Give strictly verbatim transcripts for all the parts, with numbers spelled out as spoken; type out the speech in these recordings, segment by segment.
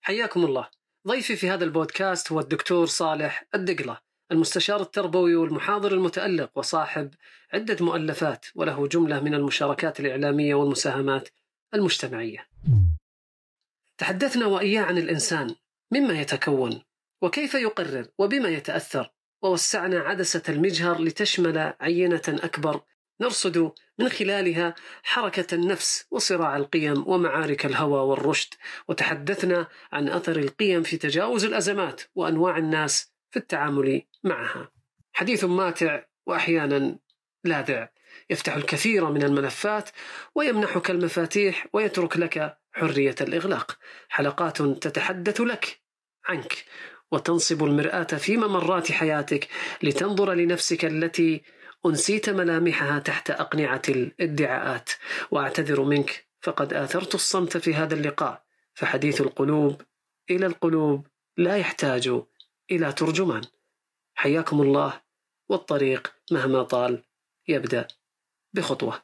حياكم الله. ضيفي في هذا البودكاست هو الدكتور صالح الدقلة، المستشار التربوي والمحاضر المتألق وصاحب عدة مؤلفات، وله جملة من المشاركات الإعلامية والمساهمات المجتمعية. تحدثنا وإياه عن الإنسان، مما يتكون وكيف يقرر وبما يتأثر، ووسعنا عدسة المجهر لتشمل عينة أكبر نرصد من خلالها حركة النفس وصراع القيم ومعارك الهوى والرشد، وتحدثنا عن أثر القيم في تجاوز الأزمات وأنواع الناس في التعامل معها. حديث ماتع وأحيانا لاذع، يفتح الكثير من الملفات ويمنحك المفاتيح ويترك لك حرية الإغلاق. حلقات تتحدث لك عنك وتنصب المرآة في ممرات حياتك لتنظر لنفسك التي أنسيت ملامحها تحت أقنعة الادعاءات. وأعتذر منك فقد آثرت الصمت في هذا اللقاء، فحديث القلوب إلى القلوب لا يحتاج إلى ترجمان. حياكم الله، والطريق مهما طال يبدأ بخطوة.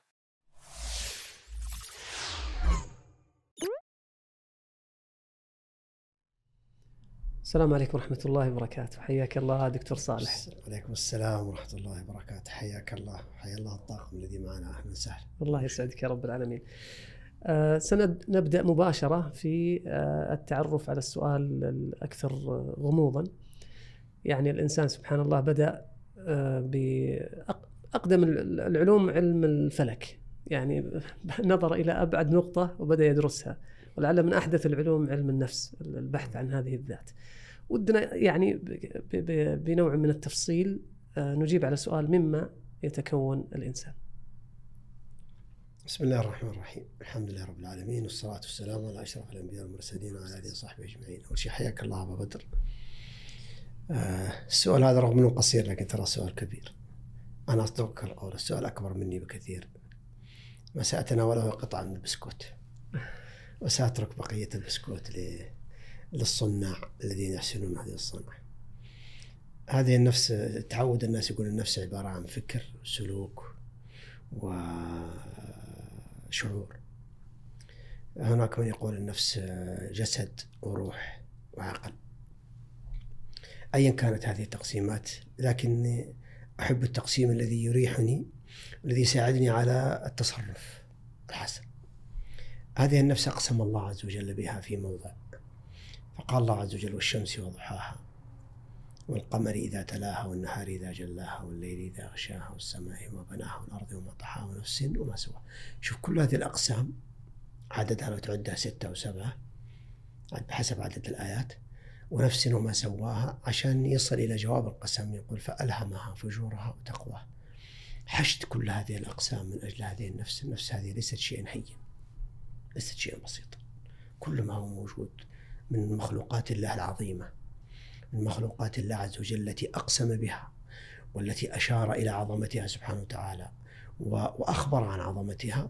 السلام عليكم ورحمة الله وبركاته. حياك الله دكتور صالح. عليكم السلام ورحمة الله وبركاته. حياك الله، حيا الله الطاقم الذي معنا. أهلا وسهلا. الله يسعدك يا رب العالمين. آه سنبدأ مباشرة في آه التعرف على السؤال الأكثر غموضا. يعني الإنسان سبحان الله بدأ آه بأقدم العلوم علم الفلك، يعني نظر إلى أبعد نقطة وبدأ يدرسها، ولعل من أحدث العلوم علم النفس، البحث عن هذه الذات. ودنا يعني بنوع من التفصيل نجيب على سؤال: مما يتكون الإنسان؟ بسم الله الرحمن الرحيم. الحمد لله رب العالمين، والصلاة والسلام على أشرف الأنبياء والمرسلين وعلى آله وصحبه أجمعين. أول شيء حياك الله أبا بدر. آه السؤال هذا رغم أنه قصير لكن ترى سؤال كبير. أنا أصدقك القول، السؤال أكبر مني بكثير. ما سأتناوله قطعة من البسكوت وسأترك بقية البسكوت للصناع الذين يحسنون هذه الصنعة. هذه النفس، تعود الناس يقول النفس عبارة عن فكر وسلوك وشعور. هناك من يقول النفس جسد وروح وعقل. أيا كانت هذه التقسيمات، لكن أحب التقسيم الذي يريحني، الذي يساعدني على التصرف الحسن. هذه النفس أقسم الله عز وجل بها في موضع، فقال الله عز وجل: والشمس وضحاها والقمر إذا تلاها والنهار إذا جلاها والليل إذا غشاها والسماء وما بناها والأرض وما طحاها ونفس وما سواها. شوف كل هذه الأقسام عددها لو تعدها ستة أو سبعة بحسب عدد الآيات، ونفس وما سواها، عشان يصل إلى جواب القسم يقول: فألهمها فجورها وتقواها. حشد كل هذه الأقسام من أجل هذه النفس. النفس هذه ليست شيئا هين، ليست شيئا بسيطا. كل ما هو موجود من مخلوقات الله العظيمة، من مخلوقات الله عز وجل التي أقسم بها والتي أشار إلى عظمتها سبحانه وتعالى وأخبر عن عظمتها،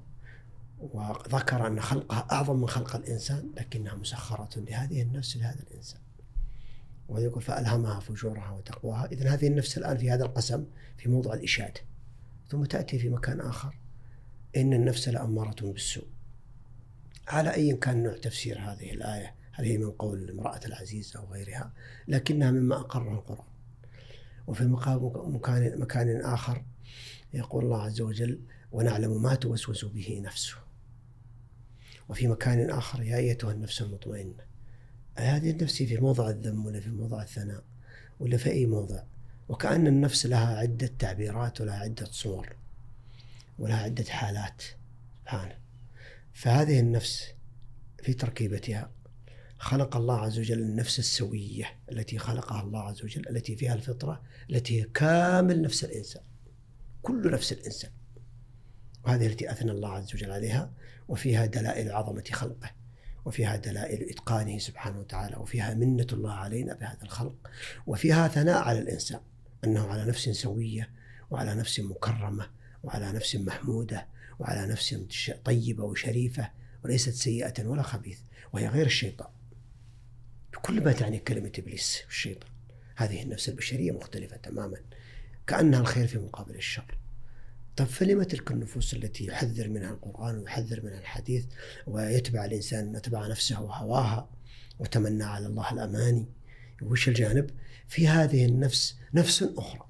وذكر أن خلقها أعظم من خلق الإنسان، لكنها مسخرة لهذه النفس لهذا الإنسان. ويقول: فألهمها فجورها وتقواها. إذن هذه النفس الآن في هذا القسم في موضع الإشادة، ثم تأتي في مكان آخر: إن النفس لأمارة بالسوء. على أي كان نوع تفسير هذه الآية، هل هي من قول امرأة العزيز أو غيرها، لكنها مما أقره القرآن. وفي مكان, مكان آخر يقول الله عز وجل: ونعلم ما توسوس به نفسه. وفي مكان آخر: يا أيتها النفس المطمئنة. هذه النفس في موضع الذم ولا في موضع الثناء ولا في أي موضع؟ وكأن النفس لها عدة تعبيرات ولها عدة صور ولها عدة حالات سبحانه. فهذه النفس في تركيبتها خلق الله عز وجل النفس السوية التي خلقها الله عز وجل، التي فيها الفطرة، التي هي كامل نفس الإنسان، كل نفس الإنسان، وهذه التي أثنى الله عز وجل عليها، وفيها دلائل عظمة خلقه، وفيها دلائل إتقانه سبحانه وتعالى، وفيها منة الله علينا بهذا الخلق، وفيها ثناء على الإنسان أنه على نفس سوية، وعلى نفس مكرمة، وعلى نفس محمودة، وعلى نفس طيبة وشريفة وليست سيئة ولا خبيث، وهي غير الشيطان بكل ما تعني كلمة إبليس والشيطان. هذه النفس البشرية مختلفة تماما، كأنها الخير في مقابل الشر. طب فلما تلك النفوس التي يحذر منها القرآن ويحذر منها الحديث، ويتبع الإنسان يتبع نفسه وهواها وتمنى على الله الأماني. وش الجانب؟ في هذه النفس نفس أخرى،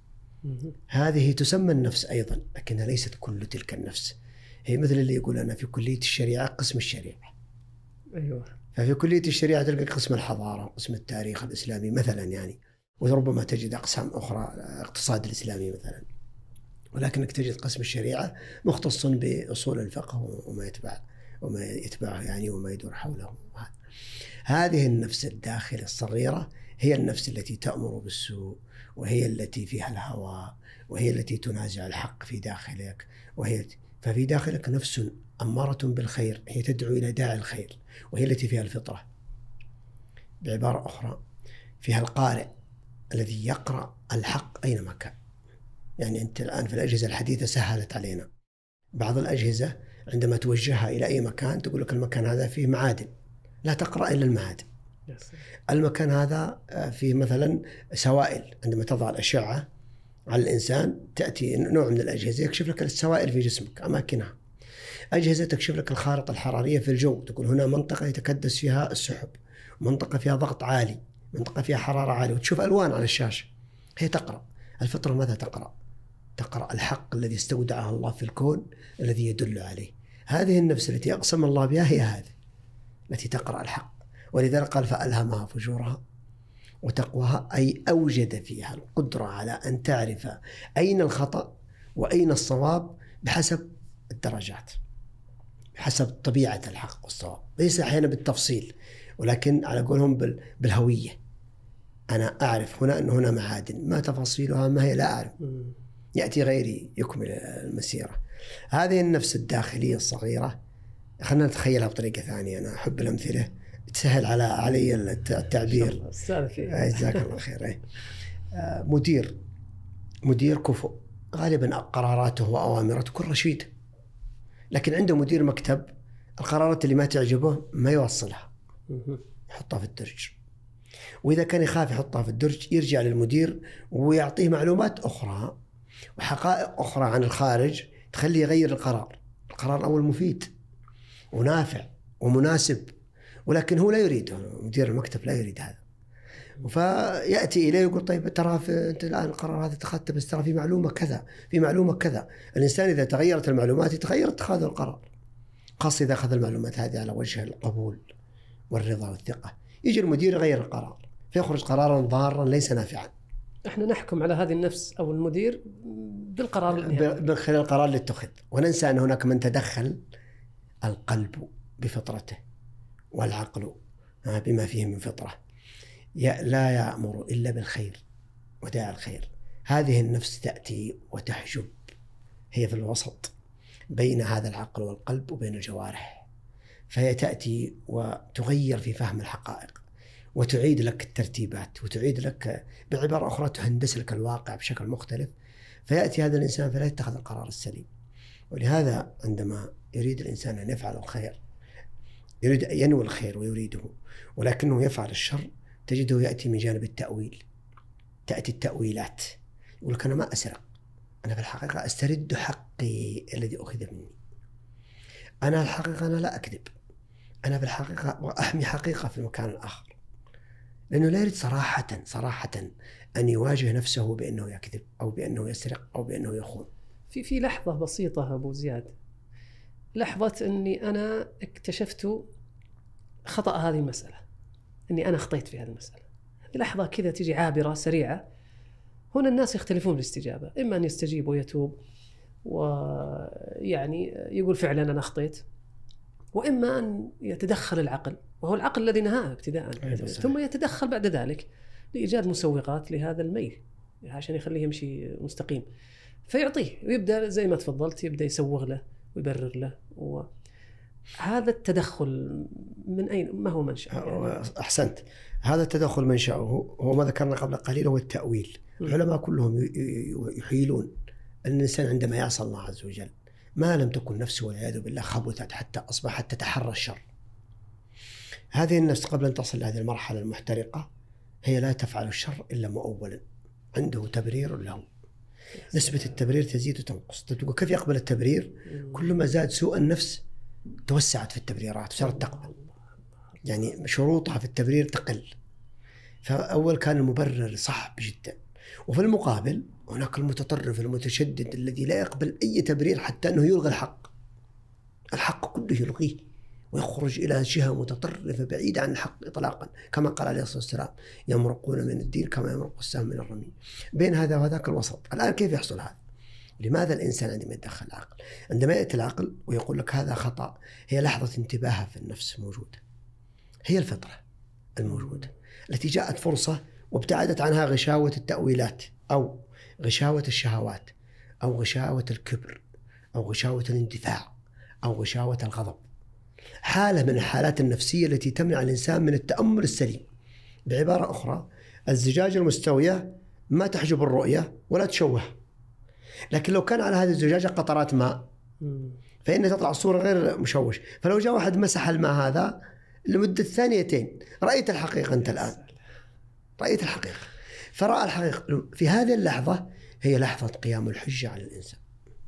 هذه تسمى النفس أيضا، لكنها ليست كل تلك النفس. هي مثل اللي يقول أنا في كلية الشريعة قسم الشريعة. أيوة. ففي كلية الشريعة تلقى قسم الحضارة وقسم التاريخ الإسلامي مثلا يعني، وربما تجد أقسام أخرى اقتصاد الإسلامي مثلا، ولكنك تجد قسم الشريعة مختص بأصول الفقه وما يتبع وما يتبعه يعني وما يدور حوله. هذه النفس الداخل الصغيرة هي النفس التي تأمر بالسوء، وهي التي فيها الهوى، وهي التي تنازع الحق في داخلك، وهي ففي داخلك نفس أمارة بالخير هي تدعو إلى داعي الخير، وهي التي فيها الفطرة. بعبارة أخرى فيها القارئ الذي يقرأ الحق أينما كان. يعني أنت الآن في الأجهزة الحديثة سهلت علينا بعض الأجهزة، عندما توجهها إلى أي مكان تقول لك المكان هذا فيه معادن، لا تقرأ إلا المعادن. المكان هذا فيه مثلا سوائل، عندما تضع الأشعة على الإنسان تأتي نوع من الأجهزة يكشف لك السوائل في جسمك أماكنها. أجهزة تكشف لك الخارطة الحرارية في الجو، تقول هنا منطقة يتكدس فيها السحب، منطقة فيها ضغط عالي، منطقة فيها حرارة عالية، وتشوف ألوان على الشاشة. هي تقرأ. الفطرة ماذا تقرأ؟ تقرأ الحق الذي استودعه الله في الكون الذي يدل عليه. هذه النفس التي أقسم الله بها هي هذه التي تقرأ الحق، ولذلك قال فألهمها فجورها وتقواها، أي أوجد فيها القدرة على أن تعرف أين الخطأ وأين الصواب بحسب الدرجات، بحسب طبيعة الحق والصواب، ليس أحيانا بالتفصيل ولكن على قولهم بالهوية. أنا أعرف هنا أن هنا معادن، ما تفاصيلها ما هي لا أعرف، يأتي غيري يكمل المسيرة. هذه النفس الداخلية الصغيرة خلنا نتخيلها بطريقة ثانية، أنا أحب الأمثلة تسهل على علي التعبير. جزاك الله خير. مدير مدير كفؤ غالبا قراراته وأوامره تكون رشيدة، لكن عنده مدير مكتب القرارات اللي ما تعجبه ما يوصلها، يحطها في الدرج، وإذا كان يخاف يحطها في الدرج يرجع للمدير ويعطيه معلومات أخرى وحقائق أخرى عن الخارج تخليه يغير القرار. القرار الأول مفيد ونافع ومناسب، ولكن هو لا يريده، مدير المكتب لا يريد هذا. فيأتي إليه يقول طيب ترى أنت الآن القرار هذا اتخذته، بس ترى في معلومة كذا، في معلومة كذا. الإنسان إذا تغيرت المعلومات يتغير اتخاذ القرار، خاصة إذا أخذ المعلومات هذه على وجه القبول والرضا والثقة. يجي المدير يغير القرار فيخرج قرارا ضارا ليس نافعا. احنا نحكم على هذه النفس أو المدير بالقرار النهائي، من خلال القرار اللي اتخذ، وننسى أن هناك من تدخل القلب بفطرته والعقل بما فيه من فطرة، لا يأمر إلا بالخير وداعي الخير. هذه النفس تأتي وتحجب، هي في الوسط بين هذا العقل والقلب وبين الجوارح، فهي تأتي وتغير في فهم الحقائق وتعيد لك الترتيبات وتعيد لك بعبارة أخرى تهندس لك الواقع بشكل مختلف. فيأتي هذا الإنسان فلا يتخذ القرار السليم. ولهذا عندما يريد الإنسان أن يفعل الخير، يريد أن ينوي الخير ويريده ولكنه يفعل الشر، تجده يأتي من جانب التأويل. تأتي التأويلات، يقول لك أنا ما أسرق، أنا في الحقيقة أسترد حقي الذي أخذ مني، أنا الحقيقة أنا لا أكذب، أنا في الحقيقة وأحمي حقيقة في المكان الآخر، لأنه لا يريد صراحة صراحة أن يواجه نفسه بأنه يكذب أو بأنه يسرق أو بأنه يخون. في في لحظة بسيطة أبو زياد، لحظة أني أنا اكتشفت خطأ هذه المسألة، أني أنا أخطيت في هذه المسألة، لحظة كذا تيجي عابرة سريعة. هنا الناس يختلفون بالاستجابة، إما أن يستجيب ويتوب ويعني يقول فعلا أنا أخطيت، وإما أن يتدخل العقل، وهو العقل الذي نهاه ابتداء، ثم يتدخل بعد ذلك لإيجاد مسوغات لهذا الميل عشان يخليه يمشي مستقيم، فيعطيه ويبدأ زي ما تفضلت يبدأ يسوغ له ويبرر له. وهذا التدخل من أين، ما هو منشأه؟ أحسنت. هذا التدخل منشأه هو ما ذكرنا قبل قليل، هو التأويل. العلماء كلهم يحيلون أن الإنسان عندما يعصى الله عز وجل ما لم تكن نفسه والعياذ بالله خبثت حتى أصبحت تتحرى الشر. هذه النفس قبل أن تصل لهذه المرحلة المحترقة هي لا تفعل الشر إلا مؤولا، عنده تبرير له، نسبة التبرير تزيد وتنقص. تقول كيف يقبل التبرير؟ كل ما زاد سوء النفس توسعت في التبريرات وصارت تقبل. يعني شروطها في التبرير تقل. فأول كان المبرر صعب جدا، وفي المقابل هناك المتطرف المتشدد الذي لا يقبل أي تبرير حتى أنه يلغي الحق، الحق كله يلغيه ويخرج إلى جهة متطرفة بعيدة عن الحق إطلاقا، كما قال عليه الصلاة والسلام يمرقون من الدين كما يمرق السهم من الرمي. بين هذا وذاك الوسط. الآن كيف يحصل هذا؟ لماذا الإنسان عندما يتدخل العقل، عندما يأتي العقل ويقول لك هذا خطأ، هي لحظة انتباه في النفس موجودة، هي الفطرة الموجودة التي جاءت فرصة وابتعدت عنها غشاوة التأويلات أو غشاوة الشهوات أو غشاوة الكبر أو غشاوة الاندفاع أو غشاوة الغضب. حالة من الحالات النفسية التي تمنع الإنسان من التأمل السليم. بعبارة أخرى، الزجاجة المستوية ما تحجب الرؤية ولا تشوه، لكن لو كان على هذه الزجاجة قطرات ماء فإن تطلع الصورة غير مشوش. فلو جاء واحد مسح الماء هذا لمدة ثانيتين رأيت الحقيقة. أنت الآن رأيت الحقيقة، فرأى الحقيقة في هذه اللحظة. هي لحظة قيام الحجة على الإنسان،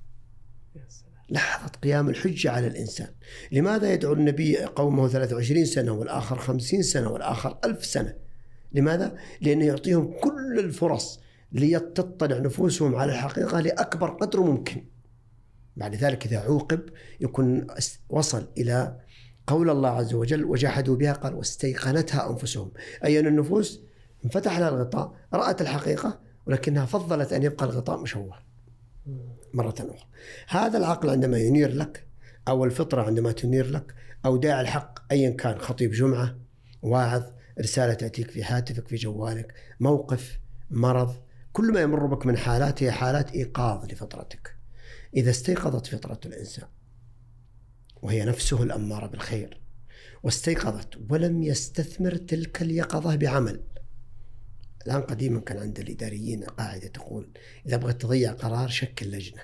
لحظة قيام الحجة على الإنسان. لماذا يدعو النبي قومه ثلاثة وعشرين سنة والآخر خمسين سنة والآخر ألف سنة؟ لماذا؟ لأنه يعطيهم كل الفرص ليتطلع نفوسهم على الحقيقة لأكبر قدر ممكن. بعد ذلك إذا عوقب يكون وصل إلى قول الله عز وجل وجحدوا بها، قال واستيقنتها أنفسهم، أي أن النفوس انفتح لها الغطاء، رأت الحقيقة، ولكنها فضلت أن يبقى الغطاء مشوه مرة أخرى. هذا العقل عندما ينير لك، أو الفطرة عندما تنير لك، أو داعي الحق أيا كان، خطيب جمعة، واعظ، رسالة تأتيك في هاتفك في جوالك، موقف، مرض، كل ما يمر بك من حالات هي حالات إيقاظ لفطرتك. إذا استيقظت فطرة الإنسان وهي نفسه الأمارة بالخير واستيقظت ولم يستثمر تلك اليقظة بعمل. الآن قديما كان عند الإداريين قاعدة تقول إذا بغيت تضيع قرار شكل لجنة.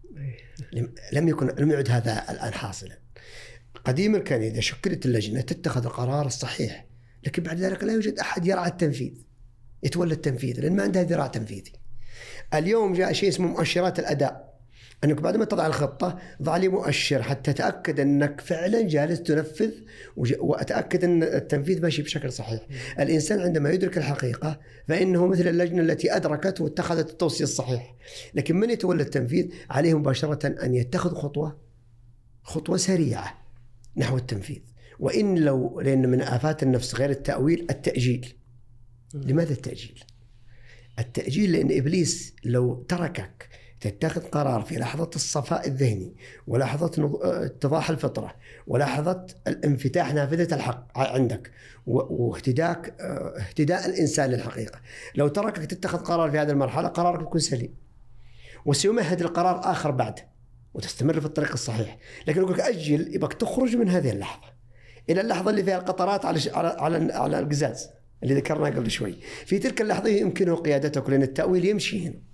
لم يكن لم يعد هذا الآن حاصلا. قديما كان إذا شكلت اللجنة تتخذ القرار الصحيح، لكن بعد ذلك لا يوجد أحد يرعى التنفيذ، يتولى التنفيذ، لأن ما عندها ذراع تنفيذي. اليوم جاء شيء اسمه مؤشرات الأداء، أنك بعد ما تضع الخطة ضع لي مؤشر حتى تأكد أنك فعلا جالس تنفذ وأتأكد أن التنفيذ ماشي بشكل صحيح. الإنسان عندما يدرك الحقيقة فإنه مثل اللجنة التي أدركت واتخذت التوصية الصحيح، لكن من يتولى التنفيذ عليه مباشرة أن يتخذ خطوة خطوة سريعة نحو التنفيذ. وإن لو لأن من آفات النفس غير التأويل التأجيل. لماذا التأجيل؟ التأجيل لأن إبليس لو تركك تتخذ قرار في لحظة الصفاء الذهني ولحظة اتضاح الفطرة ولحظة الانفتاح نافذة الحق عندك واهتداك اهتداء الإنسان للحقيقة، لو تركك تتخذ قرار في هذه المرحلة قرارك يكون سليم وسيمهد القرار آخر بعده وتستمر في الطريق الصحيح. لكن يقولك أجل، يبقى تخرج من هذه اللحظة إلى اللحظة اللي فيها القطرات على على على القزاز اللي ذكرناه قبل شوي. في تلك اللحظة يمكنه قيادتك، لأن التأويل يمشي هنا،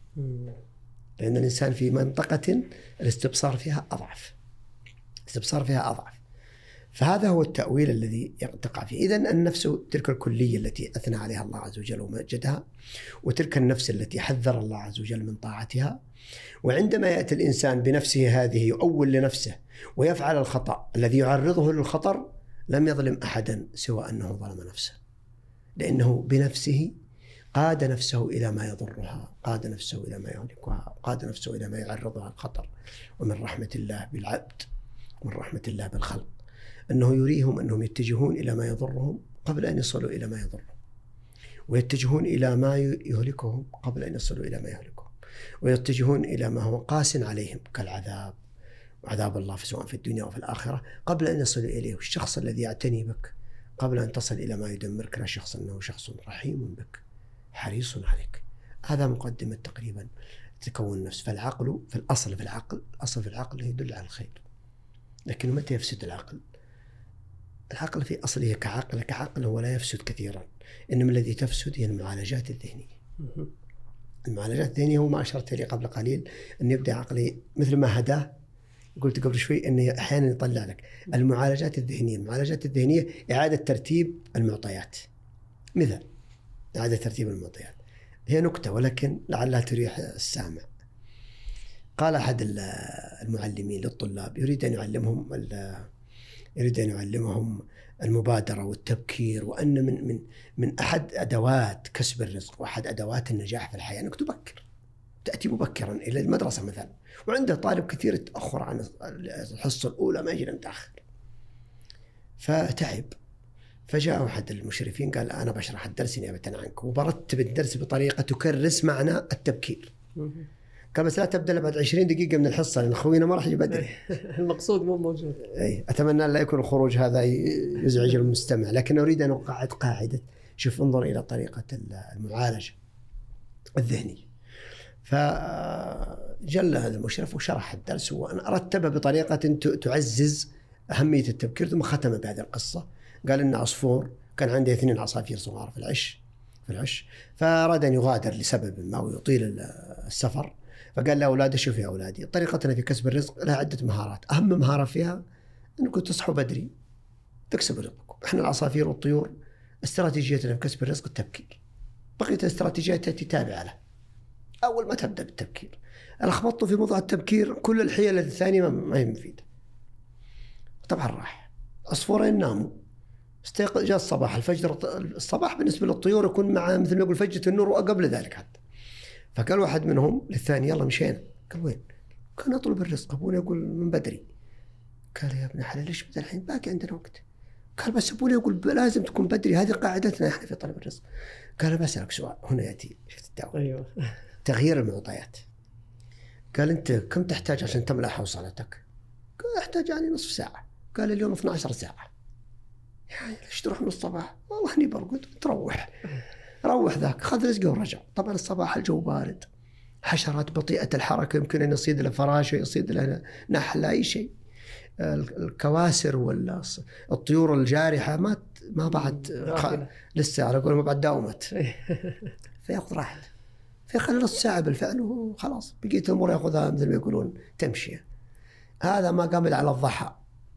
لأن الإنسان في منطقة الاستبصار فيها أضعف، الاستبصار فيها أضعف. فهذا هو التأويل الذي تقع فيه. إذن النفس تلك الكلية التي أثنى عليها الله عز وجل ومجدها، وتلك النفس التي حذر الله عز وجل من طاعتها. وعندما يأتي الإنسان بنفسه هذه يؤول لنفسه ويفعل الخطأ الذي يعرضه للخطر، لم يظلم أحدا سوى أنه ظلم نفسه، لأنه بنفسه قاد نفسه إلى ما يضرها، قاد نفسه إلى ما يهلكها، قاد نفسه إلى ما يعرضها الخطر. ومن رحمة الله بالعبد ومن رحمة الله بالخلق أنه يريهم أنهم يتجهون إلى ما يضرهم قبل أن يصلوا إلى ما يضرهم، ويتجهون إلى ما يهلكهم قبل أن يصلوا إلى ما يهلكهم، ويتجهون إلى ما هو قاس عليهم كالعذاب وعذاب الله سواء في الدنيا وفي الآخرة قبل أن يصلوا إليه. الشخص الذي يعتني بك قبل أن تصل إلى ما يدمرك لا شخص أنه شخص رحيم بك حريص عليك. هذا مقدمة تقريبا تكون النفس. فالعقل في الأصل في العقل الأصل في العقل يدل على الخير. لكن متى يفسد العقل؟ العقل في أصله كعقل كعقل هو لا يفسد كثيرا، إنما الذي تفسد هي المعالجات الذهنية. المعالجات الذهنية هو ما أشرت لي قبل قليل، أن يبدأ عقلي مثل ما هداه قلت قبل شوي أنه أحيانا يطلع لك المعالجات الذهنية. المعالجات الذهنية إعادة ترتيب المعطيات. مثال إعادة ترتيب المعطيات هي نكتة ولكن لعلها تريح السامع. قال أحد المعلمين للطلاب يريد أن يعلمهم يريد أن يعلمهم المبادرة والتبكير، وأن من من من أحد أدوات كسب الرزق وأحد أدوات النجاح في الحياة أنك تبكر، تأتي مبكرا إلى المدرسة مثلا، وعنده طالب كثير يتأخر عن الحصة الأولى ما يجي متأخر، فتعب. فجاء أحد المشرفين قال أنا بشرح الدرس نيابة عنك، وبرتب الدرس بطريقة تكرس معنى التبكير. قال بس لا تبدأ بعد عشرين دقيقة من الحصة لأن خوينا ما راح يجي بدري. المقصود مو موجود. أي أتمنى أن لا يكون الخروج هذا يزعج المستمع، لكن أريد أن أقعد قاعدة. شوف انظر إلى طريقة المعالجة الذهني. فجل هذا المشرف وشرح الدرس وأنا رتبه بطريقة تعزز أهمية التبكير، ثم ختم بهذه القصة. قال إن عصفور كان عنده اثنين عصافير صغار في العش في العش فأراد أن يغادر لسبب ما ويطيل السفر، فقال لأولاده شوفوا يا أولادي طريقتنا في كسب الرزق لها عدة مهارات، أهم مهارة فيها أنكم تصحوا بدري تكسبوا رزقكم. إحنا العصافير والطيور استراتيجيتنا في كسب الرزق التبكير، بقية الاستراتيجيات تأتي تابعة له. أول ما تبدأ بالتبكير، لخبطوا في موضوع التبكير، كل الحيل الثانية ما هي مفيدة. طبعا راح عصفورين ناموا، استيقظ جاء الصباح الفجر. الصباح بالنسبة للطيور يكون مع مثل ما يقول فجة النور وقبل ذلك حتى. فقال واحد منهم للثاني يلا مشينا. قال وين؟ كان أطلب الرزق، أبونا يقول من بدري. قال يا ابن حلال ليش بدأ الحين باقي عندنا وقت؟ قال بس أبونا يقول لازم تكون بدري، هذه قاعدتنا إحنا في طلب الرزق. قال بسألك سؤال، هنا يأتي شفت الدعوة. أيوة. تغيير المعطيات. قال أنت كم تحتاج عشان تملأ حوصلتك؟ قال أحتاج يعني نصف ساعة. قال اليوم اثنتي عشرة ساعة. يعني ليش تروح من الصباح؟ والله إني برقد. تروح روح ذاك خذ رزقه ورجع. طبعا الصباح الجو بارد، حشرات بطيئة الحركة، يمكن أن يصيد له فراشة، يصيد له نحل، أي شيء. الكواسر ولا الطيور الجارحة ما ما بعد خ... لسه على قول ما بعد داومت. فيأخذ راحته، فيخلي نص ساعة بالفعل وخلاص بقيت الأمور يأخذها مثل ما يقولون تمشي. هذا ما قام على الضحى.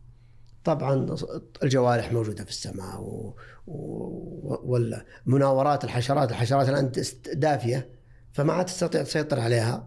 طبعا الجوارح موجودة في السماء و... و... والمناورات الحشرات الحشرات الآن دافية فما عاد تستطيع تسيطر عليها،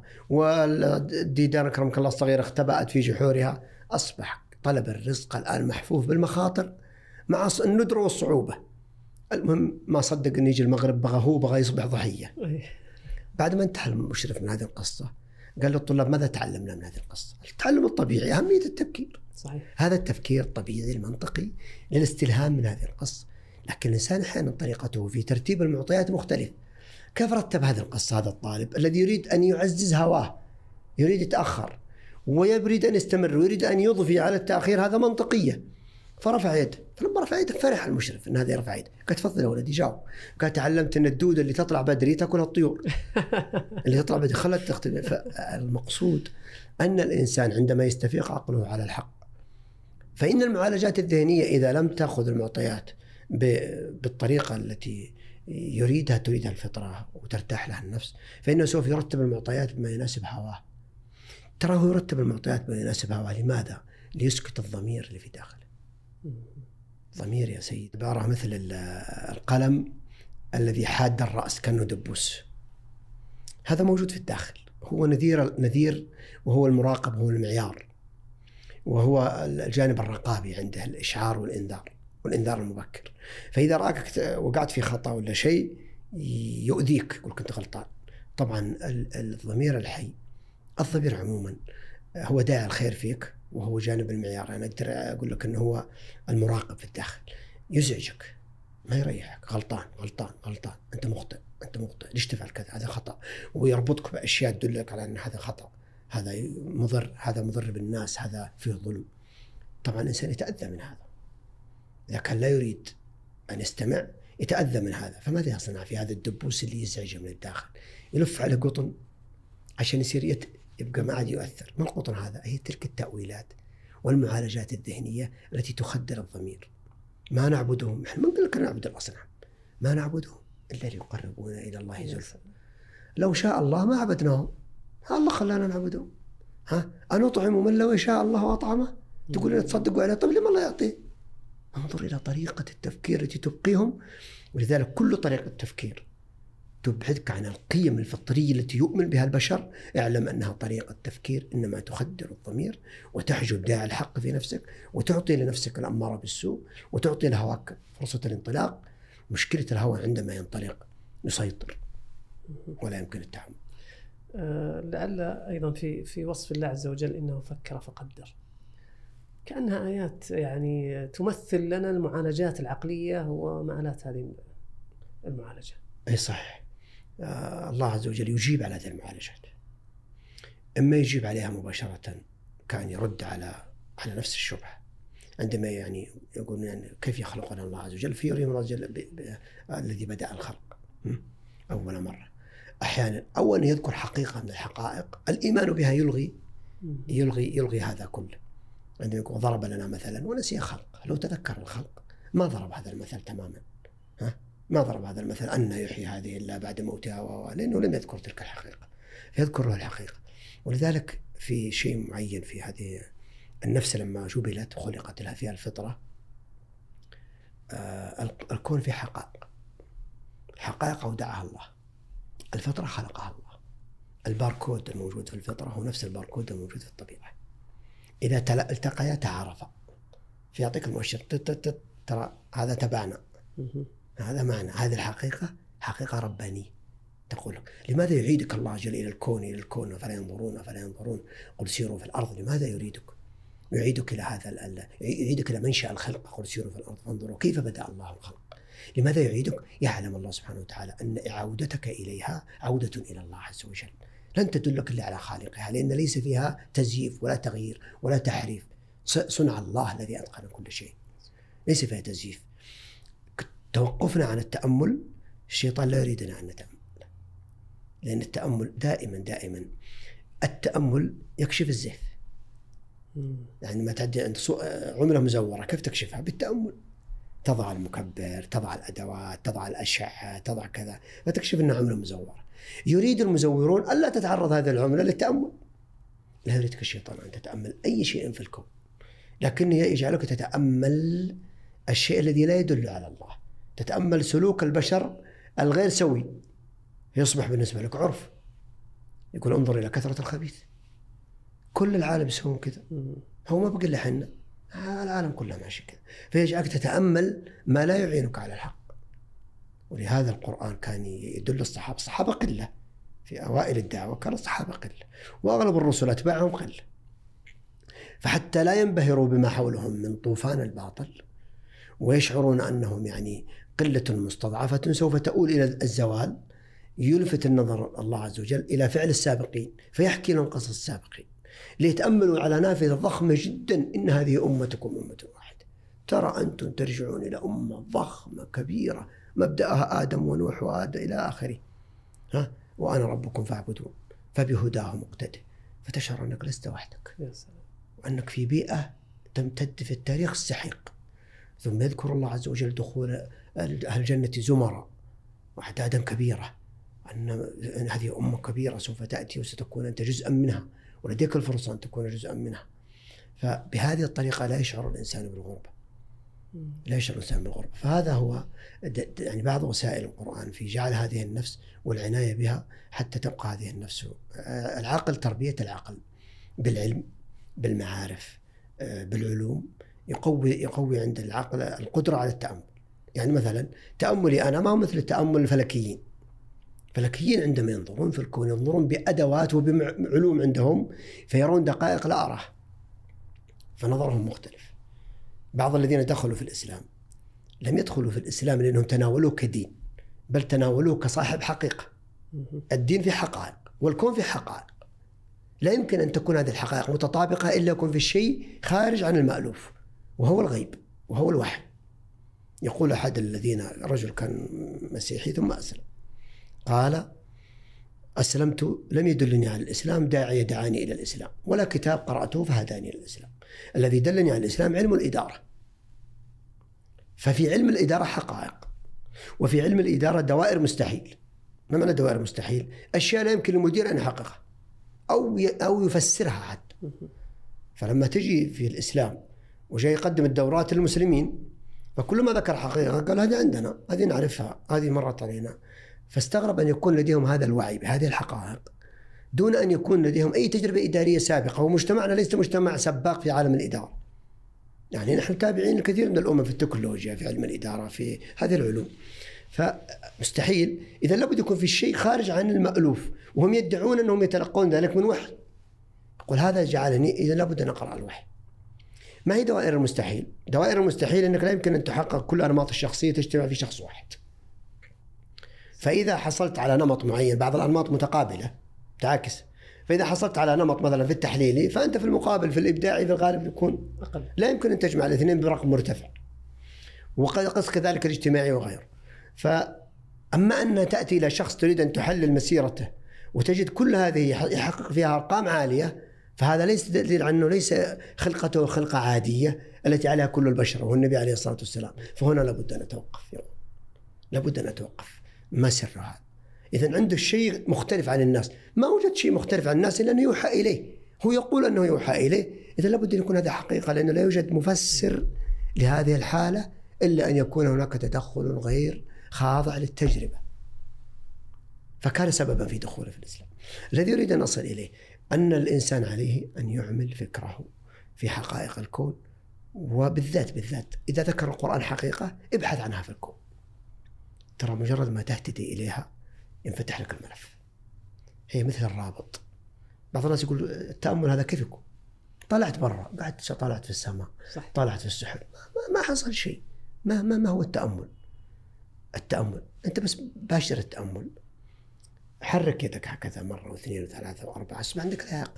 والديدان أكرمك الله الصغيرة اختبأت في جحورها. أصبح طلب الرزق الآن محفوف بالمخاطر مع الندرة والصعوبة. المهم ما صدق أن يجي المغرب، بغى هو بغى يصبح ضحية. بعد ما انتهى المشرف من هذه القصة قال للطلاب ماذا تعلمنا من هذه القصة؟ التعلم الطبيعي أهمية التفكير. صحيح. هذا التفكير الطبيعي المنطقي للاستلهام من هذه القصة. لكن الإنسان أحيانا طريقته في ترتيب المعطيات مختلف. كيف رتب هذه القصة هذا الطالب الذي يريد أن يعزز هواه، يريد يتأخر ويريد أن يستمر ويريد أن يضفي على التأخير؟ هذا منطقية. فرفع يده، فلما رفع يده فرح المشرف أن هذا يرفع يده. قال تفضل يا ولدي جاوب. قال تعلمت أن الدودة اللي تطلع بدري تأكلها الطيور اللي تطلع بدري خلت تختبر. فالمقصود أن الإنسان عندما يستفيق عقله على الحق، فإن المعالجات الذهنية إذا لم تأخذ المعطيات بالطريقة التي يريدها تريدها الفطرة وترتاح لها النفس، فإنه سوف يرتب المعطيات بما يناسب هواه. تراه يرتب المعطيات بما يناسب هواه. لماذا؟ ليسكت الضمير اللي في داخله. ضمير يا سيد عبارة مثل القلم الذي حاد الرأس كأنه دبوس. هذا موجود في الداخل، هو نذير نذير وهو المراقب، هو المعيار، وهو الجانب الرقابي عنده الإشعار والإنذار والإنذار المبكر. فإذا رأك وقعت في خطأ ولا شيء يؤذيك يقول كنت غلطان. طبعا الضمير الحي، الضمير عموما هو داعي الخير فيك وهو جانب المعيار. أنا أقدر أقول لك أنه هو المراقب في الداخل، يزعجك ما يريحك. غلطان غلطان غلطان، أنت مخطئ أنت مخطئ ليش تفعل كذا، هذا خطأ، ويربطك بأشياء تدلك على أن هذا خطأ، هذا مضر، هذا مضر بالناس، هذا فيه ظلم. طبعا الإنسان يتأذى من هذا إذا كان لا يريد أن يستمع، يتأذى من هذا. فماذا يصنع في هذا الدبوس اللي يزعجه من الداخل؟ يلف على قطن عشان يصير يت... يبقى ما عاد يؤثر. ما القطن هذا؟ هي تلك التأويلات والمعالجات الذهنية التي تخدر الضمير. ما نعبدهم، نحن ما نقول لك نعبد الأصنام، ما نعبدهم إلا ليقربونا إلى الله زلفى. لو شاء الله ما عبدناهم، الله خلانا نعبدهم. ها أن أطعم من لو يشاء الله أطعمه؟ تقول لنا تصدقوا عليه، طيب لما الله يعطيه؟ انظر إلى طريقة التفكير التي تبقيهم. ولذلك كل طريقة تفكير تبعدك عن القيم الفطرية التي يؤمن بها البشر. اعلم أنها طريقة تفكير إنما تخدر الضمير وتحجب داعي الحق في نفسك، وتعطي لنفسك الأمارة بالسوء، وتعطي لهواك فرصة الانطلاق. مشكلة الهوى عندما ينطلق يسيطر ولا يمكن التحمل. أه لعل أيضا في في وصف الله عز وجل إنه فكر فقدر، كأنها آيات يعني تمثل لنا المعالجات العقلية ومآلات هذه المعالجة. أي صحيح. آه الله عز وجل يجيب على هذه المعالجات، إما يجيب عليها مباشرة كان يرد على على نفس الشبهة عندما يعني يقول يعني كيف يخلقنا الله عز وجل في يريم الله عز وجل الذي بدأ الخلق أول مرة. أحيانا أولا يذكر حقيقة من الحقائق الإيمان بها يلغي يلغي يلغي هذا كله. عندما يقول ضرب لنا مثلا ونسي خلق، لو تذكر الخلق ما ضرب هذا المثل تماما. ها ما ضرب هذا المثل أن يحيي هذه إلا بعد موتها، لأنه لم يذكر تلك الحقيقة، يذكر له الحقيقة. ولذلك في شيء معين في هذه النفس لما جبلت وخلقت لها فيها الفطرة، آه الكون في حقائق، الحقائق أودعها الله، الفطرة خلقها الله. الباركود الموجود في الفطرة هو نفس الباركود الموجود في الطبيعة، إذا التقيا تعارفا فيعطيك المؤشر ترى هذا تبعنا، هذا معنى هذه الحقيقة حقيقة ربانية. تقول لماذا يعيدك الله جل إلى الكون إلى الكون فلا ينظرون فلا ينظرون قل سيروا في الأرض؟ لماذا يريدك يعيدك إلى هذا يعيدك إلى منشأ الخلق؟ قل سيروا في الأرض فانظروا كيف بدأ الله الخلق. لماذا يعيدك؟ يعلم الله سبحانه وتعالى أن عودتك إليها عودة إلى الله عز وجل، لن تدلك إلا على خالقها، لأن ليس فيها تزييف ولا تغيير ولا تحريف. صنع الله الذي أتقن كل شيء، ليس فيها تزييف. توقفنا عن التأمل، الشيطان لا يريدنا أن نتأمل، لأن التأمل دائما دائما التأمل يكشف الزيف. يعني ما تعدي أنت عملة مزورة كيف تكشفها؟ بالتأمل. تضع المكبر، تضع الأدوات، تضع الأشعة، تضع كذا، فتكشف أنها عملة مزورة. يريد المزورون ألا تتعرض هذه العملة للتأمل. لا يريدك الشيطان أن تتأمل أي شيء في الكون، لكنه يجعلك تتأمل الشيء الذي لا يدل على الله، تتأمل سلوك البشر الغير سوي، يصبح بالنسبة لك عرف. يقول انظر إلى كثرة الخبيث، كل العالم يسوون كذا، هو ما بقى لحنا، العالم كله ماشي كذا، فيجعلك تتأمل ما لا يعينك على الحق. ولهذا القرآن كان يدل الصحابة، الصحابة قلة في أوائل الدعوة، كان الصحابة قلة، وأغلب الرسل أتباعهم قلة، فحتى لا ينبهروا بما حولهم من طوفان الباطل ويشعرون أنهم يعني قلة مستضعفة سوف تؤول إلى الزوال، يلفت النظر الله عز وجل إلى فعل السابقين فيحكي لهم قصص السابقين ليتأملوا على نافذة ضخمة جدا، إن هذه أمتكم أمة واحدة، ترى أنتم ترجعون إلى أمة ضخمة كبيرة مبدأها آدم ونوح وآدم إلى آخره، ها وأنا ربكم فاعبدون فبهداه مقتدى، فتشعر أنك لست وحدك، وأنك في بيئة تمتد في التاريخ السحيق. ثم يذكر الله عز وجل دخول أهل الجنة زمرا وأعدادا كبيرة، أن هذه أمة كبيرة سوف تأتي وستكون أنت جزءا منها، ولديك الفرصة أن تكون جزءا منها. فبهذه الطريقة لا يشعر الإنسان بالغربة، لا يشعر الإنسان بالغربة. فهذا هو يعني بعض وسائل القرآن في جعل هذه النفس والعناية بها حتى تبقى هذه النفس. العقل، تربية العقل بالعلم بالمعارف بالعلوم، يقوي يقوي عند العقل القدرة على التأمل. يعني مثلا تأملي أنا ما هو مثل التأمل الفلكيين. الفلكيين عندما ينظرون في الكون ينظرون بأدوات وبعلوم عندهم فيرون دقائق لا أراها، فنظرهم مختلف. بعض الذين دخلوا في الإسلام لم يدخلوا في الإسلام لأنهم تناولوه كدين، بل تناولوه كصاحب حقيقة. الدين في حقائق والكون في حقائق، لا يمكن أن تكون هذه الحقائق متطابقة إلا يكون في الشيء خارج عن المألوف، وهو الغيب وهو الوحي. يقول أحد الذين، رجل كان مسيحي ثم أسلم، قال أسلمت لم يدلني على الإسلام داعي يدعاني إلى الإسلام، ولا كتاب قرأته فهداني إلى الإسلام. الذي دلني على الإسلام علم الإدارة، ففي علم الإدارة حقائق، وفي علم الإدارة دوائر مستحيل. ما معنى دوائر مستحيل؟ أشياء لا يمكن المدير أن يحققها أو أو يفسرها حتى. فلما تجي في الإسلام وجاي يقدم الدورات للمسلمين، فكل ما ذكر حقيقة قال هذه عندنا، هذه نعرفها، هذه مرت علينا، فاستغرب أن يكون لديهم هذا الوعي بهذه الحقائق دون أن يكون لديهم أي تجربة إدارية سابقة. ومجتمعنا ليس مجتمع سباق في عالم الإدارة، يعني نحن تابعين الكثير من الأمم في التكنولوجيا، في علم الإدارة، في هذه العلوم. فمستحيل، إذا لابد يكون في شيء خارج عن المألوف، وهم يدعون أنهم يتلقون ذلك من وحي. أقول هذا جعلني إذا لابد أن أقرأ الوحي. ما هي دوائر المستحيل؟ دوائر المستحيل أنك لا يمكن أن تحقق كل أنماط الشخصية تجتمع في شخص واحد. فإذا حصلت على نمط معين، بعض الأنماط متقابلة تعاكس، فإذا حصلت على نمط مثلا في التحليلي، فأنت في المقابل في الإبداعي في الغالب يكون أقل. لا يمكن أن تجمع الاثنين برقم مرتفع، وقد قص كذلك الاجتماعي وغيره. فأما أن تأتي إلى شخص تريد أن تحلل مسيرته وتجد كل هذه يحقق فيها أرقام عالية، فهذا ليس دليل عنه ليس خلقته خلقة عادية التي عليها كل البشر والنبي عليه الصلاة والسلام. فهنا لابد أن نتوقف، لابد أن نتوقف. ما سر هذا؟ إذن عنده شيء مختلف عن الناس. ما وجد شيء مختلف عن الناس إلا أنه يوحى إليه، هو يقول أنه يوحى إليه. إذا لابد أن يكون هذا حقيقة، لأنه لا يوجد مفسر لهذه الحالة إلا أن يكون هناك تدخل غير خاضع للتجربة. فكان سببا في دخوله في الإسلام. الذي يريد أن أصل إليه أن الإنسان عليه أن يعمل فكره في حقائق الكون، وبالذات بالذات إذا ذكر القرآن حقيقة ابحث عنها في الكون. ترى مجرد ما تهتدي إليها ينفتح لك الملف. هي مثل الرابط. بعض الناس يقول التأمل هذا كيف يكون؟ طلعت برا، قعدت طلعت في السماء، صح. طلعت في السحب، ما, ما حصل شيء. ما, ما, ما هو التأمل؟ التأمل أنت بس باشر التأمل، حرك يدك هكذا مرة واثنين وثلاثة وأربعة، اسمع عندك لياقة.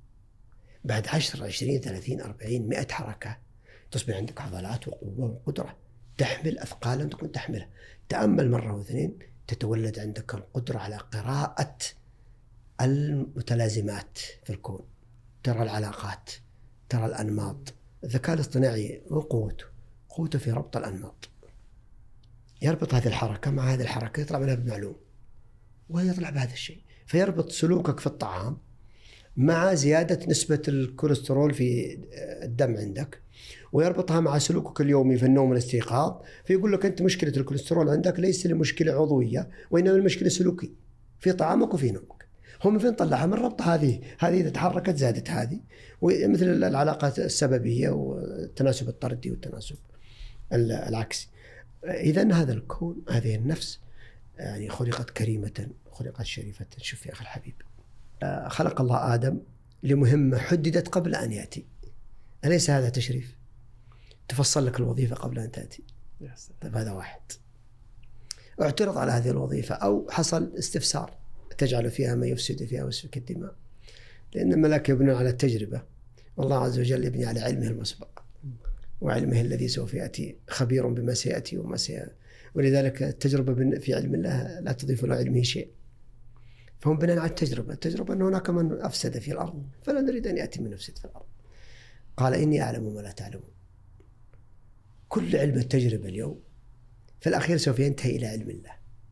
بعد عشر عشرين ثلاثين أربعين مئة حركة تصبح عندك عضلات وقوة وقدرة تحمل أثقالا تكون تحملها. تأمل مرة واثنين تتولد عندك القدرة على قراءة المتلازمات في الكون، ترى العلاقات، ترى الأنماط. الذكاء الاصطناعي وقوته قوته في ربط الأنماط، يربط هذه الحركة مع هذه الحركة يطلع منها بمعلوم ويطلع بهذا الشيء. فيربط سلوكك في الطعام مع زيادة نسبة الكوليسترول في الدم عندك، ويربطها مع سلوكك اليومي في النوم والاستيقاظ. فيقول لك أنت مشكلة الكوليسترول عندك ليس لمشكلة عضوية، وإنما المشكلة سلوكية في طعامك وفي نومك. هم من فين طلعها؟ من ربط هذه هذه إذا تحركت زادت هذه، ومثل العلاقات السببية والتناسب الطردي والتناسب العكسي. إذن هذا الكون، هذه النفس يعني خلقت كريمة، خلقت شريفة. شوف يا أخي الحبيب، خلق الله آدم لمهمة حددت قبل أن يأتي. أليس هذا تشريف؟ تفصل لك الوظيفة قبل أن تأتي. طيب هذا واحد. اعترض على هذه الوظيفة أو حصل استفسار تجعل فيها ما يفسد فيها ويسفك الدماء، لأن الملائكة يبنون على التجربة، والله عز وجل يبني على علمه المسبق وعلمه الذي سوف يأتي، خبير بما سيأتي وما سيأتي. ولذلك التجربة في علم الله لا تضيف له علمه شيء. فهم بناء على التجربة. التجربة أن هناك من أفسد في الأرض فلا نريد أن يأتي من أفسد في الأرض. قال إني أعلم ما لا تعلمون. كل علم التجربة اليوم في الأخير سوف ينتهي إلى علم الله،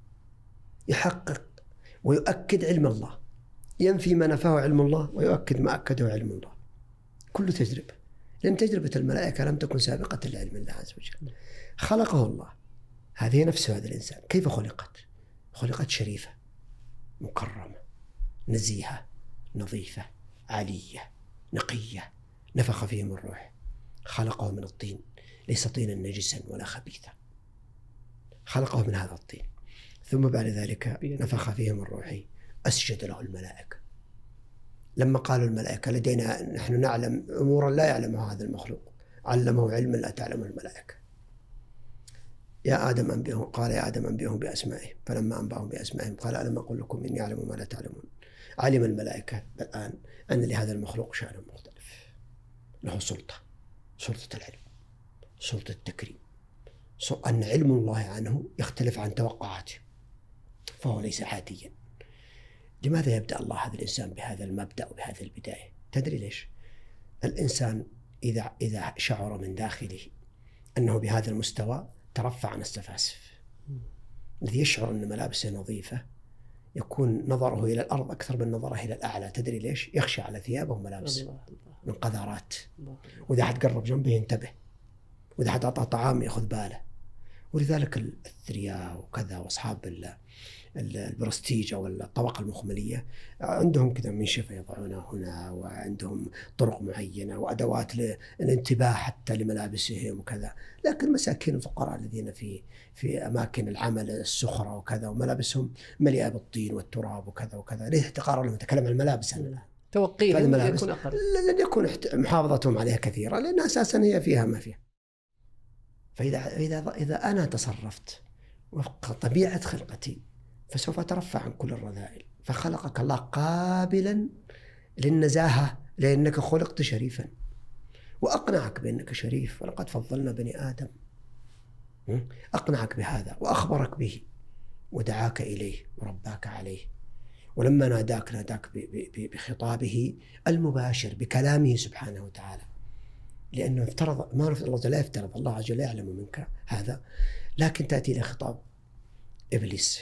يحقق ويؤكد علم الله، ينفي ما نفاه علم الله ويؤكد ما أكده علم الله. كل تجربة، لأن تجربة الملائكة لم تكن سابقة لعلم الله عز وجل. خلقه الله، هذه نفس هذا الإنسان. كيف خلقت؟ خلقت شريفة مكرمة نزيهة نظيفة عالية نقية، نفخ فيه من الروح. خلقه من الطين، ليس طينا نجسا ولا خبيثا، خلقه من هذا الطين. ثم بعد ذلك نفخ فيه من روحه، أسجد له الملائكة. لما قالوا الملائكة لدينا نحن نعلم أمورا لا يعلمها هذا المخلوق، علمه علما لا تعلمه الملائكة. يا آدم أنبئهم، قال يا آدم أنبئهم بأسمائهم. فلما أنبأهم بأسمائهم قال ألم أقل لكم إني أعلم ما لا تعلمون. علم الملائكة الآن أن لهذا المخلوق شأن مختلف، له سلطة، سلطة العلم، سلطة التكريم، أن علم الله عنه يختلف عن توقعاته، فهو ليس عاديا. لماذا يبدأ الله هذا الإنسان بهذا المبدأ وبهذه البداية؟ تدري ليش؟ الإنسان إذا إذا شعر من داخله أنه بهذا المستوى ترفع عن السفاسف. الذي يشعر أن ملابسه نظيفة يكون نظره إلى الأرض أكثر من نظره إلى الأعلى. تدري ليش؟ يخشى على ثيابه وملابسه من قذارات، وإذا حد قرب جنبه ينتبه، وإذا حد أعطاه طعام يأخذ باله. ولذلك الثرياء وكذا وأصحاب البرستيج أو الطبقة المخملية عندهم كذا منشفة يضعونها هنا، وعندهم طرق معينة وأدوات للانتباه حتى لملابسهم وكذا. لكن مساكين الفقراء الذين في في أماكن العمل السخرة وكذا وملابسهم مليئة بالطين والتراب وكذا وكذا، ليه احتقار لهم؟ نتكلم عن الملابس أنا توقيهم يكون أقل، لن يكون محافظتهم عليها كثيرة لأن أساسا هي فيها ما فيها. فإذا إذا إذا أنا تصرفت وفق طبيعة خلقتي فسوف أترفع عن كل الرذائل. فخلقك الله قابلا للنزاهة لأنك خلقت شريفا، وأقنعك بأنك شريف، ولقد فضلنا بني آدم. أقنعك بهذا وأخبرك به ودعاك إليه ورباك عليه، ولما ناداك ناداك بخطابه المباشر بكلامه سبحانه وتعالى، لأنه افترض ما الله لا يفترض، الله عز وجل يعلم منك هذا، لكن تأتي إلى خطاب إبليس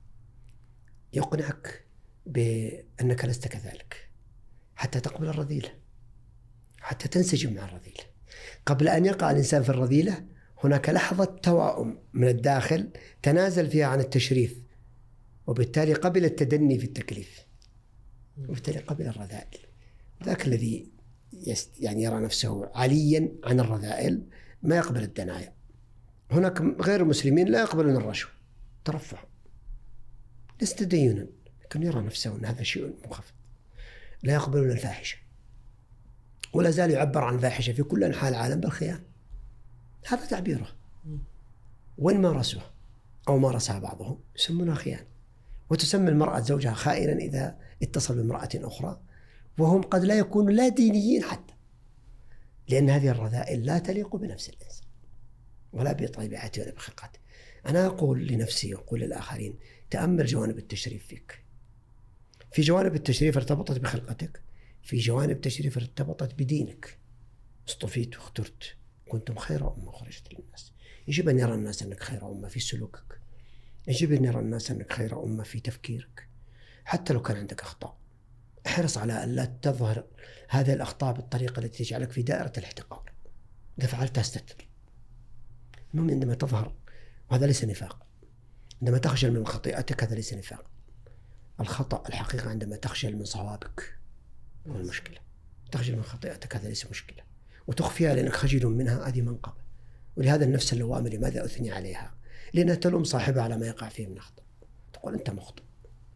يقنعك بأنك لست كذلك حتى تقبل الرذيلة، حتى تنسجم مع الرذيلة. قبل أن يقع الإنسان في الرذيلة هناك لحظة توائم من الداخل تنازل فيها عن التشريف، وبالتالي قبل التدني في التكليف، وبالتالي قبل الرذائل. ذاك الذي يعني يرى نفسه عليا عن الرذائل ما يقبل الدنايا. هناك غير المسلمين لا يقبلون الرشوة، ترفع ليس تدينا، لكن يرى نفسه أن هذا شيء منخفض. لا يقبلون الفاحشة، ولا زال يعبر عن الفاحشة في كل أنحاء العالم بالخيانة، هذا تعبيره. وإن مارسوها أو مارسها بعضهم يسمونها خيانة. وتسمى المرأة زوجها خائنا إذا اتصل بامرأة أخرى، وهم قد لا يكونوا لا دينيين حتى، لأن هذه الرذائل لا تليق بنفس الإنسان ولا بطبيعته ولا بخلقته. أنا أقول لنفسي وأقول للآخرين تأمل جوانب التشريف فيك. في جوانب التشريف ارتبطت بخلقتك، في جوانب التشريف ارتبطت بدينك. اصطفيت واخترت، كنتم خير أمة خرجت للناس. يجب أن يرى الناس أنك خير أمة في سلوكك، يجب أن يرى الناس أنك خير أمة في تفكيرك، حتى لو كان عندك أخطاء. احرص على أن لا تظهر هذه الأخطاء بالطريقة التي تجعلك في دائرة الاحتقار. إذا فعلتها استتر. المهم عندما تظهر، وهذا ليس نفاق، عندما تخجل من خطيئتك هذا ليس نفاق. الخطأ الحقيقة عندما تخجل من صوابك هو المشكلة. تخجل من خطيئتك هذا ليس مشكلة، وتخفيها لأنك خجل منها هذه منقبة. ولهذا النفس اللوامة لماذا أثني عليها؟ لأنها تلوم صاحبها على ما يقع فيه من أخطاء، تقول أنت مخطئ،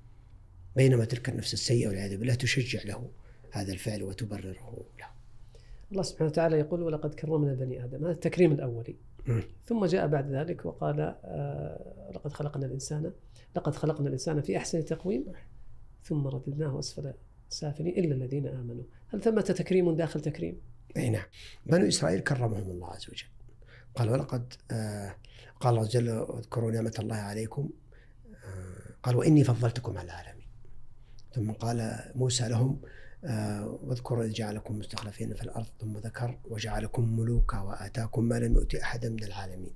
بينما تلك النفس السيئة والعياذ بالله تشجع له هذا الفعل وتبرره له. الله سبحانه وتعالى يقول ولقد كرمنا بني آدم، هذا التكريم الأولي. م. ثم جاء بعد ذلك وقال آه لقد خلقنا الإنسان لقد خلقنا الإنسان في أحسن تقويم ثم رددناه أسفل سافلين إلا الذين آمنوا. هل ثمة تكريم داخل تكريم؟ أي نعم. بنو إسرائيل كرمهم الله عز وجل، قال ولقد آه قال الله جل اذكروا نعمة الله عليكم، آه قال وإني فضلتكم على العالمين. ثم قال موسى لهم آه واذكروا إذ جعلكم مستخلفين في الأرض، ثم ذكر وجعلكم ملوكا وآتاكم ما لم يؤت أحدا من العالمين.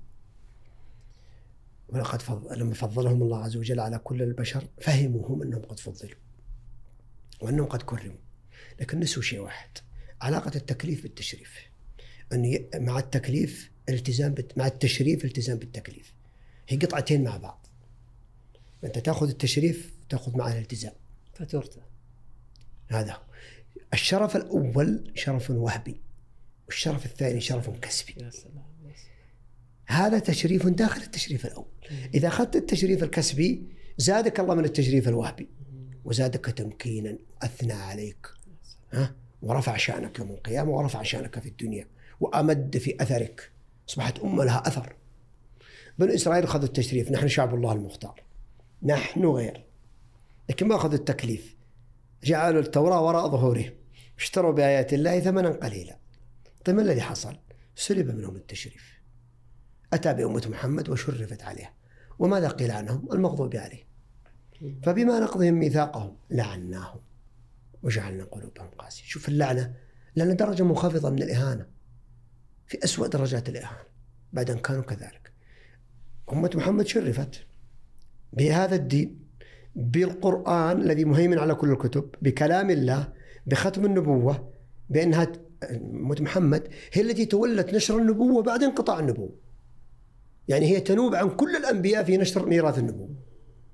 ولقد فضل لما فضلهم الله عز وجل على كل البشر فهموا هم أنهم قد فضلوا وأنهم قد كرموا، لكن نسوا شيء واحد، علاقة التكليف بالتشريف. أن مع التكليف الالتزام بت... مع التشريف التزام بالتكليف، هي قطعتين مع بعض. أنت تأخذ التشريف تأخذ معه الالتزام فاتورته. هذا الشرف الأول شرف وهبي، والشرف الثاني شرف كسبي. يا سلام. هذا تشريف داخل التشريف الأول. إذا أخذت التشريف الكسبي زادك الله من التشريف الوهبي، وزادك تمكينا، أثنى عليك، ها؟ ورفع شأنك يوم القيامة، ورفع شأنك في الدنيا، وأمد في أثرك، أصبحت أمة لها أثر. بنو إسرائيل أخذوا التشريف، نحن شعب الله المختار، نحن غير، لكن ما أخذوا التكليف، جعلوا التوراة وراء ظهورهم، اشتروا بآيات الله ثمنا قليلا. طيب ما الذي حصل؟ سلب منهم التشريف. أتى بأمة محمد وشرفت عليها، وماذا قيل عنهم؟ المغضوب عليه. فبما نقضهم ميثاقهم لعناهم وجعلنا قلوبهم قاسية. شوف اللعنة، لأن درجة منخفضة من الإهانة، في أسوأ درجات الإهانة بعد أن كانوا كذلك. أمة محمد شرفت بهذا الدين، بالقرآن الذي مهيمن على كل الكتب، بكلام الله، بختم النبوة، بأنها أمة محمد هي التي تولت نشر النبوة بعد انقطاع النبوة. يعني هي تنوب عن كل الأنبياء في نشر ميراث النبوة،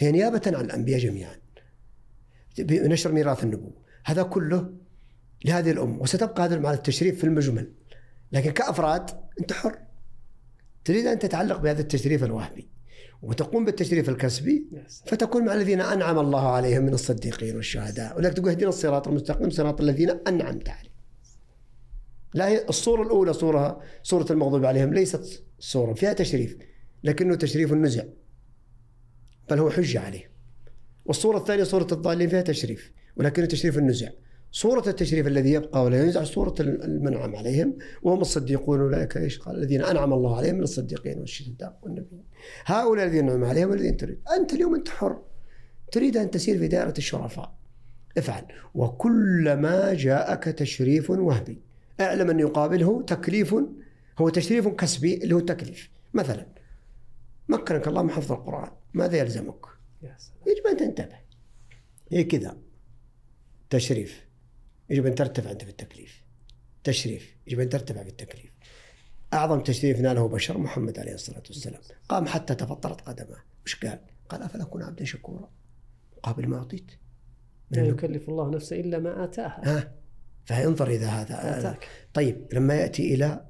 هي نيابة عن الأنبياء جميعا، بنشر ميراث النبوة، هذا كله لهذه الأمة. وستبقى هذا المعنى التشريف في المجمل، لكن كأفراد أنت حر، تريد أن تتعلق بهذا التشريف الوهبي وتقوم بالتشريف الكسبي، فتكون مع الذين أنعم الله عليهم من الصديقين والشهداء، ولكن تقول اهدنا الصراط المستقيم صراط الذين أنعمت عليهم. لا، هي الصورة الأولى صورة صورة المغضوب عليهم ليست صورة فيها تشريف، لكنه تشريف النزع، بل هو حجة عليه. والصورة الثانية صورة الضالين فيها تشريف، ولكنه تشريف النزع. صورة التشريف الذي يبقى ولا ينزع صورة المنعم عليهم، وهم الصديقون أولئك إيش قال الذين أنعم الله عليهم من الصديقين والشهداء والنبيين. هؤلاء الذين أنعم عليهم والذين تريد أنت اليوم أنت حر، تريد أن تسير في دائرة الشرفاء افعل. وكلما جاءك تشريف وهبي اعلم أن يقابله تكليف، هو تشريف كسبي اللي هو التكليف. مثلا مكنك الله من حفظ القرآن، ماذا يلزمك؟ يجب أن تنتبه. هي كذا تشريف، يجب أن ترتفع أنت في التكليف. تشريف يجب أن ترتفع في التكليف. أعظم تشريف ناله بشر محمد عليه الصلاة والسلام، قام حتى تفطرت قدمه. مش قال؟ قال أفلا أكون عبدا شكورا قابل ما أعطيت. لا يكلف الله نفسا إلا ما آتاها. ها، فانظر إذا هذا آتاك. طيب لما يأتي إلى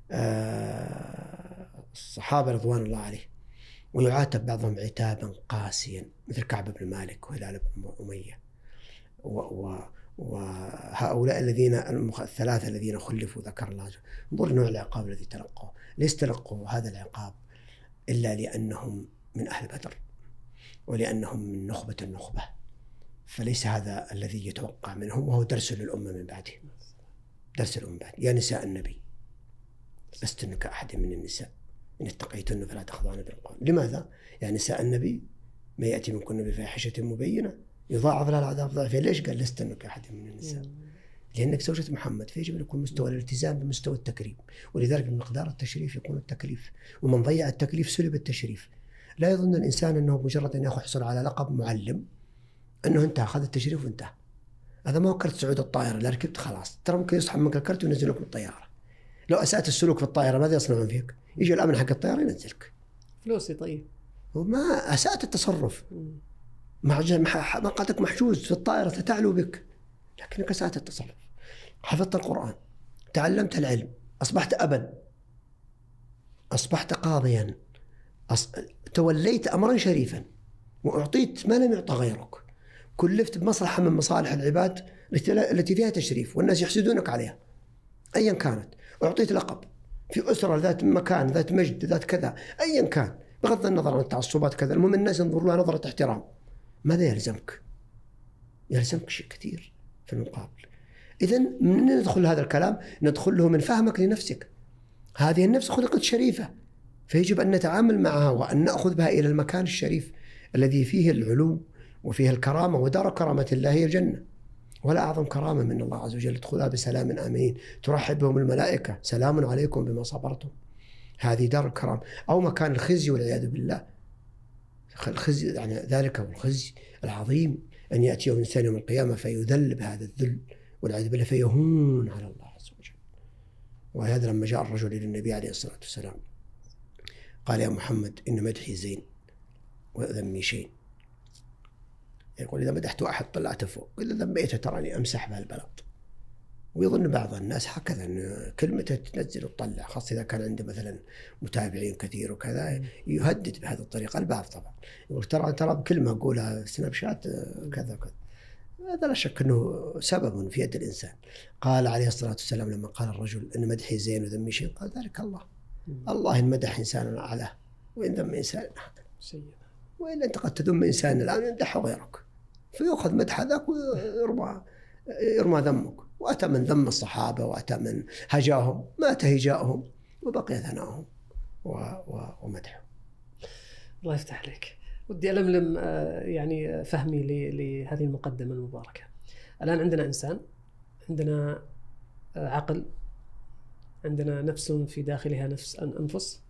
الصحابة رضوان الله عليه ويعاتب بعضهم عتابا قاسيا مثل كعب بن مالك وهلال بن أمية و وهؤلاء الذين الثلاثة الذين خلفوا ذكر الله، انظر نوع العقاب الذي تلقوه. ليس تلقوا هذا العقاب إلا لأنهم من أهل بدر ولأنهم من نخبة النخبة، فليس هذا الذي يتوقع منهم، وهو درس للأمة من بعده. درس الأمة بعد. يا نساء النبي لستن كأحد من النساء إن اتقيتن فلا تخضعن بالقول. لماذا؟ يا نساء النبي ما يأتي منكن بفاحشة مبينة يضاعف لها العذاب ضعفين. ليش قال لستن كأحد من النساء؟ لأنك زوجة محمد، فيجب أن يكون مستوى الالتزام بمستوى التكريم، ولذلك بمقدار التشريف يكون التكليف، ومن ضيع التكليف سلب التشريف. لا يظن الإنسان أنه مجرد أن يحصل على لقب معلم أنه انتهى، أخذ التشريف وانتهى. هذا ما هو كرت صعود الطائرة، لا ركبت خلاص، ترى ممكن يسحب منك الكرت وينزلك من الطيارة. لو أسأت السلوك في الطائرة ماذا يصنعون فيك؟ يجي الأمن حق الطيارة ينزلك. فلوسي طيب. وما أسأت التصرف، مقعدك محجوز في الطائرة ستعلو بك، لكنك أسأت التصرف. حفظت القرآن، تعلمت العلم، أصبحت أبا، أصبحت قاضيا، أص... توليت أمرا شريفا وأعطيت ما لم يعطى غيرك، كلفت بمصلحة من مصالح العباد التي فيها تشريف والناس يحسدونك عليها أيا كانت، أعطيت لقب في أسرة ذات مكان ذات مجد ذات كذا أيا كان، بغض النظر عن التعصبات كذا، المهم الناس ينظروا لها نظرة احترام. ماذا يلزمك؟ يلزمك شيء كثير في المقابل. إذن من ندخل هذا الكلام؟ ندخل له من فهمك لنفسك. هذه النفس خلقت شريفة، فيجب أن نتعامل معها وأن نأخذ بها إلى المكان الشريف الذي فيه العلو وفيه الكرامة، ودار كرامة الله هي الجنة، ولا أعظم كرامة من الله عز وجل ادخلها بسلام آمين ترحب بهم الملائكة سلام عليكم بما صبرتم. هذه دار الكرامة. أو مكان الخزي والعياذ بالله، الخزي يعني ذلك والخزي العظيم أن يأتيه إنسان يوم القيامة فيذل بهذا الذل والعياذ بالله فيهون على الله عز وجل. وهذا لما جاء الرجل إلى النبي عليه الصلاة والسلام قال يا محمد إن مدحي زين وذمي شين. يقول إذا مدحت أحد طلعت فوق، إذا ذميته تراني أمسح بها البلاط. ويظن بعض الناس هكذا أن كلمته تنزل وتطلع، خاصة إذا كان عنده مثلا متابعين كثير وكذا يهدد بهذه الطريقة. البعض طبعا يقول ترى ترى بكلمة أقولها سناب شات كذا كذا. هذا لا شك أنه سبب في يد الإنسان. قال عليه الصلاة والسلام لما قال الرجل إن مدحي زين وذمي شين، قال ذلك الله. الله إن مدح إنسان أعلاه وإن ذم إنسان أحد، وإلا أنت قد تذم إنسان الآن يمدحه غيرك فيأخذ مدح ذاك ويرمى يرمى ذمك. وأتى من ذم الصحابة وأتى من هجاهم، مات هجاءهم وبقي ثناؤهم ومدحهم. الله يفتح عليك. ودي ألملم يعني فهمي لهذه المقدمة المباركة. الآن عندنا إنسان، عندنا عقل، عندنا نفس في داخلها نفس أنفس،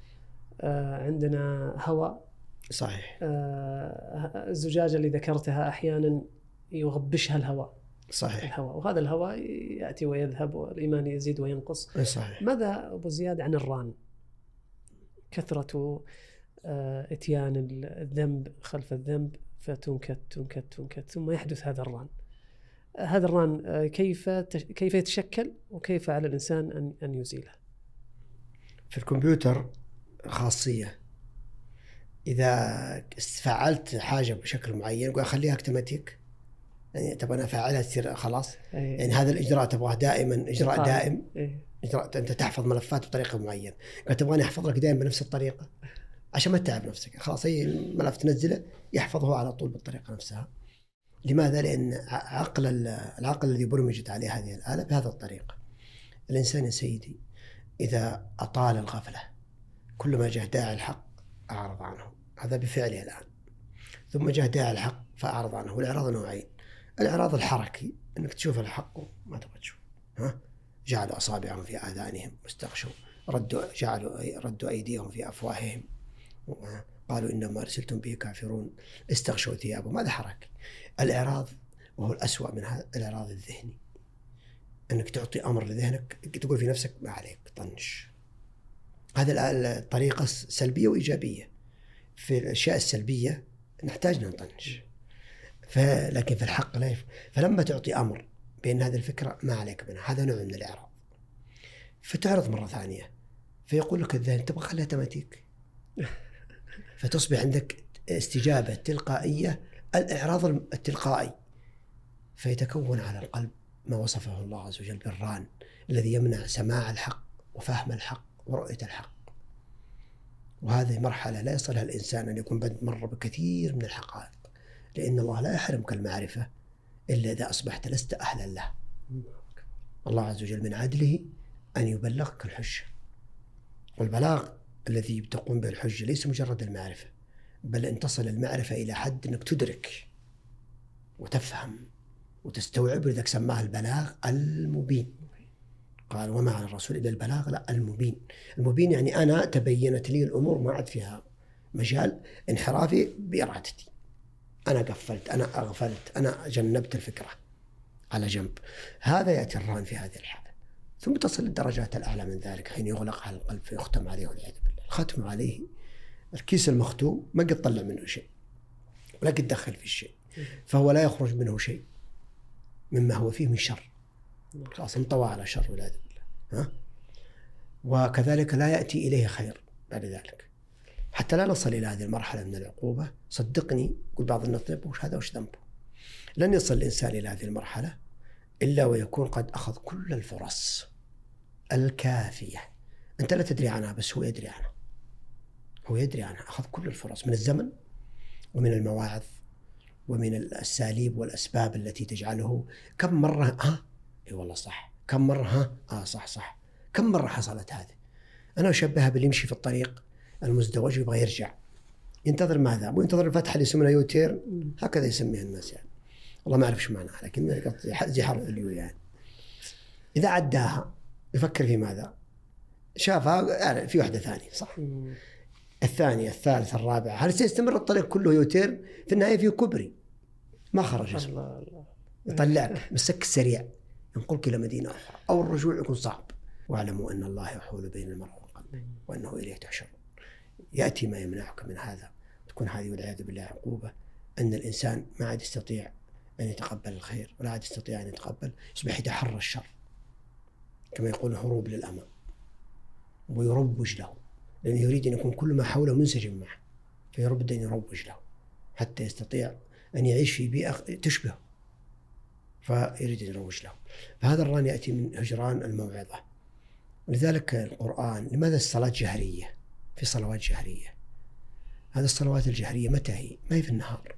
عندنا هواء. صحيح. الزجاجة اللي ذكرتها أحيانا يغبشها الهواء. صحيح. الهواء، وهذا الهواء يأتي ويذهب والإيمان يزيد وينقص. صحيح. ماذا أبو زياد عن الران؟ كثرة إتيان الذنب خلف الذنب فتنكت تنكت تنكت ثم يحدث هذا الران. هذا الران كيف كيف يتشكل وكيف على الإنسان أن أن يزيله؟ في الكمبيوتر خاصية إذا فعلت حاجة بشكل معين يقول أخليها أوتوماتيك، يعني تبغى أنا أفعلها تصير خلاص. أيه. يعني هذا الإجراء تبغاه دائما إجراء طبعا. دائم. أيه. إجراء أنت تحفظ ملفات بطريقة معينة، قال تبغاني أحفظ لك دائما بنفس الطريقة عشان ما تتعب نفسك، خلاص أي ملف تنزله يحفظه على طول بالطريقة نفسها. لماذا؟ لأن عقل العقل الذي برمجت عليه هذه الآلة بهذا الطريقة. الإنسان يا سيدي إذا أطال الغفلة كل ما جاء داعي الحق أعرض عنه، هذا بفعله الآن. ثم جاء داعي الحق فأعرض عنه. والإعراض نوعين: الإعراض الحركي أنك تشوف الحق وما تبغى تشوف، ها جعلوا أصابعهم في آذانهم واستغشوا، ردوا جعلوا ردوا أيديهم في أفواههم قالوا إنما أرسلتم به كافرون، استغشوا ثيابهم، هذا حركي. الإعراض وهو الأسوأ من هذا الإعراض الذهني، أنك تعطي أمر لذهنك تقول في نفسك ما عليك طنش. هذا الطريقة سلبية وإيجابية. في الأشياء السلبية نحتاج نطنش، لكن في الحق لا يف... فلما تعطي أمر بأن هذه الفكرة ما عليك منها، هذا نوع من الإعراض. فتعرض مرة ثانية فيقول لك الذهن تبغى خليها تماتيك، فتصبح عندك استجابة تلقائية، الإعراض التلقائي، فيتكون على القلب ما وصفه الله عز وجل بالران الذي يمنع سماع الحق وفهم الحق ورؤية الحق. وهذه مرحلة لا يصلها الإنسان أن يكون بد مر بكثير من الحقائق، لأن الله لا يحرمك المعرفة إلا إذا أصبحت لست أهلا له. الله عز وجل من عدله أن يبلغك الحجة، والبلاغ الذي تقوم به الحجة ليس مجرد المعرفة، بل أن تصل المعرفة إلى حد أنك تدرك وتفهم وتستوعب، لذلك سماه البلاغ المبين. قال وما على الرسول إلا البلاغ، لا المبين. المبين يعني أنا تبينت لي الأمور ما عاد فيها مجال انحرافي بإرادتي، أنا قفلت، أنا أغفلت، أنا جنبت الفكرة على جنب. هذا يأتي الران في هذه الحالة. ثم تصل للدرجات الأعلى من ذلك حين يغلق على القلب فيختم عليه والعياذ بالله. الختم عليه الكيس المختوم ما قد طلع منه شيء ولا قد دخل في الشيء، فهو لا يخرج منه شيء مما هو فيه من شر، خلاص انطوى على شر والعياذ بالله. ها؟ وكذلك لا يأتي إليه خير بعد ذلك، حتى لا نصل إلى هذه المرحلة من العقوبة. صدقني يقول بعض الناس طيب وش هذا وش ذنبه؟ لن يصل الإنسان إلى هذه المرحلة إلا ويكون قد أخذ كل الفرص الكافية. أنت لا تدري عنها بس هو يدري عنها، هو يدري عنها، أخذ كل الفرص من الزمن ومن المواعظ ومن الأساليب والأسباب التي تجعله كم مرة ها إيه والله صح، كم مرة ها آه صح صح، كم مرة حصلت هذه. أنا أشبهها باللي يمشي في الطريق المزدوج يبغى يرجع، ينتظر ماذا؟ وينتظر الفتحة اللي يسمونها يوتير، هكذا يسميها الناس يعني، والله ما أعرف شو معناها لكن زي حرف اليو يعني. إذا عداها يفكر في ماذا؟ شافها يعني في واحدة ثانية صح، الثانية الثالثة الرابعة، هل سيستمر الطريق كله يوتير؟ في النهاية فيه كبري ما خرج اسمه، يطلعك بالسك السريع ينقلك إلى مدينة أخرى، أو الرجوع يكون صعب. واعلموا أن الله يحول بين المرء والقلب وأنه إليه تحشر. يأتي ما يمنعك من هذا، تكون هذه والعياذ بالله عقوبة، أن الإنسان ما عاد يستطيع أن يتقبل الخير ولا عاد يستطيع أن يتقبل، يصبح يتحرى الشر كما يقول هروب للأمام ويروج له، لأنه يريد أن يكون كل ما حوله منسجم معه، فيربد أن يروج له حتى يستطيع أن يعيش في بيئة تشبه، فيريد أن يروج له. فهذا الران يأتي من هجران الموعظة. ولذلك القرآن لماذا الصلاة جهرية؟ في صلوات جهرية، هذه الصلوات الجهرية متى هي؟ ما هي في النهار،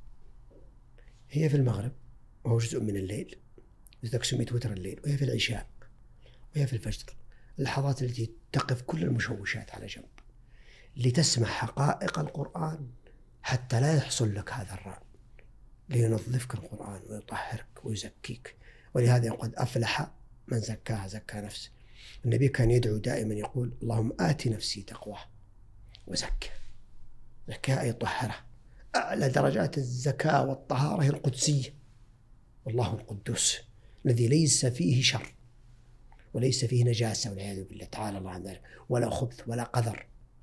هي في المغرب وهو جزء من الليل، لذلك سميت وتر الليل، وهي في العشاء، وهي في الفجر، اللحظات التي تقف كل المشوشات على جنب لتسمع حقائق القرآن حتى لا يحصل لك هذا الران، لينظفك القرآن ويطهرك ويزكيك. ولهذا قد أفلح من زكاها زكى نفسه. النبي كان يدعو دائما يقول اللهم آت نفسي تقواه وزكها، زكاها أي طهرها. أعلى درجات الزكاة والطهارة هي القدسية، والله القدوس الذي ليس فيه شر وليس فيه نجاسة والعياذ بالله تعالى الله عن ذلك، ولا خبث ولا قذر،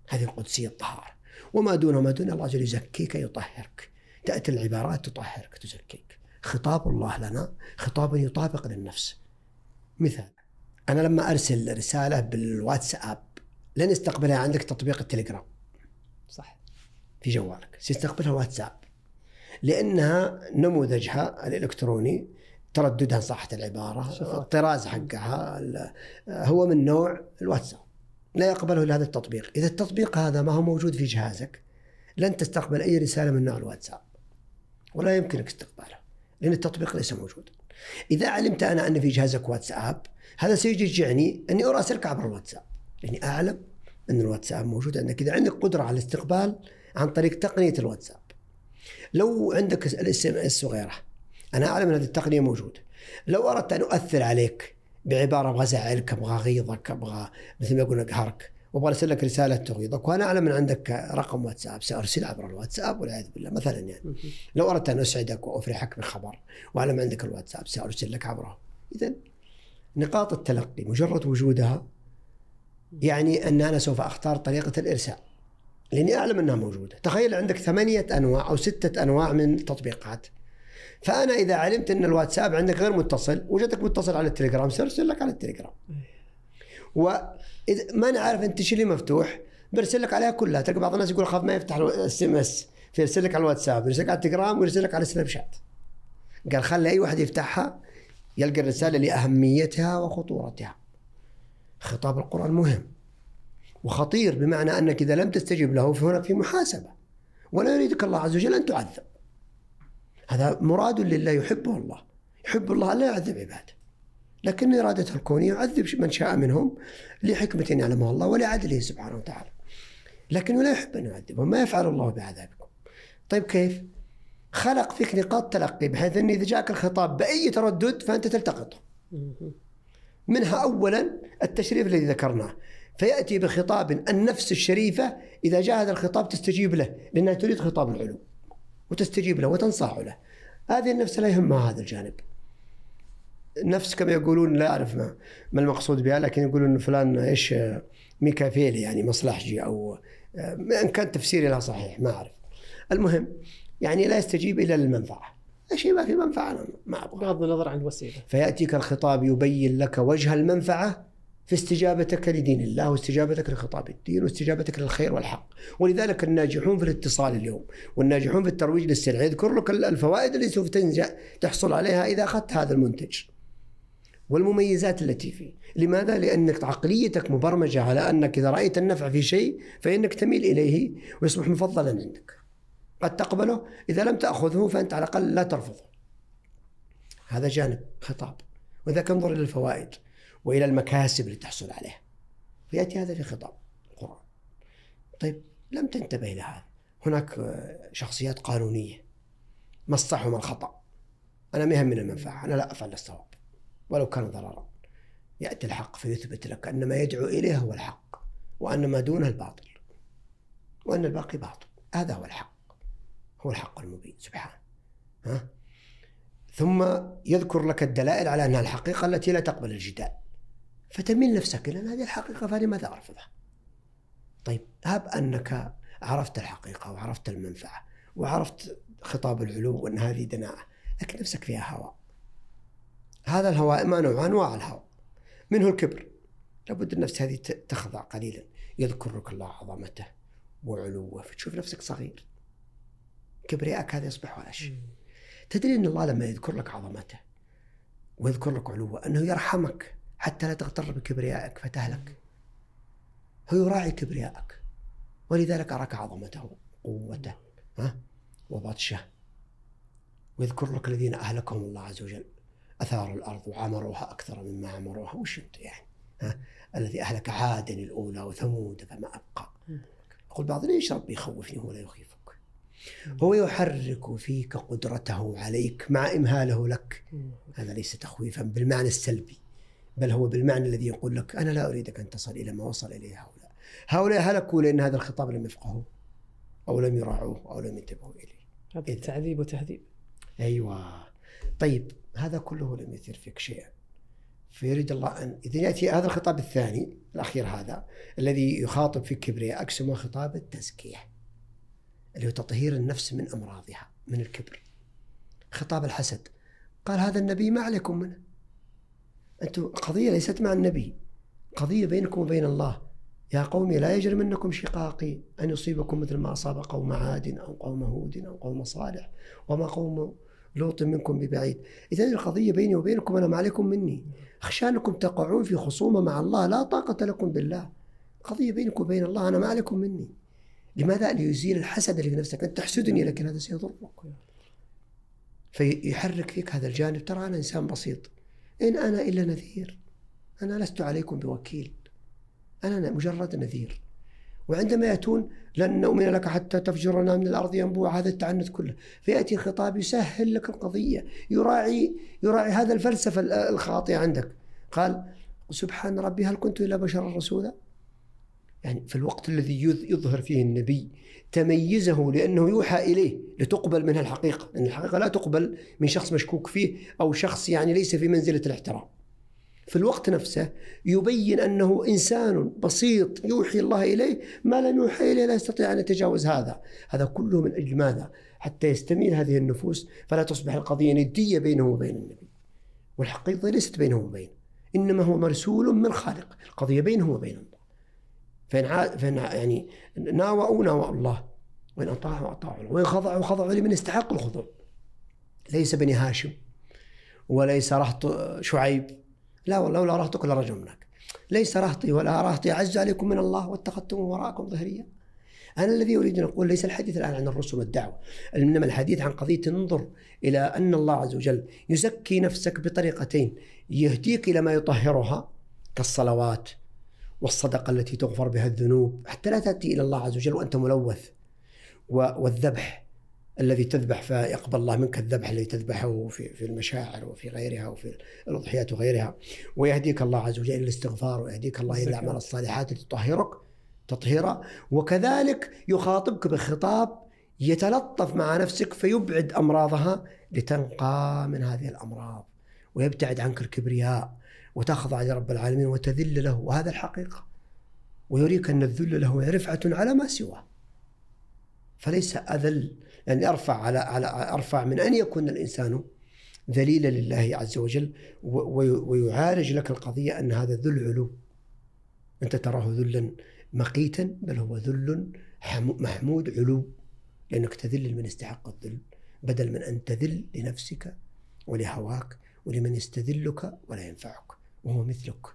هذه القدسية الطهارة. وما دونه ما دون الله جل يزكيك يطهرك، تأتي العبارات تطهرك تزكيك. خطاب الله لنا خطاب يطابق للنفس. مثال، أنا لما أرسل رسالة بالواتساب لن يستقبلها عندك تطبيق التليجرام، صح، في جوالك سيستقبلها الواتساب، لأنها نموذجها الإلكتروني، ترددها صحة العبارة، الطراز حقها هو من نوع الواتساب، لا يقبله إلا هذا التطبيق. إذا التطبيق هذا ما هو موجود في جهازك لن تستقبل أي رسالة من نوع الواتساب، ولا يمكنك استقبالها لأن التطبيق ليس موجود. إذا علمت أنا أن في جهازك واتساب، هذا سيشجعني أني أراسلك عبر الواتساب، لأني أعلم أن الواتساب موجود عندك. إذا عندك قدرة على الاستقبال عن طريق تقنية الواتساب، لو عندك الاس ام اس وغيره، أنا أعلم أن هذه التقنية موجودة. لو أردت أن أؤثر عليك بعبارة أبغى أزعلك، أبغى أغيظك، أبغى مثل ما يقول أقهرك، وأبغى أرسل لك رسالة تغيظك، وأنا أعلم أن عندك رقم واتساب، سأرسل عبر الواتساب والعياذ بالله مثلا. يعني لو أردت أن أسعدك وأفرحك بخبر وأعلم عندك الواتساب، سأرسل لك عبره. إذن نقاط التلقي مجرد وجودها يعني أن أنا سوف أختار طريقة الإرسال لأني أعلم أنها موجودة. تخيل عندك ثمانية أنواع أو ستة أنواع من التطبيقات، فأنا إذا علمت أن الواتساب عندك غير متصل، وجدتك متصل على التليجرام، سأرسل لك على التليجرام. وإذا ما نعرف أنت شو اللي مفتوح برسل لك عليها كلها. تلقى بعض الناس يقول خاف ما يفتح الاس ام اس، فيرسل لك على الواتساب، يرسل لك على التليجرام، ويرسل لك على السناب شات. قال خلي أي واحد يفتحها يلقى الرسالة لأهميتها وخطورتها. خطاب القرآن مهم وخطير، بمعنى أنك إذا لم تستجب له فهناك في محاسبة، ولا يريدك الله عز وجل أن تعذب. هذا مراد لله، يحبه الله، يحب الله أن لا يعذب عباده، لكن إرادته الكونية يعذب من شاء منهم لحكمة يعلمها الله ولعدله سبحانه وتعالى، لكنه لا يحب أن يعذبهم. ما يفعل الله بعذابكم. طيب كيف؟ خلق فيك نقاط تلقي بحيث أن إذا جاءك الخطاب بأي تردد فأنت تلتقطه. منها أولا التشريف الذي ذكرناه، فيأتي بخطاب النفس الشريفة إذا جاء هذا الخطاب تستجيب له، لأنها تريد خطاب العلو وتستجيب له وتنصاع له. هذه النفس لا يهمها هذا الجانب. النفس كما يقولون، لا أعرف ما, ما المقصود بها، لكن يقولون فلان إيش ميكافيلي، يعني مصلحجي، أو إن كان تفسيري لا صحيح ما أعرف. المهم يعني لا يستجيب إلا للمنفعة، شيء ما في منفعة أنا ما أبغى، بغض النظر عن الوسيلة. فيأتيك الخطاب يبين لك وجه المنفعة في استجابتك لدين الله، واستجابتك لخطاب الدين، واستجابتك للخير والحق. ولذلك الناجحون في الاتصال اليوم والناجحون في الترويج للسلع يذكر لك الفوائد اللي سوف تحصل عليها إذا أخذت هذا المنتج والمميزات التي فيه. لماذا؟ لأنك عقليتك مبرمجة على أنك إذا رأيت النفع في شيء فإنك تميل إليه ويصبح مفضلا عندك، قد تقبله، إذا لم تأخذه فأنت على الأقل لا ترفضه. هذا جانب خطاب. وإذا انظر إلى الفوائد وإلى المكاسب اللي تحصل عليها، فيأتي هذا في خطاب القرآن. طيب لم تنتبه إلى هذا، هناك شخصيات قانونية، ما الصح وما الخطأ، أنا مهم من المنفعة، أنا لا أفعل الصواب ولو كان ضررا. يأتي الحق فيثبت لك أن ما يدعو إليه هو الحق، وأن ما دونه الباطل، وأن الباقي باطل. هذا هو الحق، هو الحق المبين سبحانه. ها؟ ثم يذكر لك الدلائل على أنها الحقيقة التي لا تقبل الجدال، فتميل نفسك إلى هذه الحقيقة، فلماذا أرفضها؟ طيب هب أنك عرفت الحقيقة وعرفت المنفعة وعرفت خطاب العلو وأن هذه دناءة، لكن نفسك فيها هواء. هذا الهواء ما نوع أنواع الهواء، منه الكبر. لابد النفس هذه تخضع قليلا، يذكر لك الله عظمته وعلوه، فتشوف نفسك صغير، كبرياءك هذا يصبح ولا شيء. تدري أن الله لما يذكر لك عظمته ويذكر لك علوه أنه يرحمك حتى لا تغتر بكبريائك فتهلك. هو يراعي كبريائك، ولذلك أراك عظمته قوته ها وبطشه. ويذكر لك الذين أهلكهم الله عز وجل، أثاروا الأرض وعمروها أكثر مما عمروها. وش أنت يعني؟ ها؟ الذي أهلك عادا الأولى وثمود فما أبقى. يقول بعض ليش ربي يخوفني ولا يخيفك؟ هو يحرك فيك قدرته عليك مع إمهاله لك. هذا ليس تخويفا بالمعنى السلبي، بل هو بالمعنى الذي يقول لك أنا لا أريدك أن تصل إلى ما وصل إليه هؤلاء. هؤلاء هلكوا لأن هذا الخطاب لم يفقهوه أو لم يراعوه أو لم ينتبهوا إليه. هذا تعذيب وتهذيب. أيوة. طيب هذا كله لم يثير فيك شيئا، فيريد الله أن إذا يأتي هذا الخطاب الثاني الأخير هذا الذي يخاطب في كبرياء أقسم خطاب التزكية اللي هو تطهير النفس من أمراضها من الكبر. خطاب الحسد قال هذا النبي ما عليكم منه، أنتم قضية ليست مع النبي، قضية بينكم وبين الله. يا قوم لا يجرمنكم شقاقي أن يصيبكم مثل ما أصاب قوم عاد أو قوم هود أو قوم صالح وما قوم لوط منكم ببعيد. إذن القضية بيني وبينكم أنا ما عليكم مني، أخشى أنكم تقعون في خصومة مع الله لا طاقة لكم بالله. قضية بينكم وبين الله أنا ما عليكم مني. لماذا؟ ليزيل الحسد اللي في نفسك. أنت تحسدني لكن هذا سيضرك، فيحرك فيك هذا الجانب. ترى أنا إنسان بسيط، إن أنا إلا نذير، أنا لست عليكم بوكيل، أنا مجرد نذير. وعندما يأتون لن نؤمن لك حتى تفجر لنا من الأرض ينبوع، هذا التعنت كله. فيأتي الخطاب يسهل لك القضية، يراعي يراعي هذا الفلسفة الخاطئة عندك. قال سبحان ربي هل كنت إلا بشرا رسولا. يعني في الوقت الذي يظهر فيه النبي تميزه لأنه يوحى إليه لتقبل منها الحقيقة، لأن الحقيقة لا تقبل من شخص مشكوك فيه أو شخص يعني ليس في منزلة الاحترام. في الوقت نفسه يبين أنه إنسان بسيط يوحي الله إليه ما لم يوحي إليه، لا يستطيع أن يتجاوز هذا. هذا كله من أجل ماذا؟ حتى يستميل هذه النفوس، فلا تصبح القضية ندية بينه وبين النبي، والحقيقة ليست بينه وبينه، إنما هو مرسول من خالق. القضية بينه وبين الله. فإن, فإن يعني ناوأوا ناوأ الله، وإن أطاعوا أطاعوا الله، وإن خضعوا خضعوا لمن استحق الخضوع. ليس بني هاشم وليس رهط شعيب، لا والله ولا رهطك ولا رجمناك. ليس رهطي ولا رهطي أعز عليكم من الله واتخذتم وراءكم ظهريا. أنا الذي أريد أن أقول ليس الحديث الآن عن الرسل والدعوة، إنما الحديث عن قضية تنظر إلى أن الله عز وجل يزكي نفسك بطريقتين، يهديك إلى ما يطهرها كالصلوات والصدقة التي تغفر بها الذنوب حتى لا تأتي إلى الله عز وجل وأنت ملوث، والذبح الذي تذبح فيقبل الله منك الذبح الذي تذبحه في في المشاعر وفي غيرها وفي الأضحيات وغيرها. ويهديك الله عز وجل إلى الاستغفار، ويهديك الله إلى الأعمال الصالحات التي تطهرك تطهيرا. وكذلك يخاطبك بخطاب يتلطف مع نفسك فيبعد أمراضها لتنقى من هذه الأمراض، ويبتعد عنك الكبرياء وتخضع لرب العالمين وتذل له، وهذا الحقيقة. ويريك أن الذل له رفعة على ما سواه، فليس أذل يعني أرفع على على أرفع من أن يكون الإنسان ذليلا لله عز وجل. ويعالج لك القضية أن هذا ذل علو، أنت تراه ذلا مقيتا، بل هو ذل محمود علو، لأنك تذل من استحق الذل بدل من أن تذل لنفسك ولهواك ولمن يستذلك ولا ينفعك وهو مثلك.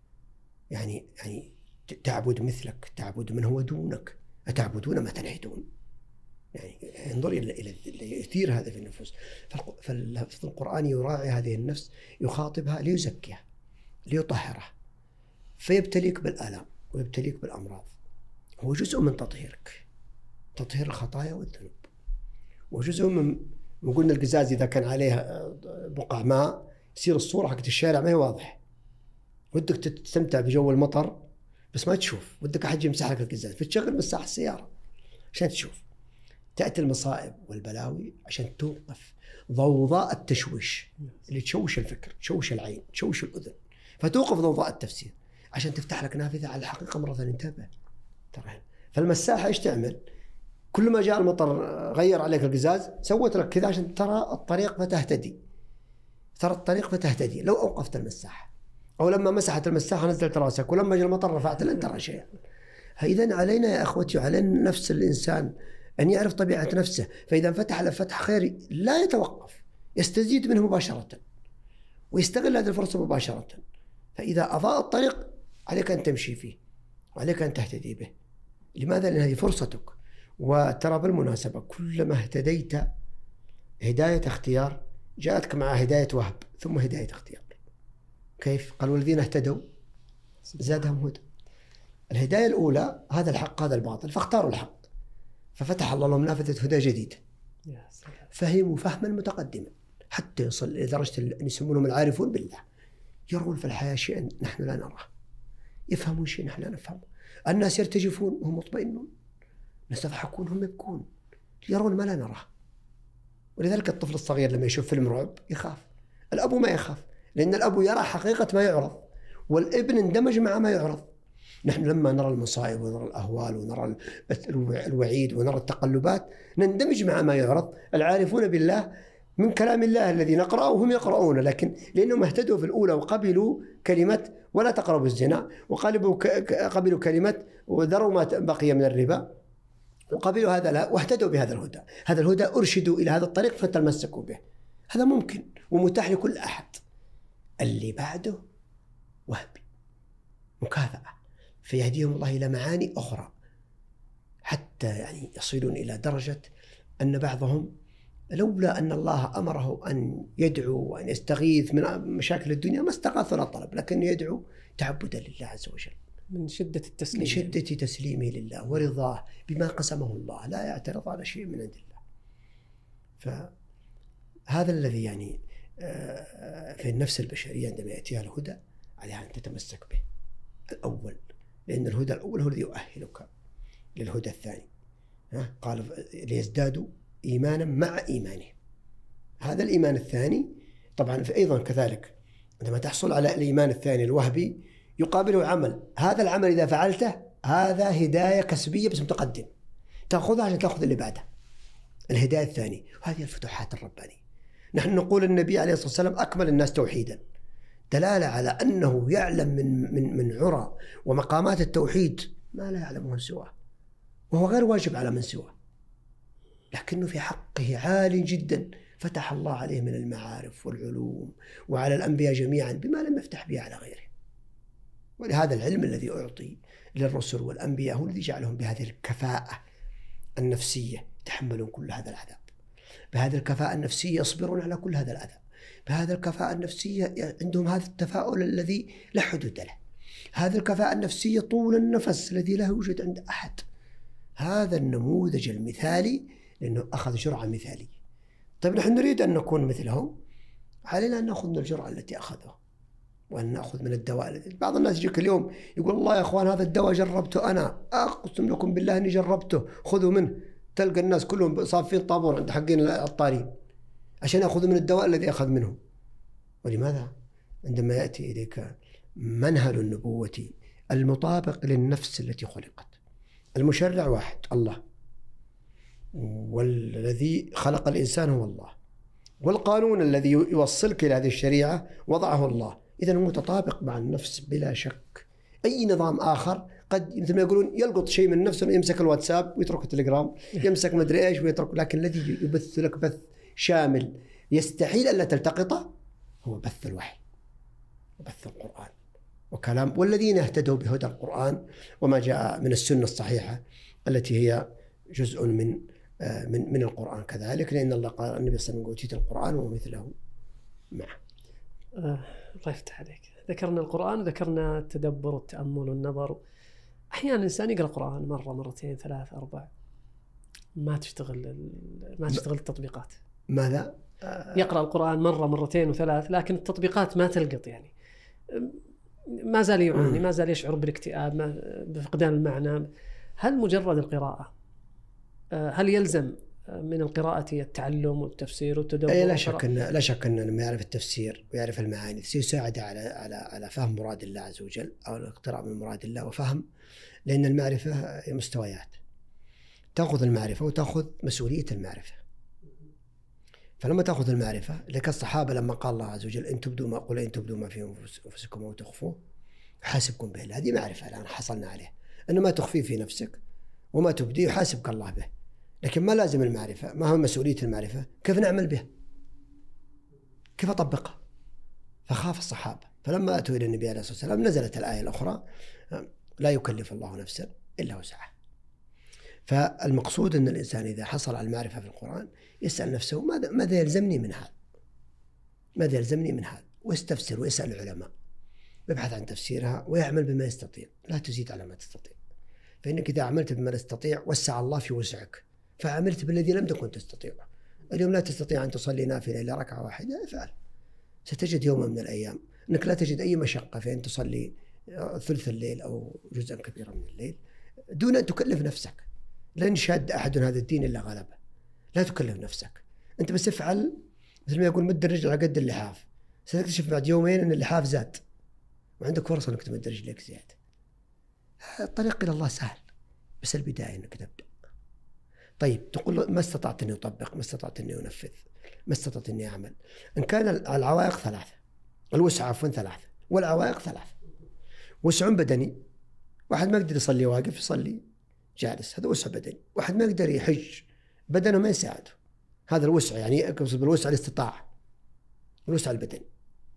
يعني يعني تعبد مثلك، تعبد من هو دونك، أتعبدون ما تنحتون. يعني انظر إلى اللي يثير هذا في النفوس. فاللفظ القرآني يراعي هذه النفس، يخاطبها ليزكيها ليطهرها، فيبتليك بالآلام ويبتليك بالأمراض. هو جزء من تطهيرك، تطهير الخطايا والذنوب، وجزء من قلنا القزاز إذا كان عليه بقع ماء يصير الصورة حقت الشارع ما هي واضح، ودك تستمتع بجو المطر بس ما تشوف، ودك أحد يمسح لك القزاز فتشغل مساح السيارة عشان تشوف. تأتي المصائب والبلاوي عشان توقف ضوضاء التشويش اللي تشوش الفكر، تشوش العين، تشوش الأذن، فتوقف ضوضاء التفسير عشان تفتح لك نافذة على الحقيقة مرة ثانية. انتبه ترى. فالمساحة ايش تعمل؟ كل ما جاء المطر غير عليك القزاز، سوت لك كذا عشان ترى الطريق فتهتدي، ترى الطريق فتهتدي. لو أوقفت المساحة أو لما مسحت المساحة نزلت راسك، ولما جاء المطر رفعت لن ترى شيئا. إذن علينا يا أخوتي، علينا نفس الإنسان أن يعرف طبيعة نفسه، فإذا فتح له فتح خيري لا يتوقف، يستزيد منه مباشرة ويستغل هذه الفرصة مباشرة. فإذا أضاء الطريق عليك أن تمشي فيه وعليك أن تهتدي به. لماذا؟ لأن هذه فرصتك. وترى بالمناسبة كلما اهتديت هداية اختيار جاءتك مع هداية وهب ثم هداية اختيار. كيف؟ قال والذين اهتدوا زادهم هدى. الهداية الأولى هذا الحق هذا الباطل فاختاروا الحق، ففتح الله لهم نافذة هدى جديدة، فهموا فهما متقدما حتى يصل إلى درجة أن يسمونهم العارفون بالله، يرون في الحياة شيئا نحن لا نراه، يفهمون شيء نحن لا نفهمه. الناس يرتجفون وهم مطمئنون، الناس يضحكون هم يبكون، يرون ما لا نراه. ولذلك الطفل الصغير لما يشوف فيلم رعب يخاف، الأب ما يخاف، لأن الأب يرى حقيقة ما يعرض، والابن اندمج مع ما يعرض. نحن لما نرى المصائب ونرى الأهوال ونرى الوعيد ونرى التقلبات نندمج مع ما يعرض. العارفون بالله من كلام الله الذي نقرأه وهم يقرؤون، لكن لأنهم اهتدوا في الأولى وقبلوا كلمة ولا تقربوا الزنا، وقبلوا كلمة وذروا ما بقي من الربا، وقبلوا هذا لا، واهتدوا بهذا الهدى. هذا الهدى أرشدوا إلى هذا الطريق فتمسكوا به. هذا ممكن ومتاح لكل أحد. اللي بعده وهبي، مكافأة، فيهديهم الله إلى معاني أخرى، حتى يعني يصلون إلى درجة أن بعضهم لولا أن الله أمره أن يدعو وأن يستغيث من مشاكل الدنيا ما استغاث ولا طلب، لكن يدعو تعبدا لله عز وجل من شدة التسليم، من شدة تسليمه لله ورضاه بما قسمه الله، لا يعترض على شيء من عند الله. فهذا الذي يعني في النفس البشرية عندما يأتيها الهدى عليها أن تتمسك به الأول، لأن الهدى الأول هو الذي يؤهلك للهدى الثاني. قال ليزدادوا إيمانا مع إيمانه. هذا الإيمان الثاني طبعا أيضا كذلك عندما تحصل على الإيمان الثاني الوهبي يقابله عمل. هذا العمل إذا فعلته هذا هداية كسبية بس متقدم، تأخذها عشان تأخذ اللي بعده، الهداية الثانية. وهذه الفتوحات الربانية. نحن نقول النبي عليه الصلاة والسلام أكمل الناس توحيدا، دلالة على أنه يعلم من من من عرى ومقامات التوحيد ما لا يعلمه سواه، وهو غير واجب على من سواه، لكنه في حقه عال جدا. فتح الله عليه من المعارف والعلوم وعلى الأنبياء جميعا بما لم يفتح به على غيره. ولهذا العلم الذي أعطي للرسل والأنبياء هو الذي جعلهم بهذه الكفاءة النفسية يتحملون كل هذا العذاب، بهذه الكفاءة النفسية يصبرون على كل هذا العذاب، بهذه الكفاءة النفسية عندهم هذا التفاؤل الذي لا حدود له، هذه الكفاءة النفسية طول النفس الذي لا يوجد عند أحد. هذا النموذج المثالي لأنه أخذ جرعة مثالية. طيب نحن نريد أن نكون مثلهم، علينا أن نأخذ من الجرعة التي أخذها وأن نأخذ من الدواء الذي بعض الناس يجيك اليوم يقول الله يا أخوان هذا الدواء جربته أنا، أقسم لكم بالله أني جربته خذوا منه. تلقى الناس كلهم صافين طابور عند حقين العطارين عشان يأخذوا من الدواء الذي أخذ منه. ولماذا؟ عندما يأتي إليك منهل النبوة المطابق للنفس التي خلقت، المشرع واحد الله، والذي خلق الإنسان هو الله، والقانون الذي يوصلك إلى هذه الشريعة وضعه الله، إذن هو متطابق مع النفس بلا شك. أي نظام آخر قد مثل ما يقولون يلقط شيء من نفسه، يمسك الواتساب ويترك التليجرام، يمسك مدري إيش ويترك، لكن الذي يبث لك بث شامل يستحيل ألا تلتقطه هو بث الوحي وبث القرآن وكلام، والذين اهتدوا بهدى القرآن وما جاء من السنة الصحيحة التي هي جزء من من من القرآن كذلك، لأن الله قال النبي صلى الله عليه وسلم أوتيت القرآن ومثله معه. الله يفتح عليك. ذكرنا القرآن وذكرنا التدبر والتأمل والنظر. أحيانا الإنسان يقرأ القرآن مرة مرتين ثلاث أربع ما تشتغل ما تشتغل التطبيقات. ماذا؟ يقرأ القرآن مرة مرتين وثلاث لكن التطبيقات ما تلقط، يعني ما زال يعاني، ما زال يشعر بالاكتئاب، بفقدان المعنى. هل مجرد القراءة، هل يلزم من القراءة التعلم والتفسير والتدبر؟ أي لا شك أن لا شك أن لما يعرف التفسير ويعرف المعاني سيساعد على على على فهم مراد الله عز وجل أو الاقتراب من مراد الله وفهم، لأن المعرفة مستويات، تأخذ المعرفة وتأخذ مسؤولية المعرفة. فلما تأخذ المعرفة لك الصحابة لما قال الله عز وجل إن تبدوا ما قل إن تبدوا ما في أنفسكم أو تخفوه يحاسبكم به، هذه معرفة الآن حصلنا عليه، أن ما تخفيه في نفسك وما تبديه يحاسبك الله به. لكن ما لازم المعرفة، ما هو مسؤولية المعرفة؟ كيف نعمل به؟ كيف أطبقها؟ فخاف الصحابة، فلما أتوا إلى النبي عليه الصلاة والسلام نزلت الآية الأخرى لا يكلف الله نفسا إلا وسعها. فالمقصود أن الإنسان إذا حصل على المعرفة في القرآن يسأل نفسه ماذا ماذا يلزمني من هذا؟ ماذا يلزمني من هذا؟ ويستفسر ويسأل العلماء، يبحث عن تفسيرها ويعمل بما يستطيع، لا تزيد على ما تستطيع، فإنك إذا عملت بما تستطيع وسع الله في وسعك، فعملت بالذي لم تكن تستطيع. اليوم لا تستطيع أن تصلي نافلة إلا ركعة واحدة، افعل، ستجد يوما من الأيام أنك لا تجد أي مشقة في أن تصلي ثلث الليل أو جزءا كبيرا من الليل دون أن تكلف نفسك. لن شاد أحد هذا الدين إلا غلبه، لا تكلف نفسك، أنت بس افعل مثل ما يقول مد الرجل على قد اللحاف، ستكتشف بعد يومين أن اللحاف زاد وعندك فرصة أنك تمد رجلك زيادة. الطريق إلى الله سهل، بس البداية أنك تبدأ. طيب تقول له ما استطعت أني أطبق، ما استطعت أني أنفذ، ما استطعت أني أعمل. إن كان العوائق ثلاثة، الوسع عفوا ثلاثة، والعوائق ثلاثة. وسع بدني، واحد ما يقدر يصلي واقف يصلي جالس، هذا وسع بدني. واحد ما يقدر يحج، بدنه ما يساعده، هذا الوسع، يعني أقصد بالوسع الاستطاعة، الوسع البدني.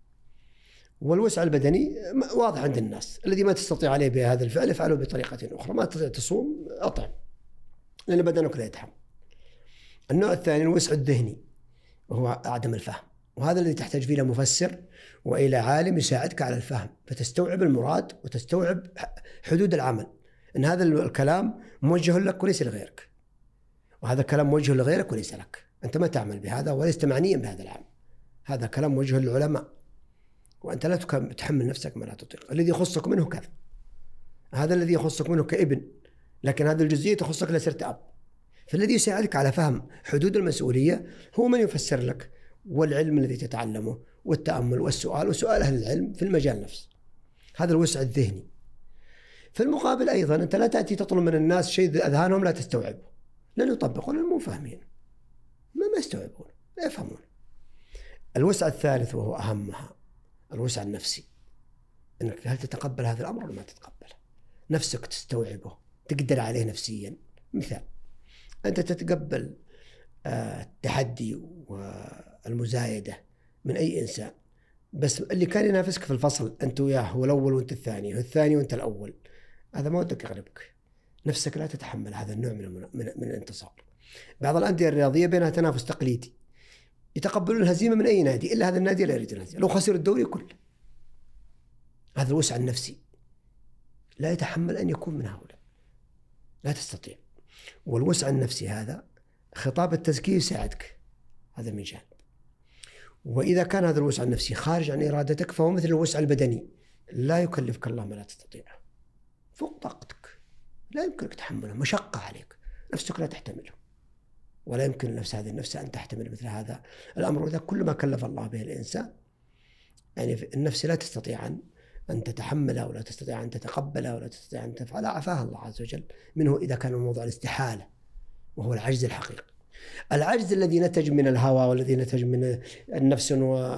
والوسع البدني واضح عند الناس، الذي ما تستطيع عليه بهذا الفعل افعله بطريقة أخرى. ما تستطيع تصوم أطعم، لأن بدنك لا يتحمل. النوع الثاني الوسع الذهني، وهو عدم الفهم، وهذا الذي تحتاج فيه إلى مفسر وإلى عالم يساعدك على الفهم، فتستوعب المراد وتستوعب حدود العمل، إن هذا الكلام موجه لك وليس لغيرك، وهذا الكلام موجه لغيرك وليس لك. أنت ما تعمل بهذا ولست معنيا بهذا العمل، هذا كلام موجه للعلماء، وأنت لا تحمل نفسك ما لا تطيق. الذي يخصك منه كذا، هذا الذي يخصك منه كابن، لكن هذه الجزئية تخصك لصرت أب. فالذي يساعدك على فهم حدود المسؤولية هو من يفسر لك، والعلم الذي تتعلمه والتأمل والسؤال وسؤال أهل العلم في المجال نفسه، هذا الوسع الذهني. في المقابل أيضا أنت لا تأتي تطلب من الناس شيء أذهانهم لا تستوعبه، لن يطبقون، لأنهم مو فاهمين، ما ما يستوعبون، لا يفهمون. الوسع الثالث وهو أهمها، الوسع النفسي، أنك هل تتقبل هذا الأمر ولا ما تتقبله، نفسك تستوعبه، تقدر عليه نفسيا. مثال، أنت تتقبل التحدي والمزايدة من أي إنسان، بس اللي كان ينافسك في الفصل أنت وياه هو الأول وأنت الثاني، هو الثاني وأنت الأول، هذا ما ودك يغلبك، نفسك لا تتحمل هذا النوع من من, من الانتصار. بعض الأندية الرياضية بينها تنافس تقليدي، يتقبلون الهزيمة من أي نادي، إلا هذا النادي لا يريد الهزيمة، لو خسر الدوري كله. هذا الوسع النفسي لا يتحمل أن يكون من هؤلاء، لا تستطيع. والوسع النفسي هذا خطاب التزكية يساعدك، هذا من جانب. وإذا كان هذا الوسع النفسي خارج عن إرادتك فهو مثل الوسع البدني، لا يكلفك الله ما لا تستطيعه، فوق طاقتك، لا يمكنك تحمله، مشقة عليك، نفسك لا تحتمله، ولا يمكن نفس هذه النفس أن تحتمل مثل هذا الأمر. وإذا كل ما كلف الله به الإنسان، يعني النفس لا تستطيع أن تتحمله ولا تستطيع أن تتقبله ولا تستطيع أن تفعله، عفاها الله عز وجل منه إذا كان الموضوع الاستحالة، وهو العجز الحقيقي. العجز الذي نتج من الهوى والذي نتج من النفس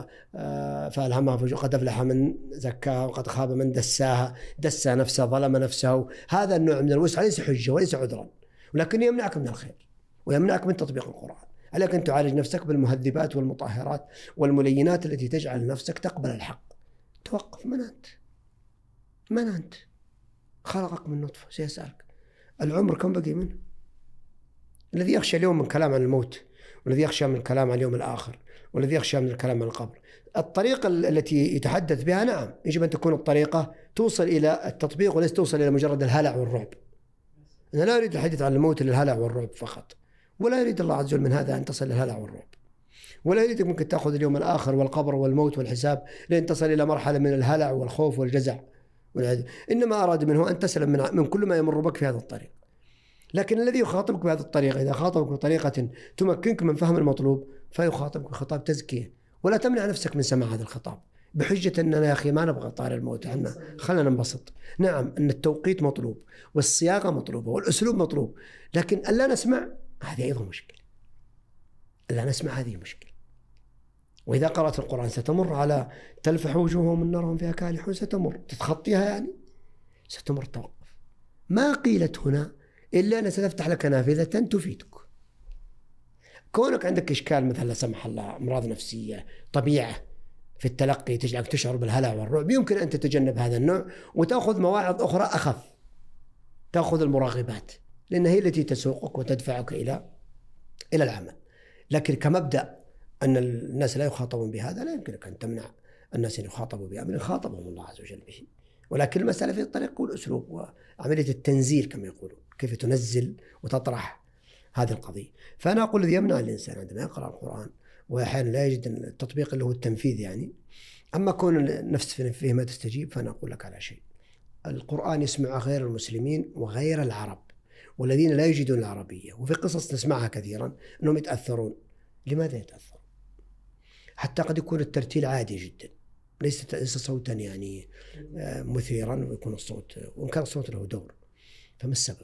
فألهمها فجورها، قد أفلح من زكاها وقد خاب من دساها، دسى نفسه، ظلم نفسه. هذا النوع من الوسع ليس حجة وليس عذرا، ولكن يمنعك من الخير ويمنعك من تطبيق القرآن. عليك أن تعالج نفسك بالمهذبات والمطهرات والملينات التي تجعل نفسك تقبل الحق. توقف، من أنت؟ من أنت؟ خلقك من نطفة، سيسألك العمر كم بقي منه؟ الذي يخشى اليوم من كلام عن الموت، والذي يخشى من الكلام عن اليوم الآخر، والذي يخشى من الكلام عن القبر. الطريقة التي يتحدث بها نعم يجب أن تكون الطريقة توصل إلى التطبيق وليس توصل إلى مجرد الهلع والرعب. أنا لا أريد الحديث عن الموت للهلع والرعب فقط، ولا يريد الله عز وجل من هذا أن تصل للهلع والرعب، ولا يريدك ممكن تأخذ اليوم الآخر والقبر والموت والحساب لين تصل إلى مرحلة من الهلع والخوف والجزع. إنما أراد منه أن تسلم من, من كل ما يمر بك في هذا الطريق. لكن الذي يخاطبك بهذه الطريقة إذا خاطبك بطريقة تمكنك من فهم المطلوب فيخاطبك بخطاب تزكية، ولا تمنع نفسك من سماع هذا الخطاب بحجة أننا يا أخي ما نبغى طار الموت عنا، خلنا ننبسط. نعم أن التوقيت مطلوب والصياغة مطلوبة والأسلوب مطلوب، لكن ألا نسمع هذه أيضا مشكلة، ألا نسمع هذه مشكلة. وإذا قرأت القرآن ستمر على تلفح وجوههم من نارهم فيها كالحون، ستمر تتخطيها، يعني ستمر توقف. ما قيلت هنا إلا أن ستفتح لك نافذة تفيدك. كونك عندك إشكال مثل لا سمح الله أمراض نفسية، طبيعة في التلقي تجعلك تشعر بالهلع والرعب، يمكن أن تتجنب هذا النوع وتأخذ مواعظ أخرى أخف، تأخذ المراغبات، لأن هي التي تسوقك وتدفعك إلى إلى العمل. لكن كمبدأ أن الناس لا يخاطبون بهذا، لا يمكنك أن تمنع الناس أن يخاطبوا بها، من خاطبهم الله عز وجل به. ولكن المسألة في الطريق والأسلوب وعملية التنزيل كما يقولون، كيف تنزل وتطرح هذه القضية. فأنا أقول الذي يمنع الإنسان عندما يقرأ القرآن وأحيانا لا يجد التطبيق اللي هو التنفيذ، يعني أما كون النفس فيه ما تستجيب، فأنا أقول لك على شيء: القرآن يسمع غير المسلمين وغير العرب والذين لا يجدون العربية، وفي قصص نسمعها كثيرا أنهم يتأثرون. لماذا يتأثرون؟ حتى قد يكون الترتيل عادي جدا، ليس ليس صوتا يعني مثيرا، ويكون الصوت وإن كان الصوت له دور. فما السبب؟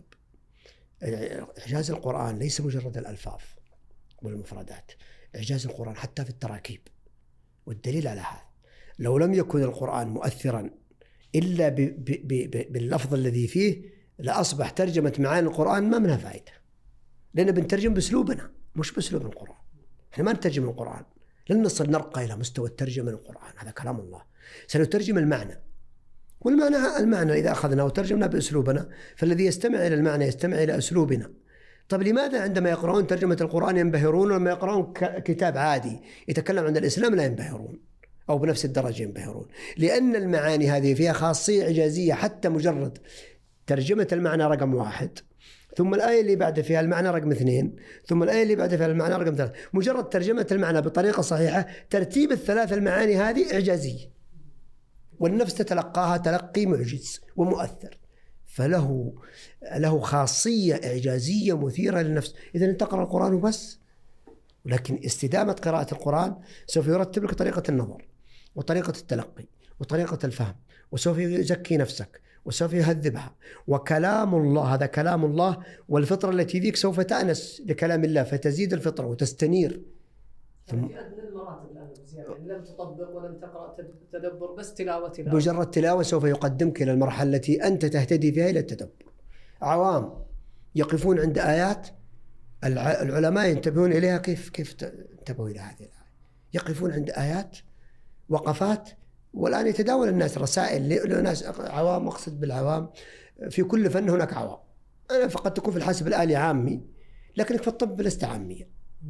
إعجاز القرآن ليس مجرد الألفاظ والمفردات، إعجاز القرآن حتى في التراكيب. والدليل على هذا لو لم يكن القرآن مؤثرا إلا ب ب ب باللفظ الذي فيه لأصبح ترجمة معاني القرآن ما منها فائدة، لأن بنترجم بأسلوبنا مش بأسلوب القرآن. إحنا ما نترجم القرآن، لن نصل نرقى إلى مستوى الترجمة للقرآن، هذا كلام الله. سنترجم المعنى، والمعنى المعنى إذا أخذناه وترجمنا بأسلوبنا فالذي يستمع إلى المعنى يستمع إلى أسلوبنا. طب لماذا عندما يقرؤون ترجمة القرآن ينبهرون، ولما يقرؤون كتاب عادي يتكلم عن الإسلام لا ينبهرون أو بنفس الدرجة ينبهرون؟ لأن المعاني هذه فيها خاصية إعجازية، حتى مجرد ترجمة المعنى رقم واحد، ثم الآية اللي بعد فيها المعنى رقم اثنين، ثم الآية اللي بعد فيها المعنى رقم ثلاثة. مجرد ترجمة المعنى بطريقة صحيحة، ترتيب الثلاث المعاني هذه إعجازية، والنفس تتلقاها تلقي معجز ومؤثر، فله له خاصية إعجازية مثيرة للنفس. إذا تقرأ القرآن وبس، ولكن استدامة قراءة القرآن سوف يرتب لك طريقة النظر وطريقة التلقي وطريقة الفهم، وسوف يزكي نفسك وسوف يهذبها. وكلام الله هذا كلام الله، والفطرة التي فيك سوف تأنس لكلام الله فتزيد الفطرة وتستنير. ثم في أدنى المراتب الآن يعني لم تطبق ولم تقرأ تدبر، بس تلاوة تلاوة. مجرد تلاوة سوف يقدمك إلى المرحلة التي أنت تهتدي فيها إلى التدبر. عوام يقفون عند آيات العلماء ينتبهون إليها، كيف كيف انتبهوا إلى هذه الآية؟ يقفون عند آيات وقفات، والآن يتداول الناس رسائل لناس عوام، أقصد بالعوام في كل فن هناك عوام. أنا فقط تكون في الحاسب الآلي عامي، لكنك في الطب لست عاميا،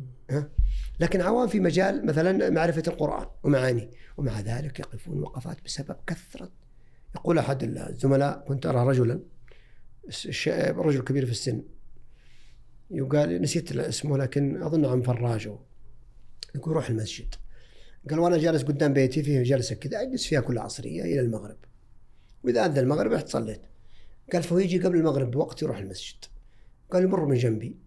لكن عوام في مجال مثلا معرفة القرآن ومعاني، ومع ذلك يقفون وقفات بسبب كثرة. يقول أحد الزملاء، كنت أرى رجلا رجل كبير في السن، يقال نسيت اسمه لكن أظن عن فراجه، يقول روح المسجد، قال وانا جالس قدام بيتي فيه جلسة كذا أجلس فيها كل عصرية إلى المغرب، وإذا أذن المغرب رحت صليت. قال فيجي قبل المغرب بوقت يروح المسجد، قال يمر من جنبي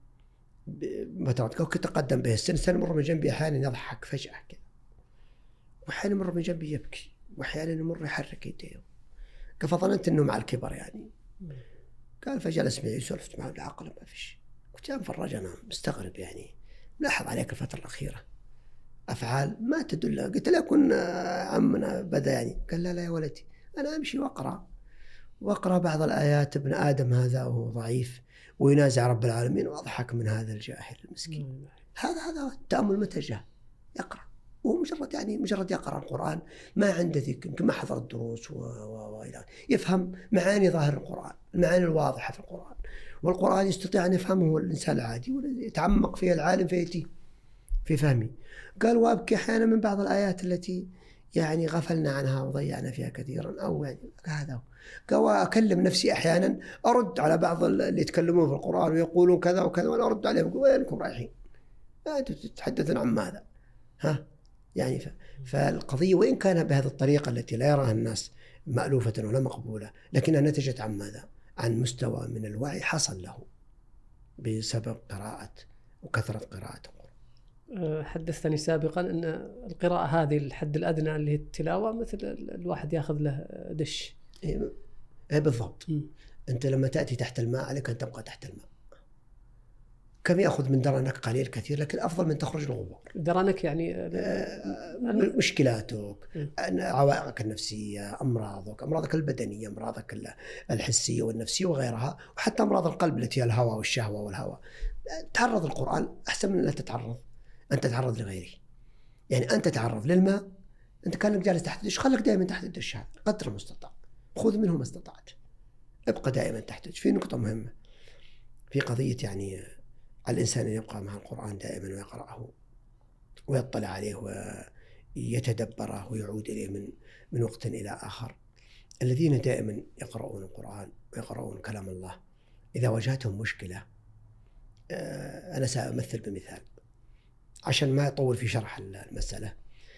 فترات، كنت أتقدم به السن سنة، يمر من جنبي أحيانا يضحك فجأة كذا، وأحيانا يمر من جنبي يبكي، وأحيانا يمر يحرك يديه. قال فظننت إنه مع الكبر يعني. قال فجلس معي سولفت معه العقل ما فيش. قلت يا مفرج أنا مستغرب يعني، لاحظ عليك الفترة الأخيرة أفعال ما تدل. قلت له كنا عمنا بدأ يعني. قال لا لا يا ولدي، أنا أمشي وأقرأ وأقرأ بعض الآيات، ابن آدم هذا وهو ضعيف وينازع رب العالمين، وأضحك من هذا الجاهل المسكين. هذا هذا التأمل متى جاء؟ يقرأ، ومجرد يعني مجرد يقرأ القرآن ما عنده ذيك، يمكن ما حضر الدروس وإلى يفهم معاني ظاهر القرآن، المعاني الواضحة في القرآن. والقرآن يستطيع أن يفهمه الإنسان العادي ويتعمق فيه العالم فيأتي في فهمي. قال وأبكي أحيانا من بعض الآيات التي يعني غفلنا عنها وضيعنا فيها كثيرا، أو يعني هذا. قال وأكلم نفسي أحيانا، أرد على بعض اللي يتكلمون في القرآن ويقولون كذا وكذا، وأنا أرد عليهم أقول وينكم رايحين؟ أنتم تتحدثون عن ماذا؟ ها يعني ف... فالقضية وإن كان بهذه الطريقة التي لا يراها الناس مألوفة ولا مقبولة، لكنها نتجت عن ماذا؟ عن مستوى من الوعي حصل له بسبب قراءة وكثرة قراءة القرآن. حدثتني سابقا أن القراءة هذه الحد الأدنى اللي هي التلاوة مثل الواحد يأخذ له دش. إيه بالضبط. م. أنت لما تأتي تحت الماء عليك أن تبقى تحت الماء. كم يأخذ من درنك قليل كثير، لكن أفضل من تخرج الغبار. درنك يعني آه مشكلاتك، عوائقك النفسية، أمراضك، أمراضك البدنية، أمراضك الحسية والنفسية وغيرها، وحتى أمراض القلب التي هي الهوى والشهوة والهوى. تعرض القرآن أحسن من أن تتعرض أن تتعرض لغيره. يعني أنت تتعرض للماء، أنت كانك جالس تحت الدش، خلك دائما تحت الدش هذا قدر المستطاع، خذ منه ما استطعت، ابقى دائما تحت الدش. في نقطة مهمة في قضية يعني على الإنسان أن يبقى مع القرآن دائما ويقرأه ويطلع عليه ويتدبره ويعود إليه من من وقت إلى آخر. الذين دائما يقرؤون القرآن ويقرؤون كلام الله إذا واجهتهم مشكلة، أنا سأمثل بمثال عشان ما يطول في شرح المسألة.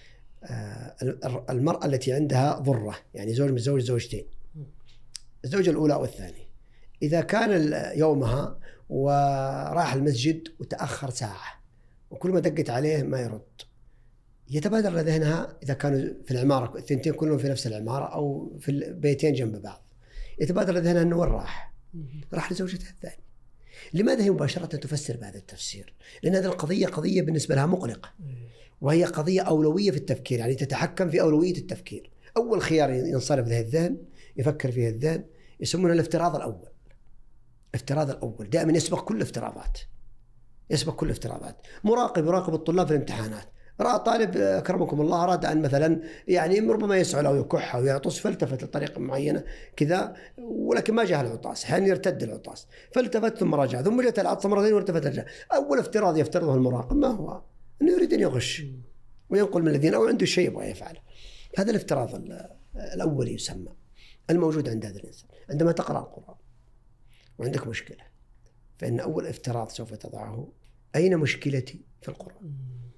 المرأة التي عندها ضرة، يعني زوج من زوج زوجتين، الزوجة الأولى والثانية، إذا كان يومها وراح المسجد وتأخر ساعة وكل ما دقت عليه ما يرد، يتبادر لذهنها إذا كانوا في العمارة الثنتين كلهم في نفس العمارة أو في البيتين جنب بعض، يتبادر لذهنها أنه وين راح؟ راح لزوجتها الثانية. لماذا هي مباشرة تفسر بهذا التفسير؟ لأن هذه القضية قضية بالنسبة لها مقلقة، وهي قضية أولوية في التفكير، يعني تتحكم في أولوية التفكير. أول خيار ينصرف له الذهن يفكر فيه الذهن يسمونه الافتراض الأول. الافتراض الأول دائما يسبق كل افتراضات، يسبق كل افتراضات. مراقب يراقب الطلاب في الامتحانات، رأى طالب أكرمكم الله أراد أن مثلا يعني ربما يسعل أو يكح أو يعطس، فالتفت لطريقة معينة كذا ولكن ما جاء العطاس، حين يرتد العطاس فالتفت ثم رجع، ثم جاءت العطس مرتين والتفت رجع. أول افتراض يفترضه المراقب ما هو؟ أنه يريد أن يغش وينقل من الذين أو عنده شيء يبغى يفعله. هذا الافتراض الأول يسمى الموجود عند هذا الإنسان. عندما تقرأ القرآن وعندك مشكلة، فإن أول افتراض سوف تضعه أين مشكلتي في القرآن؟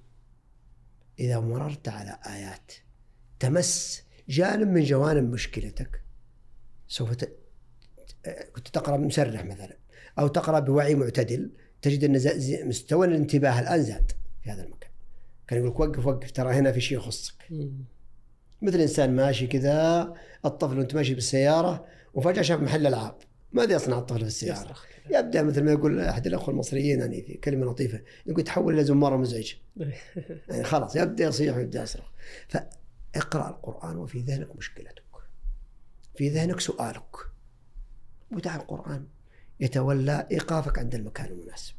إذا مررت على آيات تمس جانب من جوانب مشكلتك سوف ت... كنت تقرأ مسرح مثلا أو تقرأ بوعي معتدل، تجد أن مستوى الانتباه الآن زاد في هذا المكان. كان يقولك وقف وقف ترى هنا في شيء يخصك. مثل إنسان ماشي كذا، الطفل وانت ماشي بالسيارة وفجأة شاف محل ألعاب، ماذا يصنع الطفل في السيارة؟ يبدأ مثل ما يقول أحد الأخوة المصريين يعني في كلمة لطيفة، يقول تحول إلى زمارة مزعجة. يعني خلاص يبدأ يصيح ويبدأ يصرخ. فاقرأ القرآن وفي ذهنك مشكلتك، في ذهنك سؤالك، ودع القرآن يتولى إيقافك عند المكان المناسب.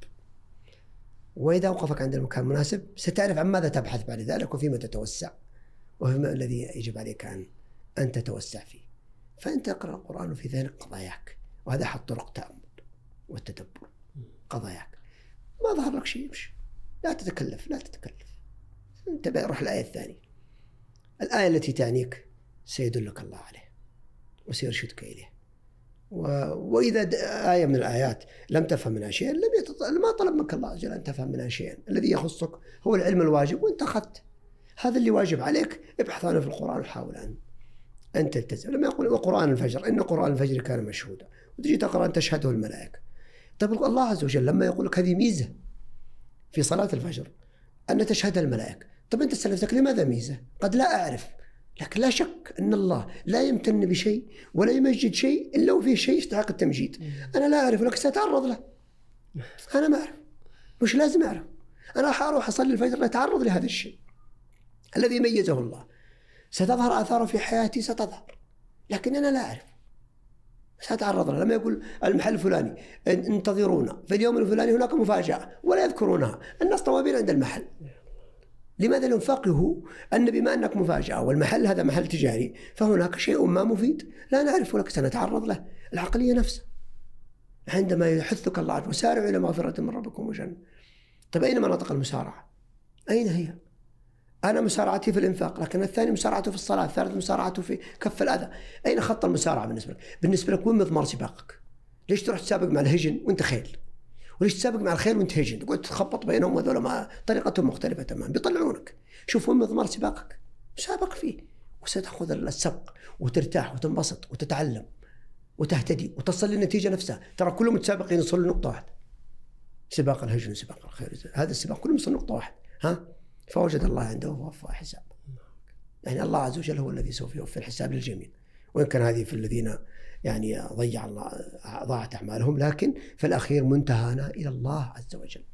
وإذا أوقفك عند المكان المناسب ستعرف عن ماذا تبحث بعد ذلك وفيما تتوسع وفيما الذي يجب عليك أن أن تتوسع فيه. فأنت اقرأ القرآن وفي ذهنك قضاياك، وهذا أحد طرق تأمل والتدبر. قضاياك ما ظهر لك شيء يمشي، لا تتكلف لا تتكلف انتبه، روح الآية الثانية، الآية التي تعنيك سيدلك الله عليه وسيرشدك إليه. و... وإذا آية من الآيات لم تفهم منها شيئا لم يتط... ما طلب منك الله عز وجل أن تفهم منها شيئا. الذي يخصك هو العلم الواجب وأنت أخذت هذا اللي واجب عليك، ابحث عنه في القرآن وحاول أن أن تلتزم. لما يقول وقرآن الفجر إن قرآن الفجر كان مشهودا، وتجي تقرأ أن تشهده الملائكة. طيب الله عز وجل لما يقول لك هذه ميزة في صلاة الفجر أن تشهد الملائكة، طب أنت سألتك لماذا ميزة؟ قد لا أعرف، لكن لا شك أن الله لا يمتن بشيء ولا يمجد شيء إلا وفيه شيء يستحق التمجيد. أنا لا أعرف لك سأتعرض له، أنا ما أعرف، مش لازم أعرف، أنا أروح أصلي الفجر لأتعرض لهذا الشيء الذي ميزه الله. ستظهر آثاره في حياتي ستظهر، لكن أنا لا أعرف، سأتعرض له. لما يقول المحل الفلاني انتظرونا في اليوم الفلاني هناك مفاجأة ولا يذكرونها، الناس طوابين عند المحل. لماذا نفقه أن بما أنك مفاجأة والمحل هذا محل تجاري فهناك شيء ما مفيد لا نعرف ولك سنتعرض له؟ العقلية نفسها عندما يحثك الله عز وجل وسارعوا إلى مغفرة من ربكم وجنة. طيب أين مناطق المسارعة؟ أين هي؟ أنا مسارعتي في الإنفاق، لكن الثاني مسارعته في الصلاة، الثالث مسارعته في كف الأذى. أين خط المسارعة بالنسبة لك؟ بالنسبة لك وين مضمار سباقك؟ ليش تروح تسابق مع الهجن وأنت خيل؟ وليش تسابق مع الخيل وأنت هجن؟ تقعد تخبط بينهم وذولا ما طريقتهم مختلفة تماما، بيطلعونك. شوف وين مضمار سباقك، سابق فيه وستأخذ السبق وترتاح وتنبسط وتتعلم وتهتدي وتصل للنتيجة نفسها. ترى كلهم متسابقين يوصلوا لنقطة واحدة، سباق الهجن وسباق الخير، هذا السباق كلهم يوصلوا لنقطة واحدة. ها فوجد الله عنده ووفى حساب. يعني الله عز وجل هو الذي سوف يوفي الحساب للجميع، وإن كان هذه في الذين يعني ضيع الله ضاعت أعمالهم، لكن في الأخير منتهانا إلى الله عز وجل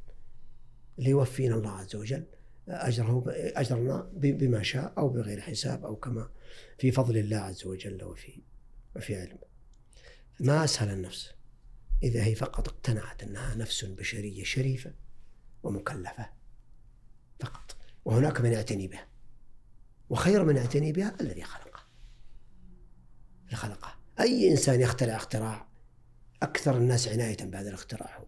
ليوفينا الله عز وجل أجره أجرنا بما شاء أو بغير حساب أو كما في فضل الله عز وجل وفي وفي علمه. ما أسهل النفس إذا هي فقط اقتنعت أنها نفس بشرية شريفة ومكلفة فقط، وهناك من يعتني بها، وخير من يعتني بها الذي خلقه. اللي خلقه أي إنسان يخترع اختراع أكثر الناس عناية بهذا الاختراع،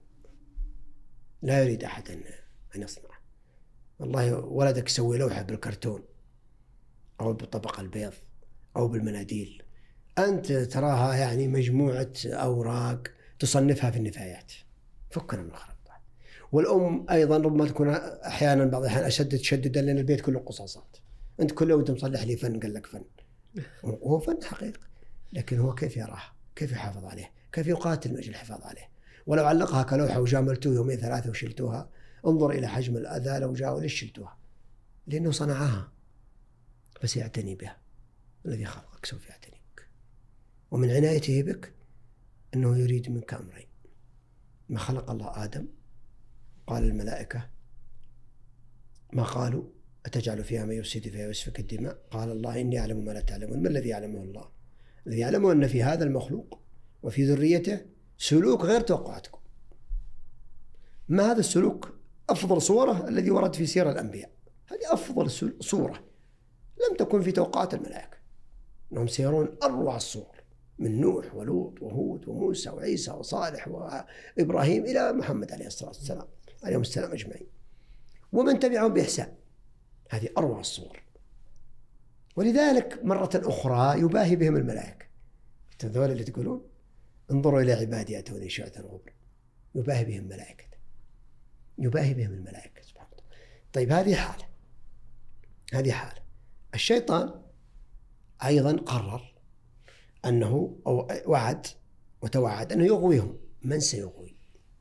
لا يريد أحد أن يصنعه. والله ولدك يسوي لوحة بالكرتون أو بالطبق البيض أو بالمناديل، أنت تراها يعني مجموعة أوراق تصنفها في النفايات. فكنا من الخراب. والأم أيضا ربما تكون أحيانا بعض الأحيان أشد تشددا لأن البيت كله قصاصات. أنت كل يوم مصلح لي فن، قال لك فن، وهو فن حقيقي، لكن هو كيف يراها، كيف يحافظ عليه، كيف يقاتل من أجل الحفاظ عليه. ولو علقها كلوحة وجاملتوه يومين ثلاثة وشلتوها، انظر إلى حجم الأذى لو جاءوا ليش شلتوها. لأنه صنعها فسيعتني بها. الذي خلقك سوف يعتني بك، ومن عنايته بك أنه يريد منك أمرين. ما خلق الله آدم قال الملائكة ما قالوا أتجعل فيها من يفسد فيها ويسفك الدماء؟ قال الله إني أعلم ما لا تعلمون. ما الذي يعلمه الله؟ الذي يعلمه أن في هذا المخلوق وفي ذريته سلوك غير توقعاتكم. ما هذا السلوك؟ أفضل صورة الذي ورد في سير الأنبياء. هذه أفضل صورة لم تكن في توقعات الملائكة، أنهم سيرون أروع الصور من نوح ولوط وهود وموسى وعيسى وصالح وإبراهيم إلى محمد عليه الصلاة والسلام عليهم السلام أجمعين، ومن تبعهم بإحسان. هذه أروع الصور. ولذلك مرة أخرى يباهي بهم الملائكة. الذول اللي تقولون انظروا إلى عبادي أتوني شعثا غبرا، يباهي بهم ملائكة، يباهي بهم الملائكة سبحانه وتعالى. طيب هذه حالة، هذه حالة. الشيطان أيضا قرر أنه أو وعد وتوعد أنه يغويهم. من سيغوي؟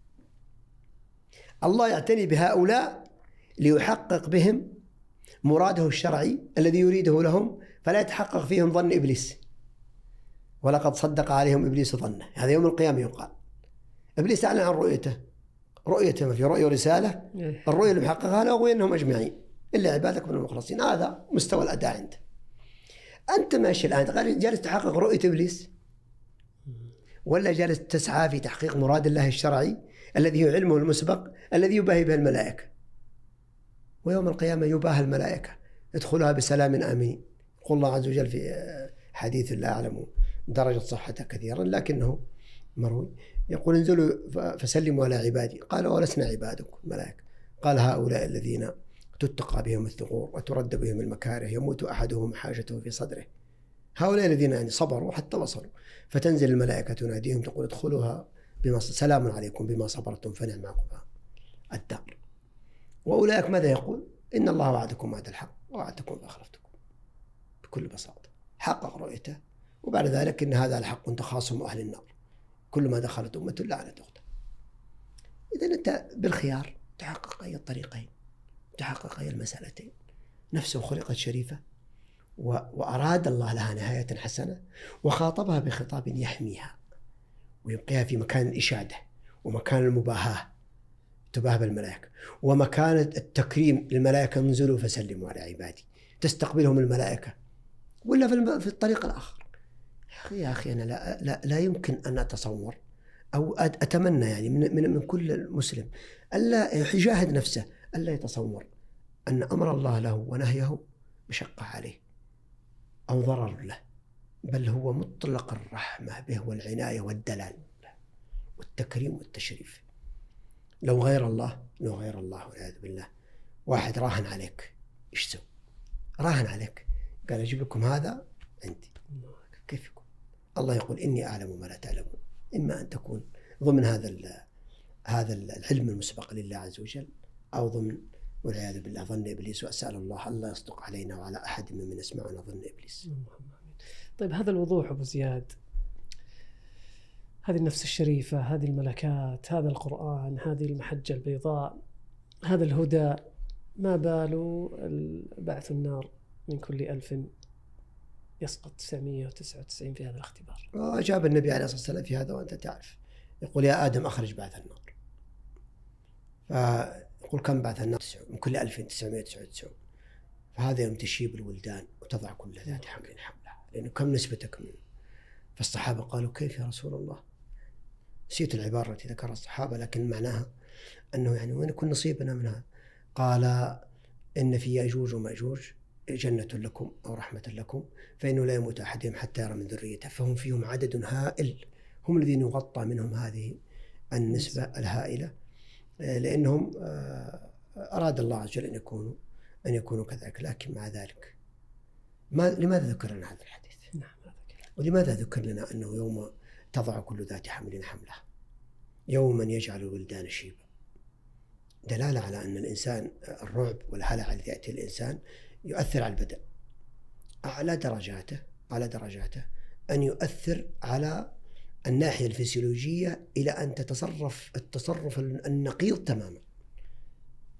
الله يعتني بهؤلاء ليحقق بهم مراده الشرعي الذي يريده لهم، فلا يتحقق فيهم ظن إبليس. ولقد صدق عليهم إبليس ظنه. هذا يوم القيامة يقال إبليس أعلن عن رؤيته، رؤيته ما في رؤية ورسالة، الرؤية اللي محققها له أغوينهم أجمعين إلا عبادك من المخلصين. هذا مستوى الأداء عنده. أنت ماشي الآن جالس تحقق رؤية إبليس، ولا جالس تسعى في تحقيق مراد الله الشرعي الذي هو علمه المسبق الذي يباهي به الملائكة؟ ويوم القيامة يباهى الملائكة ادخلها بسلام آمين. يقول الله عز وجل في حديث لا أعلم درجة صحته كثيرا لكنه مروي، يقول انزلوا فسلموا على عبادي. قال ولسنا عبادك الملائكة. قال هؤلاء الذين تتقى بهم الثغور وترد بهم المكاره، يموت أحدهم حاجته في صدره. هؤلاء الذين يعني صبروا حتى وصلوا، فتنزل الملائكة تناديهم تقول ادخلوها بما سلام عليكم بما صبرتم فنعم عقبى الدار. وأولئك ماذا يقول؟ إن الله وعدكم وعد الحق ووعدتكم فأخلفتكم. بكل بساطة حقق رؤيته، وبعد ذلك إن هذا الحق تخاصم أهل النار، كل ما دخلت أمة لعنت أختها. إذن أنت بالخيار تحقق أي الطريقين، تحقق أي المسألتين. نفسه خلقت شريفة وأراد الله لها نهاية حسنة، وخاطبها بخطاب يحميها ويبقيها في مكان الإشادة ومكان المباهاة، تباهى بالملائكة، ومكان التكريم للملائكة انزلوا فسلموا على عبادي، تستقبلهم الملائكة. ولا في الطريق الآخر يا أخي يا أخي أنا لا, لا, لا يمكن أن أتصور أو أتمنى يعني من, من, من كل مسلم ألا يجاهد نفسه ألا يتصور أن أمر الله له ونهيه مشقة عليه أو ضرر له، بل هو مطلق الرحمة به والعناية والدلال والتكريم والتشريف. لو غير الله لو غير الله والعياذ بالله واحد راهن عليك، إيش سوى؟ راهن عليك قال أجيب لكم هذا عندي، كيف يكون؟ الله يقول إني أعلم ما لا تعلمون. إما أن تكون ضمن هذا هذا العلم المسبق لله عز وجل، أو ضمن والعياذ بالله ظن إبليس، وأسأل الله ألا يصدق علينا وعلى أحد ممن يسمعنا ظن إبليس. طيب هذا الوضوح أبو زياد، هذه النفس الشريفة، هذه الملكات، هذا القرآن، هذه المحجة البيضاء، هذا الهدى، ما باله بعث النار من كل ألف يسقط تسعمائة وتسعة وتسعين في هذا الاختبار؟ وأجاب النبي عليه الصلاة والسلام في هذا وأنت تعرف، يقول يا آدم أخرج بعث النار، فيقول كم بعث النار؟ من كل ألف تسعمائة وتسعة وتسعين. فهذا يوم تشيب الولدان وتضع كل ذات حمل حملها، لأنه كم نسبتك منه؟ فالصحابة قالوا كيف يا رسول الله؟ نسيت العبارة التي ذكرها الصحابة لكن معناها أنه يعني وين يكون نصيبنا منها؟ قال إن في يأجوج ومأجوج جنة لكم أو رحمة لكم، فإنه لا يموت أحدهم حتى يرى من ذريته، فهم فيهم عدد هائل، هم الذين يغطى منهم هذه النسبة الهائلة، لأنهم أراد الله عز وجل أن يكونوا أن يكونوا كذلك. لكن مع ذلك ما لماذا ذكر لنا هذا الحديث؟ ولماذا ذكر لنا أنه يوم تضع كل ذات حمل حملها، يوما يجعل الولدان شيبا؟ دلالة على أن الإنسان الرعب والهلع الذي يأتي الإنسان يؤثر على البدن أعلى درجاته على درجاته أن يؤثر على الناحية الفسيولوجية إلى أن تتصرف التصرف النقيض تماما.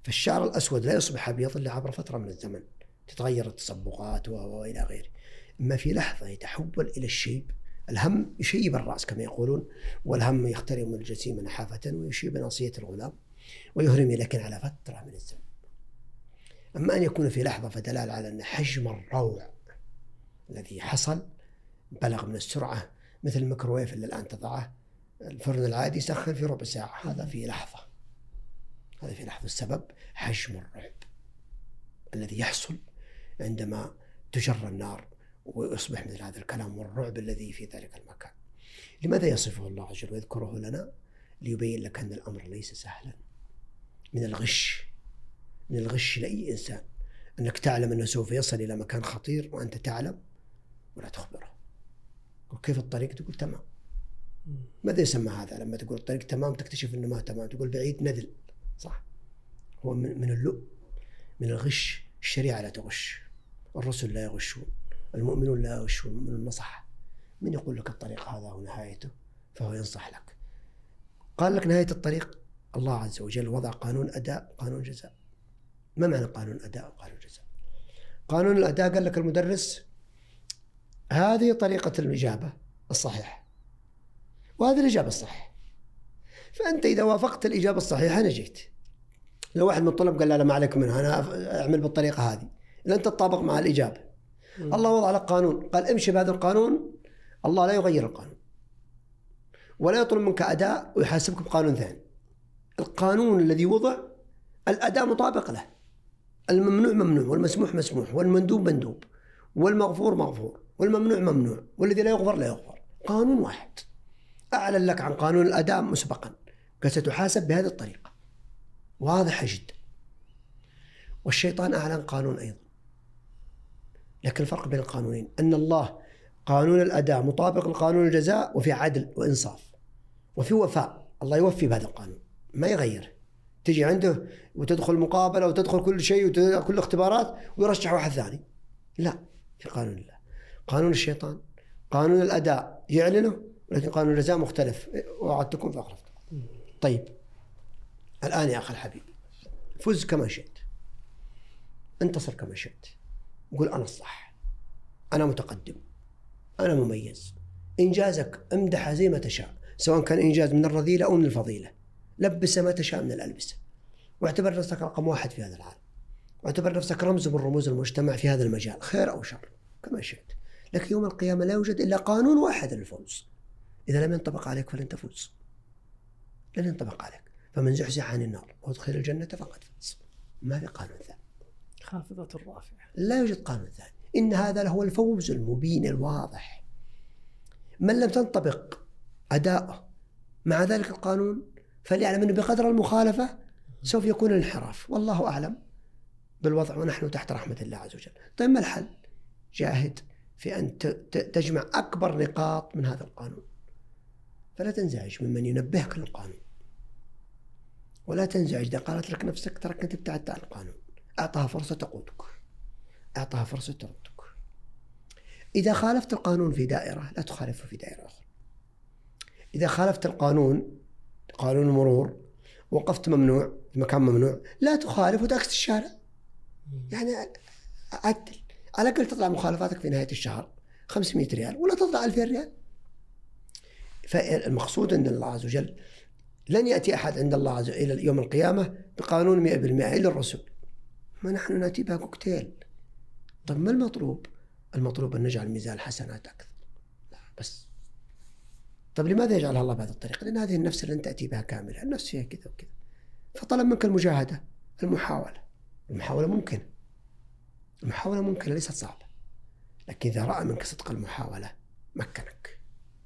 فالشعر الأسود لا يصبح أبيض إلا عبر فترة من الزمن، تتغير التصبغات وإلى غيره. أما في لحظة يتحول إلى الشيب، الهم يشيب الرأس كما يقولون، والهم يخترم الجسيم نحافة ويشيب ناصية الغلام ويهرم، لكن على فترة من الزمن. أما أن يكون في لحظة فدلال على أن حجم الروع الذي حصل بلغ من السرعة، مثل الميكروويف اللي الآن تضعه الفرن العادي يسخن في ربع ساعة، هذا في لحظة، هذا في لحظة. السبب حجم الرعب الذي يحصل عندما تجر النار ويصبح مثل هذا الكلام، والرعب الذي في ذلك المكان. لماذا يصفه الله عز وجل ويذكره لنا؟ ليبين لك أن الأمر ليس سهلا. من الغش، من الغش لأي إنسان أنك تعلم أنه سوف يصل إلى مكان خطير وأنت تعلم ولا تخبره. وكيف الطريق؟ تقول تمام. ماذا يسمى هذا لما تقول الطريق تمام تكتشف أنه ما تمام؟ تقول بعيد نذل، صح؟ هو من اللؤم، من الغش. الشريعة لا تغش، الرسل لا يغشون، المؤمنون لا يغشون، من النصح. من يقول لك الطريق هذا ونهايته فهو ينصح لك. قال لك نهاية الطريق الله عز وجل وضع قانون أداء وقانون جزاء. ما معنى قانون أداء وقانون جزاء؟ قانون الأداء قال لك المدرس هذه طريقة الإجابة الصحيحة وهذه الإجابة الصحيحة، فأنت إذا وافقت الإجابة الصحيحة نجيت. لو واحد من الطلاب قال لا لا ما عليك منها، أنا أعمل بالطريقة هذه، لن تتطابق مع الإجابة. م. الله وضع لك قانون، قال امشي بهذا القانون. الله لا يغير القانون ولا يطلب منك أداء ويحاسبك بقانون ثاني. القانون الذي وضع الأداء مطابق له، الممنوع ممنوع والمسموح مسموح والمندوب مندوب والمغفور مغفور والممنوع ممنوع والذي لا يغفر لا يغفر. قانون واحد أعلن لك عن قانون الأداء مسبقا، قال ستحاسب بهذه الطريقة، واضحة جدا. والشيطان أعلن قانون أيضا، لكن الفرق بين القانونين أن الله قانون الأداء مطابق لقانون الجزاء، وفي عدل وإنصاف وفي وفاء. الله يوفي بهذا القانون ما يغيره. تجي عنده وتدخل مقابلة وتدخل كل شيء وكل اختبارات ويرشح واحد ثاني، لا، في قانون الله. قانون الشيطان قانون الأداء يعلنه، لكن قانون الجزاء مختلف. وعدتكم فأخلفتكم. طيب الآن يا أخي الحبيب، فز كما شئت، انتصر كما شئت، قول أنا الصح، أنا متقدم، أنا مميز. إنجازك امدح زي ما تشاء، سواء كان إنجاز من الرذيلة أو من الفضيلة، لبس ما تشاء من الألبسة، واعتبر نفسك رقم واحد في هذا العالم، واعتبر نفسك رمز من رموز المجتمع في هذا المجال، خير أو شر كما شئت. لكن يوم القيامة لا يوجد إلا قانون واحد للفوز. إذا لم ينطبق عليك فلن تفوز، لن ينطبق عليك. فمن زحزح عن النار وادخل الجنة فقد فاز. ما في قانون ثاني. خافضة الرافعة. لا يوجد قانون ثاني. إن هذا له الفوز المبين الواضح. من لم تنطبق أداؤه مع ذلك القانون فليعلم أنه بقدر المخالفة سوف يكون الانحراف، والله أعلم بالوضع ونحن تحت رحمة الله عز وجل. طيب ما الحل؟ جاهد في أن تجمع أكبر نقاط من هذا القانون، فلا تنزعج ممن ينبهك للقانون، ولا تنزعج إذا قالت لك نفسك ترك أنت ابتعدت عن القانون. أعطها فرصة تقودك، أعطها فرصة تردك. إذا خالفت القانون في دائرة لا تخالفه في دائرة أخرى. إذا خالفت القانون، قانون المرور، وقفت ممنوع في مكان ممنوع، لا تخالف وتعكس الشارع. يعني عدل، على الأقل تطلع مخالفاتك في نهاية الشهر خمسمائة ريال ولا تطلع ألفين ريال. فالمقصود أن الله عز وجل لن يأتي أحد عند الله عز وجل إلى يوم القيامة بقانون مئة بالمئة إلا الرسول. ما نحن نأتي بها كوكتيل. طب ما المطلوب؟ المطلوب أن نجعل ميزان الحسنات أكثر. لا بس. طب لماذا يجعلها الله بهذه الطريقة؟ لأن هذه النفس لن تأتي بها كاملة، النفس فيها كذا وكذا. فطلب منك المجاهدة، المحاولة. المحاولة ممكنة، المحاولة ممكنة ليست صعبة، لكن إذا رأى منك صدق المحاولة مكنك.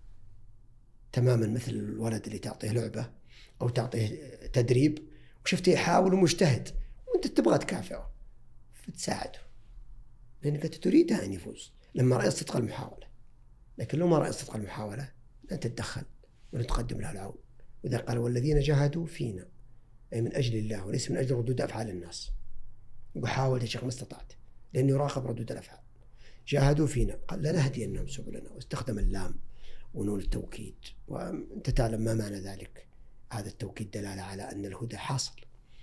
تماما مثل الولد اللي تعطيه لعبة أو تعطيه تدريب وشفته يحاول ومجتهد وأنت تبغى تكافئه فتساعده، لأنك تريدها أن يفوز لما رأيت صدق المحاولة. لكن لو ما رأيت صدق المحاولة لن تتدخل ونتقدم لها العون. وإذا قال والذين جاهدوا فينا، أي من أجل الله وليس من أجل ردود أفعال الناس. وحاول يا شيخ ما استطعت، لأنه يراقب ردود الأفعال. جاهدوا فينا، قال لنهدينهم سبلنا، واستخدم اللام ونون التوكيد، وأنت تعلم ما معنى ذلك. هذا التوكيد دلالة على أن الهدى حاصل،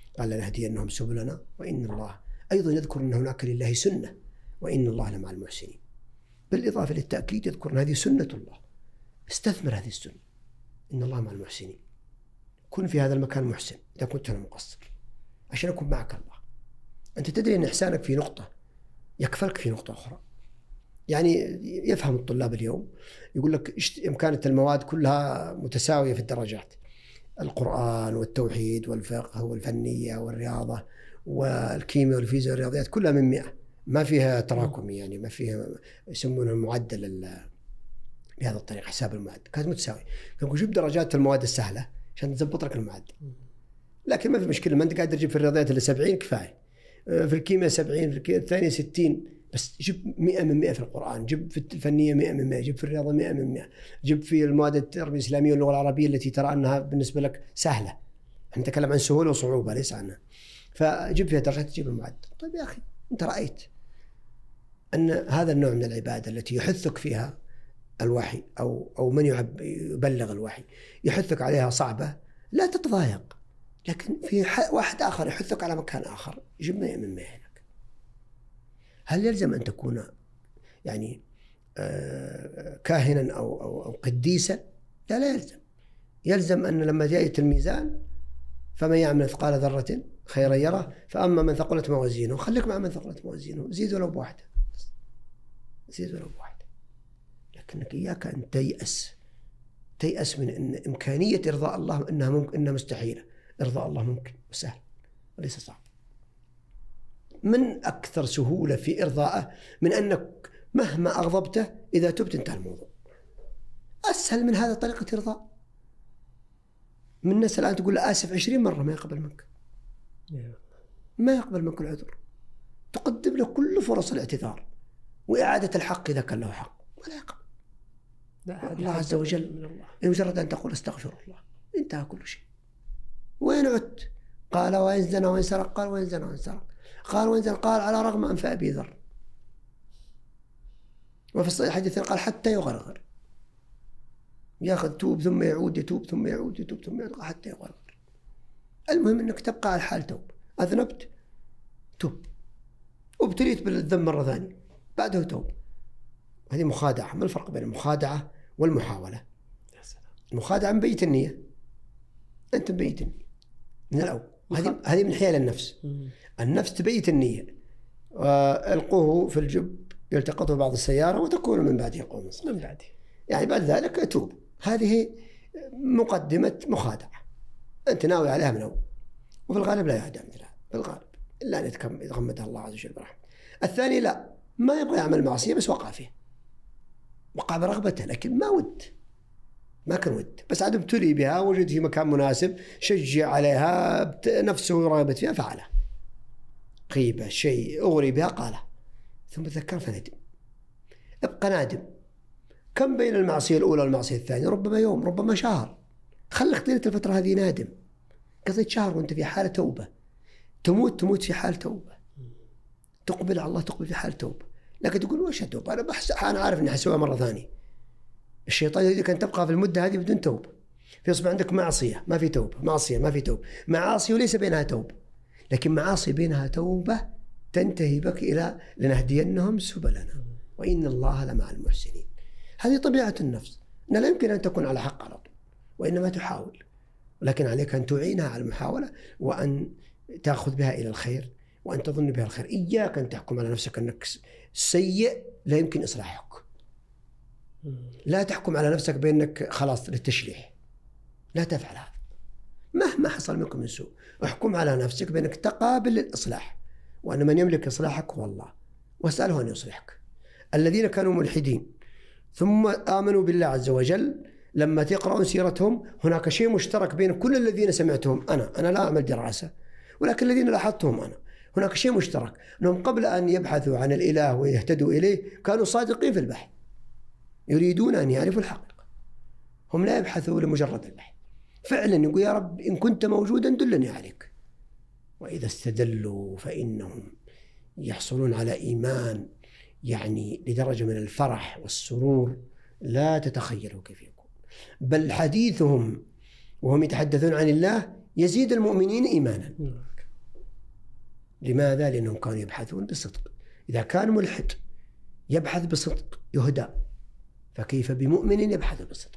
قال لنهدينهم سبلنا، وإن الله أيضا يذكر أن هناك لله سنة وإن الله لمع المحسنين، بالإضافة للتأكيد يذكر أن هذه سنة الله، استثمر هذه السنة، إن الله مع المحسنين، كن في هذا المكان محسن إذا كنت أنا مقصر عشان أكون معك الله. أنت تدري أن إحسانك في نقطة يكفلك في نقطة أخرى. يعني يفهم الطلاب اليوم يقول لك إمكانة المواد كلها متساوية في الدرجات، القرآن والتوحيد والفقه والفنية والرياضة والكيمياء والفيزياء والرياضيات كلها من مئة، ما فيها تراكمي، يعني ما فيها يسمونه المعدل بهذا الطريقة، حساب المعدل كانت متساوية. كان جيب درجات المواد السهلة عشان تزبط لك المعدل، لكن ما في مشكلة، ما أنت قاعد تجيب في الرياضيات اللي سبعين كفاية، في الكيمياء سبعين، في الكيمياء الثانية ستين، بس جيب مئة من مئة في القرآن، جيب في الفنية مئة من مئة، جيب في الرياضة مئة من مئة، جيب في المواد التربية الإسلامية واللغة العربية التي ترى أنها بالنسبة لك سهلة، احنا نتكلم عن سهولة وصعوبة ليس عنها، فجيب فيها درجات تجيب المعدل. طيب يا أخي أنت رأيت أن هذا النوع من العبادة التي يحثك فيها الوحي أو أو من يبلغ الوحي يحثك عليها صعبة، لا تتضايق، لكن في واحد آخر يحثك على مكان آخر، جيب مئة من مئة. هل يلزم أن تكون يعني كاهنا أو, أو, أو قديسا؟ لا لا يلزم. يلزم أن لما جاءت الميزان فمن يعمل مثقال ذرة خيرا يره، فأما من ثقلت موازينه خليك مع من ثقلت موازينه، زيد ولو بواحدة، زيد ولو بواحدة. لكنك إياك أن تيأس تيأس من أن إمكانية إرضاء الله إنها ممكن، إنها مستحيلة. إرضاء الله ممكن وسهل وليس صعب. من أكثر سهولة في إرضائه من أنك مهما أغضبته إذا تبت انتهى الموضوع. أسهل من هذا طريقة إرضاء. من الناس الآن تقول له آسف عشرين مرة ما يقبل منك، ما يقبل منك العذر، تقدم له كل فرص الاعتذار وإعادة الحق إذا كان له حق، ولا يقبل. الله عز وجل مجرد أن تقول استغفر الله انتهى كل شيء. وين عدت؟ قال وإن زنى وإن سرق، قال وإن زنى وإن سرق، قال وإن زنى، قال على رغم أنف أبي ذر. وفي الصحيح حديث قال حتى يغرغر، ياخذ توب ثم يعود، يتوب ثم يعود، يتوب ثم يعود حتى يغرغر. المهم أنك تبقى على حال توب، أذنبت توب، وابتليت بالذنب مرة ثانية بعده توب. هذه مخادعة. ما الفرق بين المخادعة والمحاولة؟ المخادعة مبيت النية، أنت مبيت النية من الأول، هذه هذه من حيل النفس. النفس تبيت النية، والقوه في الجب يلتقطه بعض السيارة وتكون من بعده قوم صالح، من بعده يعني بعد ذلك أتوب. هذه مقدمة مخادعة أنت ناوي عليها من أول، وفي الغالب لا يهدى مثلها في الغالب إلا أن يتغمدها الله عز وجل برحمته. الثاني لا، ما يبغى يعمل معصية بس وقع فيه، وقع برغبته لكن ما ود، ما كان ود، بس عاد ابتلي بها، وجد في مكان مناسب شجع عليها نفسه رغبت فيها فعلها، غيبة شيء أغري بها قاله، ثم تذكر فندم. ابقى نادم. كم بين المعصية الأولى والمعصية الثانية؟ ربما يوم، ربما شهر. خليك طيلة الفترة هذه نادم. قضيت شهر وانت في حالة توبة، تموت تموت في حال توبة، تقبل على الله تقبل في حال توبة. لكن تقول وش التوبة؟ أنا بحس أنا عارف إني حسويها مرة ثانية. الشيطان يريدك أن تبقى في المدة هذه بدون توبة، فيصبح عندك معصية ما في توبة، معصية ما في توبة، معاصي وليس بينها توبة، لكن معاصي بينها توبة تنتهي بك إلى لنهدينهم سبلنا وإن الله لمع المحسنين. هذه طبيعة النفس، أنها لا يمكن أن تكون على حق على طول، وإنما تحاول، ولكن عليك أن تعينها على المحاولة وأن تأخذ بها إلى الخير وأن تظن بها الخير. إياك أن تحكم على نفسك أنك سيء لا يمكن إصلاحك. لا تحكم على نفسك بأنك خلاص للتشريح، لا تفعل هذا مهما حصل منك من سوء. احكم على نفسك بأنك تقابل الإصلاح، وأن من يملك إصلاحك هو الله، واسأله أن يصلحك. الذين كانوا ملحدين ثم آمنوا بالله عز وجل لما تقرأون سيرتهم هناك شيء مشترك بين كل الذين سمعتهم. أنا أنا لا أعمل دراسة، ولكن الذين لاحظتهم أنا هناك شيء مشترك، أنهم قبل أن يبحثوا عن الإله ويهتدوا إليه كانوا صادقين في البحث، يريدون أن يعرفوا الحقيقة، هم لا يبحثوا لمجرد البحث. فعلا يقول يا رب إن كنت موجودا دلني عليك. وإذا استدلوا فإنهم يحصلون على إيمان يعني لدرجة من الفرح والسرور لا تتخيلوا كيف يكون، بل حديثهم وهم يتحدثون عن الله يزيد المؤمنين إيمانا. لماذا؟ لأنهم كانوا يبحثون بصدق. إذا كان ملحد يبحث بصدق يهدى، فكيف بمؤمن يبحث بصدق؟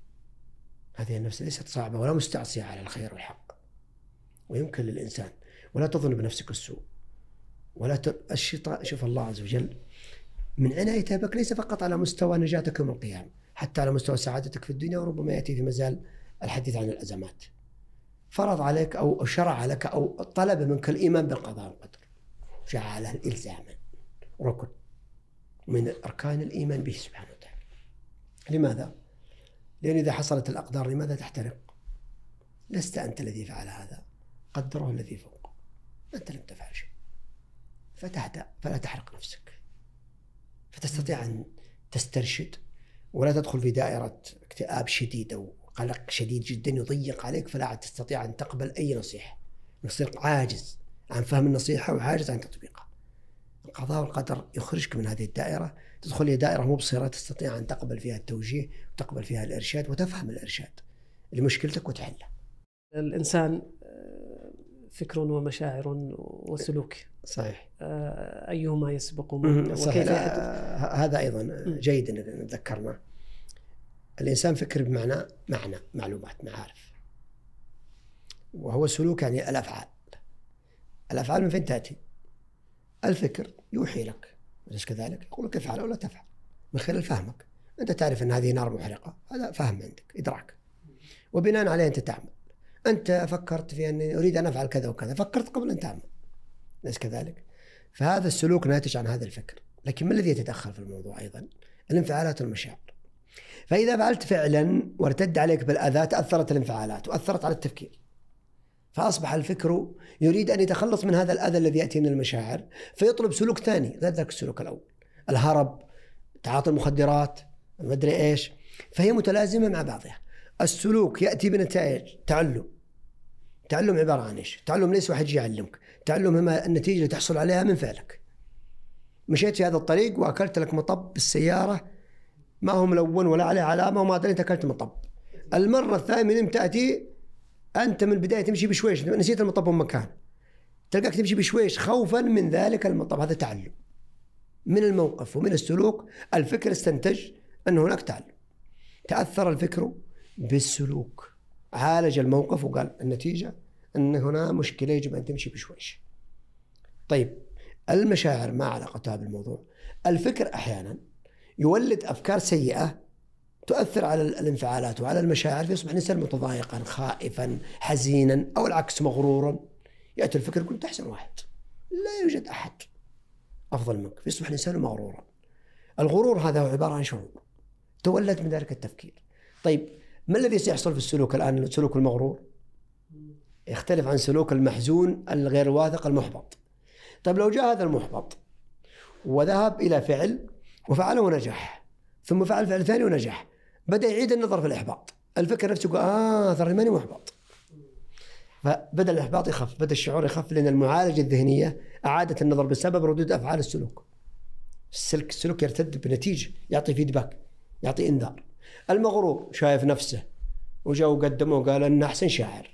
هذه النفس ليست صعبة ولا مستعصية على الخير والحق، ويمكن للإنسان. ولا تظن بنفسك السوء ولا ت... الشيطان. شوف الله عز وجل من عنايته بك ليس فقط على مستوى نجاتك يوم القيامة، حتى على مستوى سعادتك في الدنيا، وربما يأتي في مجال الحديث عن الأزمات. فرض عليك أو شرع لك أو طلب منك الإيمان بالقضاء والقدر، جعله إلزاما ركن من أركان الإيمان به سبحانه وتعالى. لماذا؟ لأن إذا حصلت الأقدار لماذا تحترق؟ لست أنت الذي فعل هذا، قدره الذي فوق، أنت لم تفعل شيء، فتهدأ فلا تحرق نفسك، فتستطيع أن تسترشد ولا تدخل في دائرة اكتئاب شديد أو قلق شديد جدا يضيق عليك، فلا تستطيع أن تقبل أي نصيحة، تصير عاجز عن فهم النصيحة وعاجز عن تطبيقها. القضاء والقدر يخرجك من هذه الدائرة، تدخل إلى دائرة مبصرة تستطيع أن تقبل فيها التوجيه وتقبل فيها الإرشاد وتفهم الإرشاد لمشكلتك وتحلها. الإنسان فكر ومشاعر وسلوك، صحيح. أيهما يسبق وكيف هذا أيضا جيد أن نذكرنا. الإنسان فكر بمعنى معنى معلومات معارف، وهو سلوك يعني الأفعال. الأفعال من فين تأتي؟ الفكر يوحي لك أليس كذلك؟ يقول لك افعل أو لا تفعل من خلال فهمك. أنت تعرف أن هذه نار محرقة، هذا فهم عندك، إدراك، وبناء عليه أنت تعمل. أنت فكرت في أني أريد أن أفعل كذا وكذا، فكرت قبل أن تعمل، أليس كذلك؟ فهذا السلوك ناتج عن هذا الفكر. لكن ما الذي يتدخل في الموضوع أيضا؟ الانفعالات والمشاعر. فإذا فعلت فعلا وارتد عليك بالأذى تأثرت الانفعالات وأثرت على التفكير، فأصبح الفكر يريد أن يتخلص من هذا الأذى الذي يأتي من المشاعر، فيطلب سلوك ثاني غير ذلك السلوك الأول، الهرب، تعاطي المخدرات، ما أدري إيش. فهي متلازمة مع بعضها. السلوك يأتي بنتائج تعلم. تعلم عبارة عن إيش؟ تعلم ليس واحد يجي يعلمك، تعلم هما النتيجة اللي تحصل عليها من فعلك. مشيت في هذا الطريق وأكلت لك مطب بالسيارة ما هو ملون ولا عليه علامة وما أدري أنت أكلت مطب. المرة الثانية من تأتي أنت من البداية تمشي بشويش، نسيت المطب مكان، تلقاك تمشي بشويش خوفا من ذلك المطب. هذا تعلم من الموقف ومن السلوك. الفكر استنتج أن هناك تعلم، تأثر الفكر بالسلوك، عالج الموقف وقال النتيجة أن هنا مشكلة يجب أن تمشي بشويش. طيب المشاعر ما علاقتها بالموضوع؟ الفكر أحيانا يولد أفكار سيئة تؤثر على الانفعالات وعلى المشاعر، فيصبح الإنسان متضايقا خائفا حزينا، أو العكس مغرورا. يأتي الفكر يقول أحسن واحد، لا يوجد أحد أفضل منك، فيصبح الإنسان مغرورا. الغرور هذا هو عبارة عن شعور تولد من ذلك التفكير. طيب ما الذي سيحصل في السلوك الآن؟ سلوك المغرور يختلف عن سلوك المحزون الغير واثق المحبط. طيب لو جاء هذا المحبط وذهب إلى فعل وفعله ونجح، ثم فعل فعل ثاني ونجح، بدأ يعيد النظر في الإحباط. الفكر نفسه يقول آه ترى ماني محبط، فبدأ الإحباط يخف، بدأ الشعور يخف، لأن المعالجة الذهنية أعادت النظر بسبب ردود أفعال السلوك. السلك السلوك يرتد بنتيجة، يعطي فيدباك، يعطي إنذار. المغرور شايف نفسه وجاء وقدمه وقال أنه أحسن شاعر،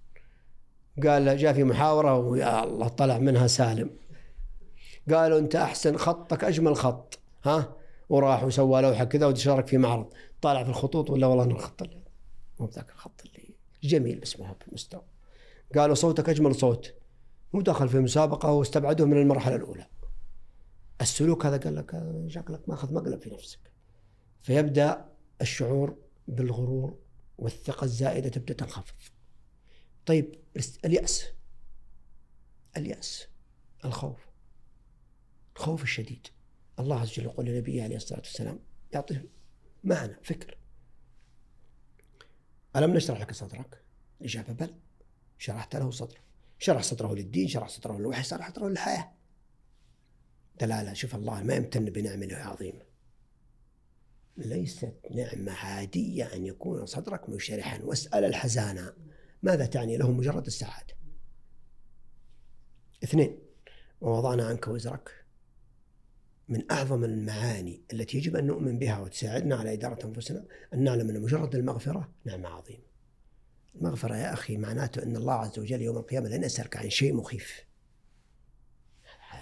قال جاء في محاورة ويا الله طلع منها سالم، قالوا أنت أحسن، خطك أجمل خط، ها، وراح وسوى لوحة كذا وتشارك في معرض، طالع في الخطوط ولا والله أنا الخط اللي مو بذاك الخط اللي جميل بس ما هو بالمستوى. قالوا صوتك أجمل صوت، هو دخل في مسابقة واستبعدوه من المرحلة الأولى. السلوك هذا قال لك شكلك ماخذ مقلب في نفسك، فيبدأ الشعور بالغرور والثقة الزائدة تبدأ تنخفض. طيب اليأس، اليأس الخوف، الخوف الشديد. الله عز وجل يقول لنبيه عليه الصلاة والسلام يعطيه معنى فكر: ألم نشرح لك صدرك؟ الإجابة بل، شرحت له صدره، شرح صدره للدين، شرح صدره للوحي، شرح صدره للحياة. دلالة. شوف الله ما يمتن بنعمة عظيمة، ليست نعمة عادية أن يكون صدرك منشرحا. واسأل الحزانة ماذا تعني له مجرد السعادة. اثنين: ووضعنا عنك وزرك. من أعظم المعاني التي يجب أن نؤمن بها وتساعدنا على إدارة أنفسنا أن نعلم أن مجرد المغفرة نعمة عظيمة. المغفرة يا أخي معناته أن الله عز وجل يوم القيامة لن يسألك عن شيء مخيف،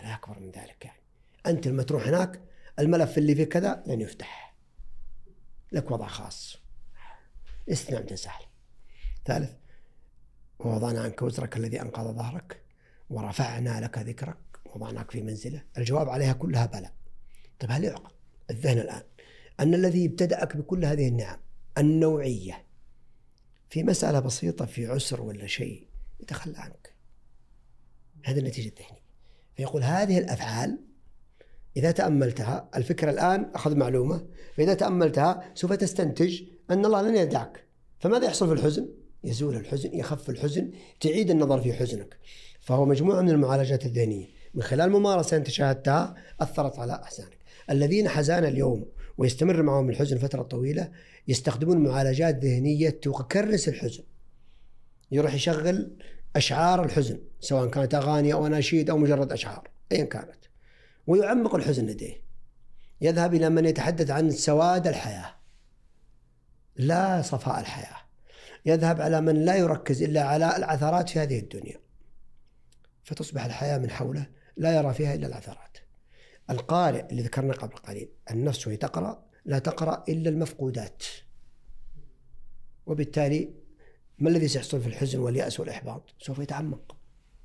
لا أكبر من ذلك. يعني أنت لما تروح هناك الملف اللي فيه كذا لن يفتح لك، وضع خاص، استثناء من سهل. ثالث، ووضعنا عنك وزرك الذي أنقض ظهرك ورفعنا لك ذكرك ووضعناك في منزله. الجواب عليها كلها بلى. طيب هل يعقل الذهن الآن أن الذي ابتدأك بكل هذه النعم النوعية في مسألة بسيطة في عسر ولا شيء يتخلى عنك؟ هذه النتيجة الذهنية. فيقول هذه الأفعال إذا تأملتها، الفكرة الآن أخذ معلومة، فإذا تأملتها سوف تستنتج أن الله لن يدعك. فماذا يحصل في الحزن؟ يزول الحزن، يخف الحزن، تعيد النظر في حزنك. فهو مجموعة من المعالجات الذهنية من خلال ممارسة أنت شاهدتها أثرت على أحزانك. الذين حزان اليوم ويستمر معهم الحزن فترة طويلة يستخدمون معالجات ذهنية تكرس الحزن. يروح يشغل أشعار الحزن سواء كانت أغاني أو أناشيد أو مجرد أشعار أيا كانت، ويعمق الحزن لديه. يذهب إلى من يتحدث عن سواد الحياة لا صفاء الحياة. يذهب على من لا يركز إلا على العثرات في هذه الدنيا، فتصبح الحياة من حوله لا يرى فيها إلا العثرات. القارئ اللي ذكرنا قبل قليل، النفس وهي تقرأ لا تقرأ إلا المفقودات، وبالتالي ما الذي سيحصل في الحزن واليأس والإحباط؟ سوف يتعمق،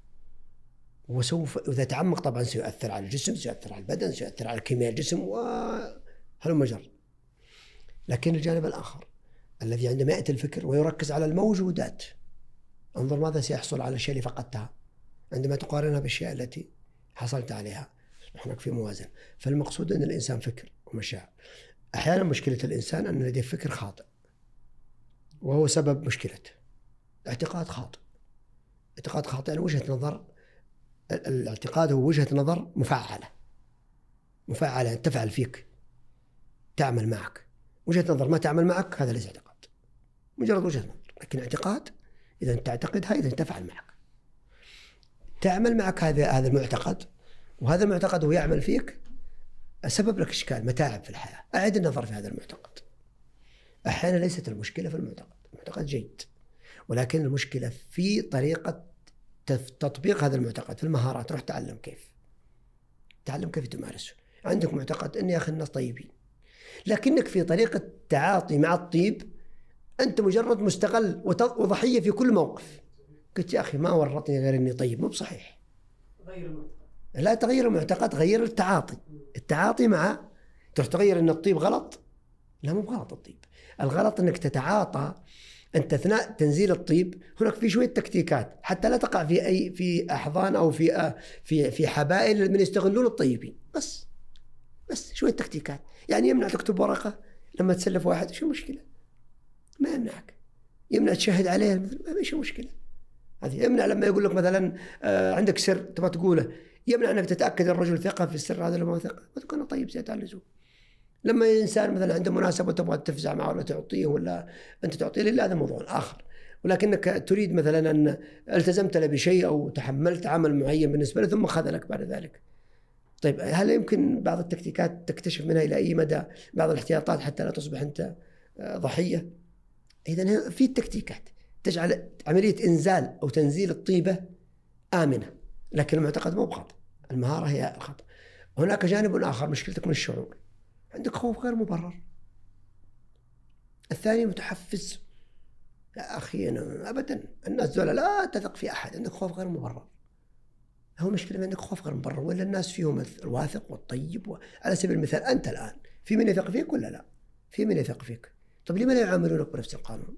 وسوف إذا تعمق طبعا سيؤثر على الجسم، سيؤثر على البدن، سيؤثر على كيمياء الجسم وهلم جر. لكن الجانب الآخر الذي عندما يأتي الفكر ويركز على الموجودات، انظر ماذا سيحصل على الشيء اللي فقدتها عندما تقارنها بالأشياء التي حصلت عليها. هناك في موازنة. فالمقصود أن الإنسان فكر ومشاعر. أحيانا مشكلة الإنسان أن لديه فكر خاطئ وهو سبب مشكلته. اعتقاد خاطئ، اعتقاد خاطئ يعني وجهة نظر. الاعتقاد هو وجهة نظر مفعلة، مفعلة تفعل فيك، تعمل معك. وجهة نظر ما تعمل معك هذا ليس اعتقاد، مجرد وجهة نظر. لكن اعتقاد إذا تعتقدها إذا تفعل معك، تعمل معك هذا هذا المعتقد، وهذا المعتقد هو يعمل فيك، سبب لك إشكال متاعب في الحياة. أعد النظر في هذا المعتقد. أحيانا ليست المشكلة في المعتقد، المعتقد جيد، ولكن المشكلة في طريقة تطبيق هذا المعتقد في المهارات. روح تعلم كيف تعلم كيف تمارسه. عندك معتقد أن يا أخي الناس طيبين، لكنك في طريقة تعاطي مع الطيب أنت مجرد مستغل وضحية في كل موقف. قلت يا أخي ما ورطني غير أني طيب، مو بصحيح. غير المعتقد، لا تغير المعتقد، غير التعاطي. التعاطي مع تروح تغير أن الطيب غلط. لا مو غلط الطيب، الغلط أنك تتعاطى أنت أثناء تنزيل الطيب. هناك في شوية تكتيكات حتى لا تقع في أي في أحضان أو في في في حبائل من يستغلون الطيبين. بس بس شوية تكتيكات. يعني يمنع تكتب ورقة لما تسلف واحد، شو مشكلة؟ ما يمنعك. يمنع تشهد عليه مثل ما شو مشكلة. هذه يمنع لما يقول لك مثلا عندك سر تبغى تقوله، يمنع أنك تتأكد الرجل ثقة في السر هذا لما ثقة، ما تكون طيب زيادة عن اللزوم. لما إنسان مثلا عنده مناسبة تبغى تفزع معه ولا تعطيه ولا أنت تعطيه له، هذا موضوع آخر. ولكنك تريد مثلا أن التزمت له بشيء أو تحملت عمل معين بالنسبة له ثم خذلك بعد ذلك. طيب هل يمكن بعض التكتيكات تكتشف منها إلى أي مدى بعض الاحتياطات حتى لا تصبح أنت ضحية؟ إذن في التكتيكات تجعل عملية إنزال أو تنزيل الطيبة آمنة، لكن المعتقد مو بخطأ، المهارة هي الخطأ. هناك جانب آخر، مشكلتك من الشعور، عندك خوف غير مبرر. الثاني متحفز، يا أخي أنا أبدا الناس ذولا لا تثق في أحد، عندك خوف غير مبرر. هو مشكلة عندك خوف غير مبرر، ولا الناس فيهم الواثق والطيب و... على سبيل المثال أنت الآن في من يثق فيك ولا لا؟ في من يثق فيك. طب لماذا لا يعاملونك بنفس القانون؟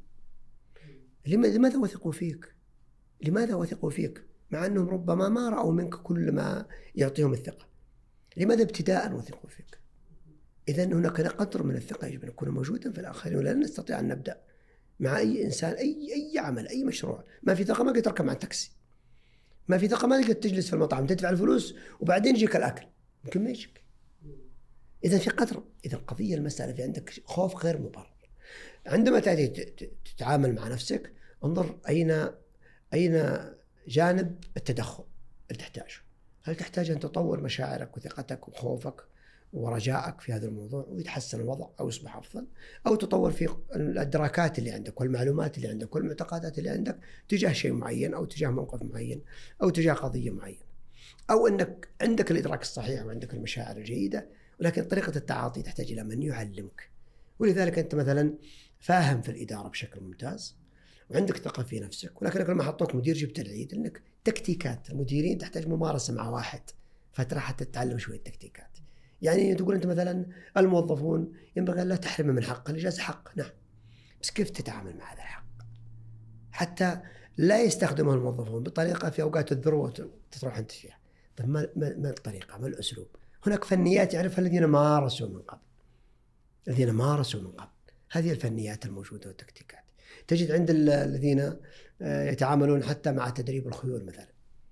لماذا وثقوا فيك؟ لماذا وثقوا فيك مع أنهم ربما ما رأوا منك كل ما يعطيهم الثقة؟ لماذا ابتداء وثقوا فيك؟ إذن هناك قدر من الثقة يجب أن يكون موجودا في الآخرين، ولا نستطيع أن نبدأ مع أي إنسان أي أي عمل أي مشروع. ما في ثقة ما قد تركب مع التاكسي، ما في ثقة ما قد تجلس في المطعم تدفع الفلوس وبعدين يجيك الأكل، ممكن ما يجيك. إذن في قدر. إذا القضية المسألة في عندك خوف غير مبرر. عندما تأتي تتعامل مع نفسك انظر أين أين جانب التدخل اللي تحتاجه. هل تحتاج أن تطور مشاعرك وثقتك وخوفك ورجائك في هذا الموضوع ويتحسن الوضع أو يصبح أفضل، أو تطور في الإدراكات اللي عندك والمعلومات اللي عندك والمعتقدات اللي عندك تجاه شيء معين أو تجاه موقف معين أو تجاه قضية معينة. أو أنك عندك الإدراك الصحيح وعندك المشاعر الجيدة، ولكن طريقة التعاطي تحتاج إلى من يعلمك. ولذلك أنت مثلا فاهم في الإدارة بشكل ممتاز وعندك ثقة في نفسك، ولكنك لما حطوك مدير جبت العيد لأنك تكتيكات المديرين تحتاج ممارسة مع واحد فترة حتى تتعلم شوية تكتيكات. يعني تقول أنت مثلا الموظفون ينبغي لا تحرمه من حقه، الإجازة حق، نعم، بس كيف تتعامل مع هذا الحق حتى لا يستخدمه الموظفون بطريقة في أوقات الذروة تروح أنت فيها. طيب ما, ما, ما الطريقة، ما الأسلوب؟ هناك فنيات يعرفها الذين مارسوا من قبل الذين مارسوا من قبل هذه الفنيات الموجودة والتكتيكات. تجد عند الذين يتعاملون حتى مع تدريب الخيول مثلا،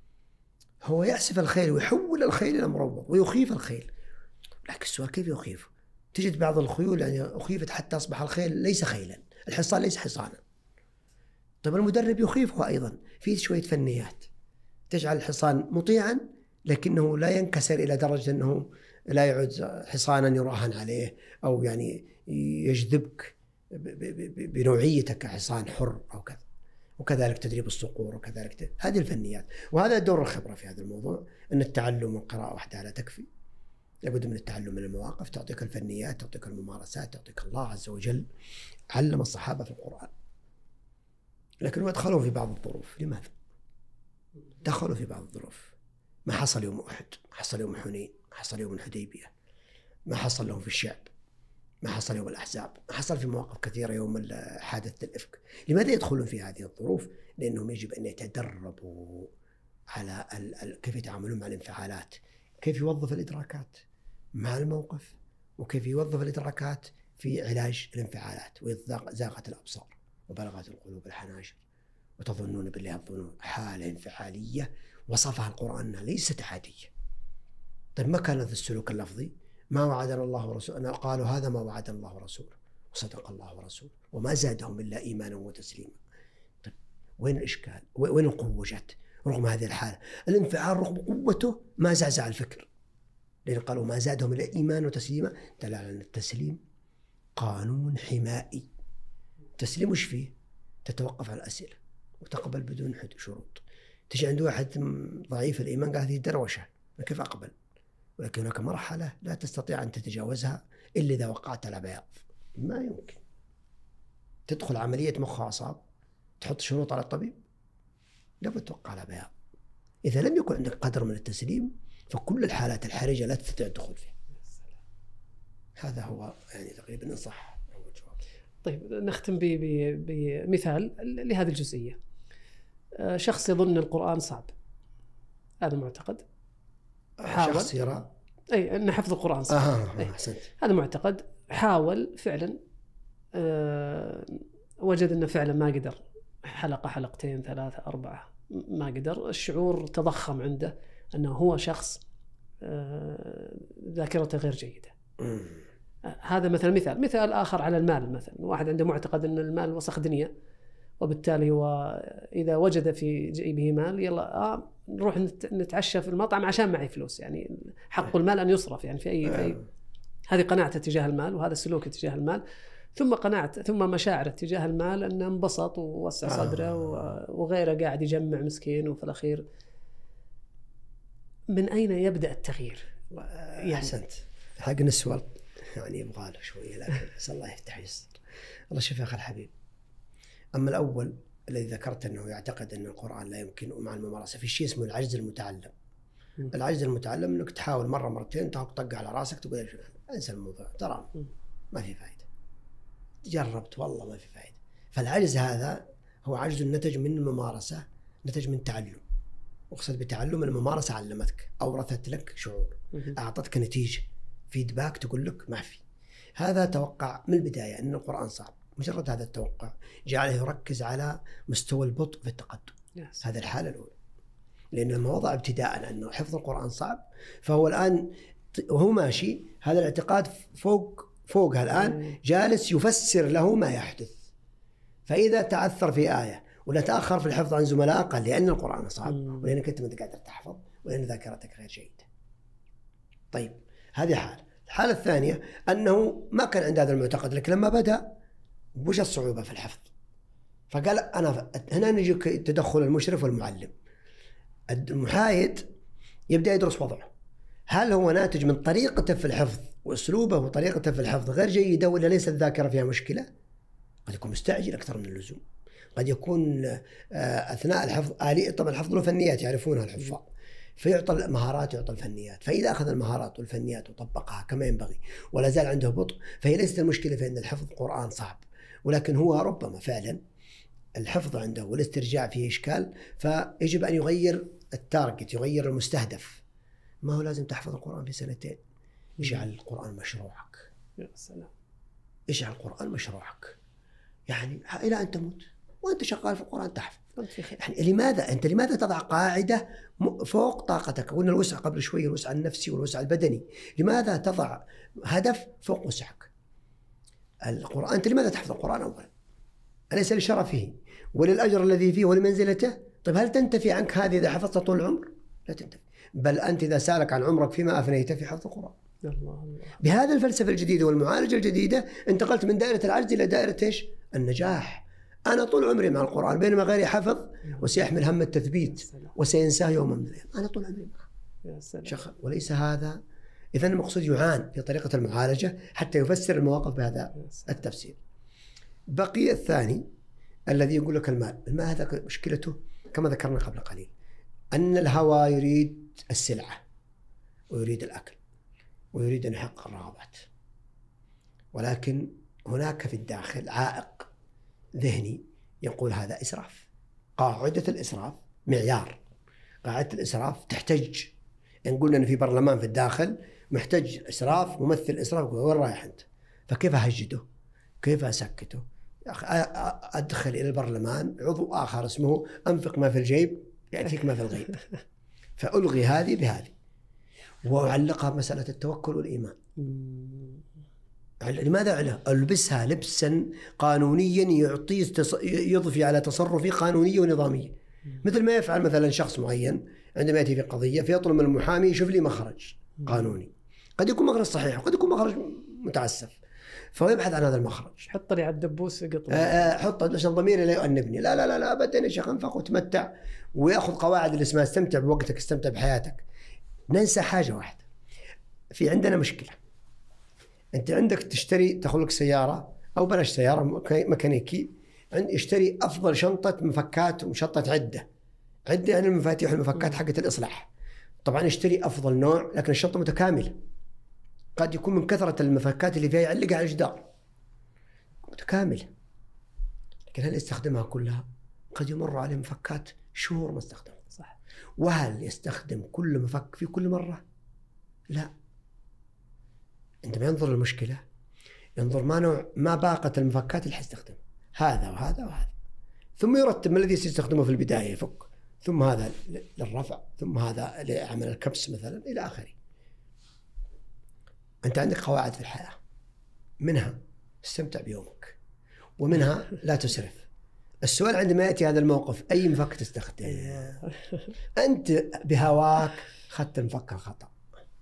هو يأسف الخيل ويحول الخيل إلى مروض ويخيف الخيل، لكن السؤال كيف يخيفه؟ تجد بعض الخيول يعني أخيفت حتى أصبح الخيل ليس خيلا، الحصان ليس حصانا. طيب المدرب يخيفه أيضا في شوية فنيات تجعل الحصان مطيعا لكنه لا ينكسر إلى درجة أنه لا يعد حصانا يراهن عليه أو يعني يجذبك بنوعيتك كحصان حر أو كذا. وكذلك تدريب الصقور وكذلك هذه الفنيات. وهذا دور الخبرة في هذا الموضوع، أن التعلم والقراءة وحدها لا تكفي، لابد من التعلم من المواقف، تعطيك الفنيات، تعطيك الممارسات، تعطيك الله عز وجل علم الصحابة في القرآن. لكن ادخلوا في بعض الظروف. لماذا؟ دخلوا في بعض الظروف. ما حصل يوم أحد، ما حصل يوم حنين، ما حصل يوم الحديبية، ما حصل لهم في الشعب، ما حصل يوم الأحزاب، ما حصل في مواقف كثيرة يوم حادثة الإفك. لماذا يدخلون في هذه الظروف؟ لأنهم يجب أن يتدربوا على ال... كيف يتعاملون مع الانفعالات، كيف يوظف الإدراكات مع الموقف، وكيف يوظف الإدراكات في علاج الانفعالات. وإذ زاغت الأبصار وبلغت القلوب الحناجر وتظنون بالله الظنون، حالة انفعالية وصفها القرآن أنها ليست عادية. طيب ما كان هذا السلوك اللفظي؟ ما وعدنا الله ورسوله، قالوا هذا ما وعدنا الله ورسوله وصدق الله ورسوله وما زادهم إلا إيمانا وتسليما. طيب وين الإشكال؟ وين القوة جت؟ رغم هذه الحالة الانفعال رغم قوته ما زعزع الفكر، لأن قالوا ما زادهم إلا إيمانا وتسليما، دل على أن التسليم قانون حمائي. تسليم وش فيه؟ تتوقف على الأسئلة وتقبل بدون شروط. تجي عند واحد ضعيف الإيمان قال هذه دروشة، كيف أقبل؟ ولكن هناك مرحلة لا تستطيع أن تتجاوزها إلا إذا وقعت على بياض. ما يمكن تدخل عملية مخ وأعصاب تحط شروط على الطبيب، لابد توقع على بياض. إذا لم يكن عندك قدر من التسليم فكل الحالات الحرجة لا تستطيع الدخول فيها. هذا هو يعني تقريبا صح. طيب نختم بمثال لهذه الجزئية. شخص يظن القرآن صعب، هذا معتقد. شخص يرى أي أن حفظ القرآن صعب. آه آه هذا معتقد. حاول فعلا، أه وجد أنه فعلا ما قدر، حلقة حلقتين ثلاثة أربعة ما قدر. الشعور تضخم عنده أنه هو شخص أه ذاكرته غير جيدة. م. هذا مثلا مثال. مثال آخر على المال، مثلا واحد عنده معتقد أن المال وسخ دنيا، وبالتالي هو إذا وجد في جيبه مال يلا آه نروح نتعشى في المطعم عشان معي فلوس، يعني حق المال أن يصرف يعني في أي, في أي. هذه قناعته تجاه المال، وهذا السلوك تجاه المال. ثم قناعته ثم مشاعره تجاه المال أنه انبسط ووسع صدره وغيره قاعد يجمع مسكين، وفي الأخير من أين يبدأ التغيير؟ يعني أحسنت. حق نسوى يعني يبغى له شوية، لكن بس الله يفتح يسر. الله شوف يا أخي الحبيب، أما الأول الذي ذكرت أنه يعتقد أن القرآن لا يمكن مع الممارسة، في شيء اسمه العجز المتعلم. م. العجز المتعلم أنك تحاول مرة مرتين تاخذ طقة على راسك تقول انسى الموضوع، ترى ما في فائدة، جربت والله ما في فائدة. فالعجز هذا هو عجز نتج من الممارسة، نتج من تعلم. أقصد بتعلم الممارسة علمتك، أورثت لك شعور، أعطتك نتيجة، فيدباك تقول لك ما في. هذا توقع من البداية أن القرآن صعب. مجرد هذا التوقع جعله يركز على مستوى البطء في التقدم. yes. هذا الحالة الأولى، لأن لما وضع ابتداء أنه حفظ القرآن صعب، فهو الآن وهو ماشي هذا الاعتقاد فوق فوقها الآن جالس يفسر له ما يحدث. فإذا تعثر في آية ولا تأخر في الحفظ عن زملاء قال لأن القرآن صعب mm. ولأنك أنت ما قادر تحفظ ولأن ذاكرتك غير جيدة. طيب هذه حالة. الحالة الثانية أنه ما كان عند هذا المعتقد، لكن لما بدأ وش الصعوبة في الحفظ؟ فقال أنا هنا نجي تدخل المشرف والمعلم. المحايد يبدأ يدرس وضعه، هل هو ناتج من طريقته في الحفظ وأسلوبه وطريقته في الحفظ غير جيدة ولا ليس الذاكرة فيها مشكلة؟ قد يكون مستعجل أكثر من اللزوم، قد يكون أثناء الحفظ آلي. طبعا الحفظ له فنيات يعرفونها الحفاظ، فيعطى المهارات يعطى الفنيات، فإذا أخذ المهارات والفنيات وطبقها كما ينبغي ولا زال عنده بطء فهي ليست المشكلة في أن الحفظ القرآن صعب، ولكن هو ربما فعلا الحفظ عنده والاسترجاع فيه إشكال، فيجب أن يغير التارجت، يغير المستهدف. ما هو لازم تحفظ القرآن في سنتين، اجعل القرآن مشروعك. يا سلام. اجعل القرآن مشروعك، يعني إلى أن تموت وأنت شغال في القرآن تحفظ. يعني لماذا أنت لماذا تضع قاعدة فوق طاقتك؟ قلنا الوسع قبل شوي، الوسع النفسي والوسع البدني. لماذا تضع هدف فوق وسعك؟ القرآن أنت لماذا تحفظ القرآن أولا؟ أليس لشرفه وللأجر الذي فيه ولمنزلته؟ طيب هل تنتفي عنك هذه إذا حفظت طول العمر؟ لا تنتفي، بل أنت إذا سألك عن عمرك فيما أفنيت في حفظ القرآن. الله الله. بهذا الفلسفة الجديدة والمعالجة الجديدة انتقلت من دائرة العجز إلى دائرة إيش؟ النجاح. أنا طول عمري مع القرآن، بينما غيري حفظ وسيحمل هم التثبيت وسينساه يوما من الأيام، أنا طول عمري معه شغل. وليس هذا. إذن المقصود يعان في طريقة المعالجة حتى يفسر المواقف بهذا التفسير. بقي الثاني الذي يقول لك المال. المال هذا مشكلته كما ذكرنا قبل قليل، أن الهوى يريد السلعة ويريد الأكل ويريد أن يحقق الرغبات، ولكن هناك في الداخل عائق ذهني يقول هذا إسراف. قاعدة الإسراف معيار، قاعدة الإسراف تحتج. إن قلنا أن في برلمان في الداخل محتج إسراف، ممثل إسراف، وين رايح أنت؟ فكيف أهجده؟ كيف أسكته؟ أدخل إلى البرلمان عضو آخر اسمه أنفق ما في الجيب يأتيك ما في الغيب، فألغي هذه بهذه وأعلقها بمسألة التوكل والإيمان. لماذا على ألبسها لبسا قانونيا يعطيه يضفي على تصرفي قانونية ونظامية، مثل ما يفعل مثلا شخص معين عندما يأتي في قضية فيطلب من المحامي يشوف لي مخرج قانوني، قد يكون مخرج صحيح وقد يكون مخرج متعسف، فهو يبحث عن هذا المخرج. حط لي على الدبوس يقطع، حط عشان ضميري لا يؤنبني. لا لا لا لا أبدا يا شيخ، انفق وتمتع، ويأخذ قواعد اللي اسمها استمتع بوقتك، استمتع بحياتك. ننسى حاجة واحدة، في عندنا مشكلة. أنت عندك تشتري تاخذ لك سيارة أو بلاش سيارة ميكانيكي، اشتري أفضل شنطة مفكات وشنطة عدة. عدة يعني المفاتيح والمفكات حقت الإصلاح. طبعا اشتري أفضل نوع لكن الشنطة متكاملة. قد يكون من كثرة المفكات اللي فيها يعلقها على الجدار متكاملة، لكن هل يستخدمها كلها؟ قد يمر عليه مفكات شهور ما استخدمها. صح. وهل يستخدم كل مفك في كل مرة؟ لا. عندما ينظر المشكلة ينظر ما نوع ما باقة المفكات اللي حيستخدم، هذا وهذا وهذا، ثم يرتب ما الذي سيستخدمه في البداية يفك، ثم هذا للرفع، ثم هذا لعمل الكبس مثلا إلى آخره. أنت عندك قواعد في الحياة، منها استمتع بيومك، ومنها لا تسرف. السؤال عندما يأتي هذا الموقف أي مفك تستخدم؟ أنت بهواك خدت المفك الخطأ،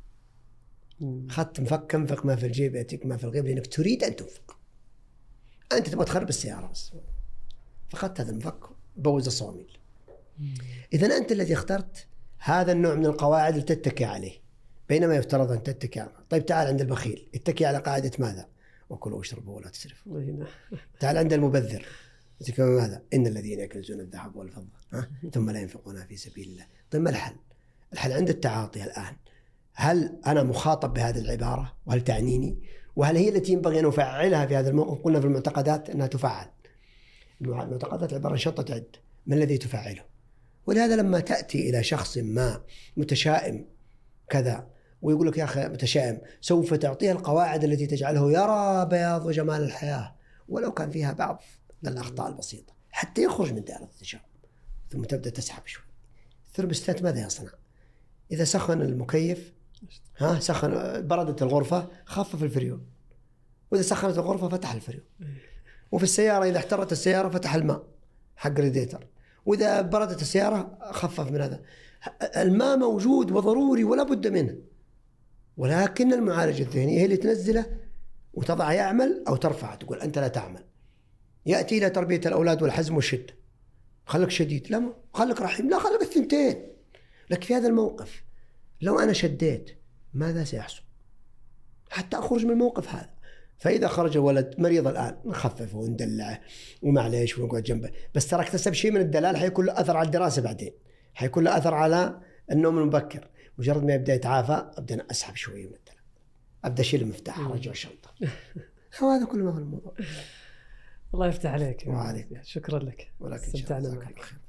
خدت مفك انفق ما في الجيب يأتيك ما في الغيب، لأنك تريد أن تنفق. أنت تبغى تخرب السيارة بس، فخدت هذا المفك بوز الصواميل. إذن أنت الذي اخترت هذا النوع من القواعد اللي تتكي عليه، بينما يفترض أن تتكي على. طيب تعال عند البخيل، اتكي على قاعدة ماذا؟ وكلوا واشربوا ولا تسرفوا. تعال عند المبذر، اتكي ماذا؟ إن الذين يكنزون الذهب والفضة ها؟ ثم لا ينفقونها في سبيل الله. طيب ما الحل؟ الحل عند التعاطي الآن. هل أنا مخاطب بهذه العبارة وهل تعنيني؟ وهل هي التي ينبغي أن أفعلها في هذا الموقف؟ قلنا في المعتقدات أنها تفعل. المعتقدات عبارة عن شنطة عد، ما الذي تفعله؟ ولهذا لما تأتي إلى شخص ما متشائم كذا ويقول لك يا أخي متشائم، سوف تعطيه القواعد التي تجعله يرى بياض وجمال الحياة ولو كان فيها بعض الأخطاء البسيطة حتى يخرج من دائرة التشاؤم. ثم تبدأ تسحب شوي. الثرموستات ماذا يصنع؟ إذا سخن المكيف ها سخن بردت الغرفة خفف الفريون، وإذا سخنت الغرفة فتح الفريون. وفي السيارة إذا احترت السيارة فتح الماء حق ريديتر، وإذا بردت السيارة خفف من هذا. الماء موجود وضروري ولا بد منه، ولكن المعالجة الذهنية هي اللي تنزله وتضع يعمل أو ترفع، تقول أنت لا تعمل. يأتي إلى تربية الأولاد والحزم والشدة، خلك شديد لا خلك رحيم لا خلك الثنتين. لك في هذا الموقف لو أنا شديت ماذا سيحصل حتى أخرج من الموقف هذا؟ فإذا خرج ولد مريض الآن نخففه وندلعه ومعليش ونقعد جنبه، بس ترى اكتسب شيء من الدلال حيكون له أثر على الدراسة بعدين، حيكون له أثر على النوم المبكر. مجرد ما يبدأ يتعافى أبدأ أسحب شوية من الدلال، أبدأ أشيل المفتاح أرجع الشنطة. هذا كل ما هو الموضوع. الله يفتح عليك. وعليك. شكرا لك. ولكن استمتعنا معك.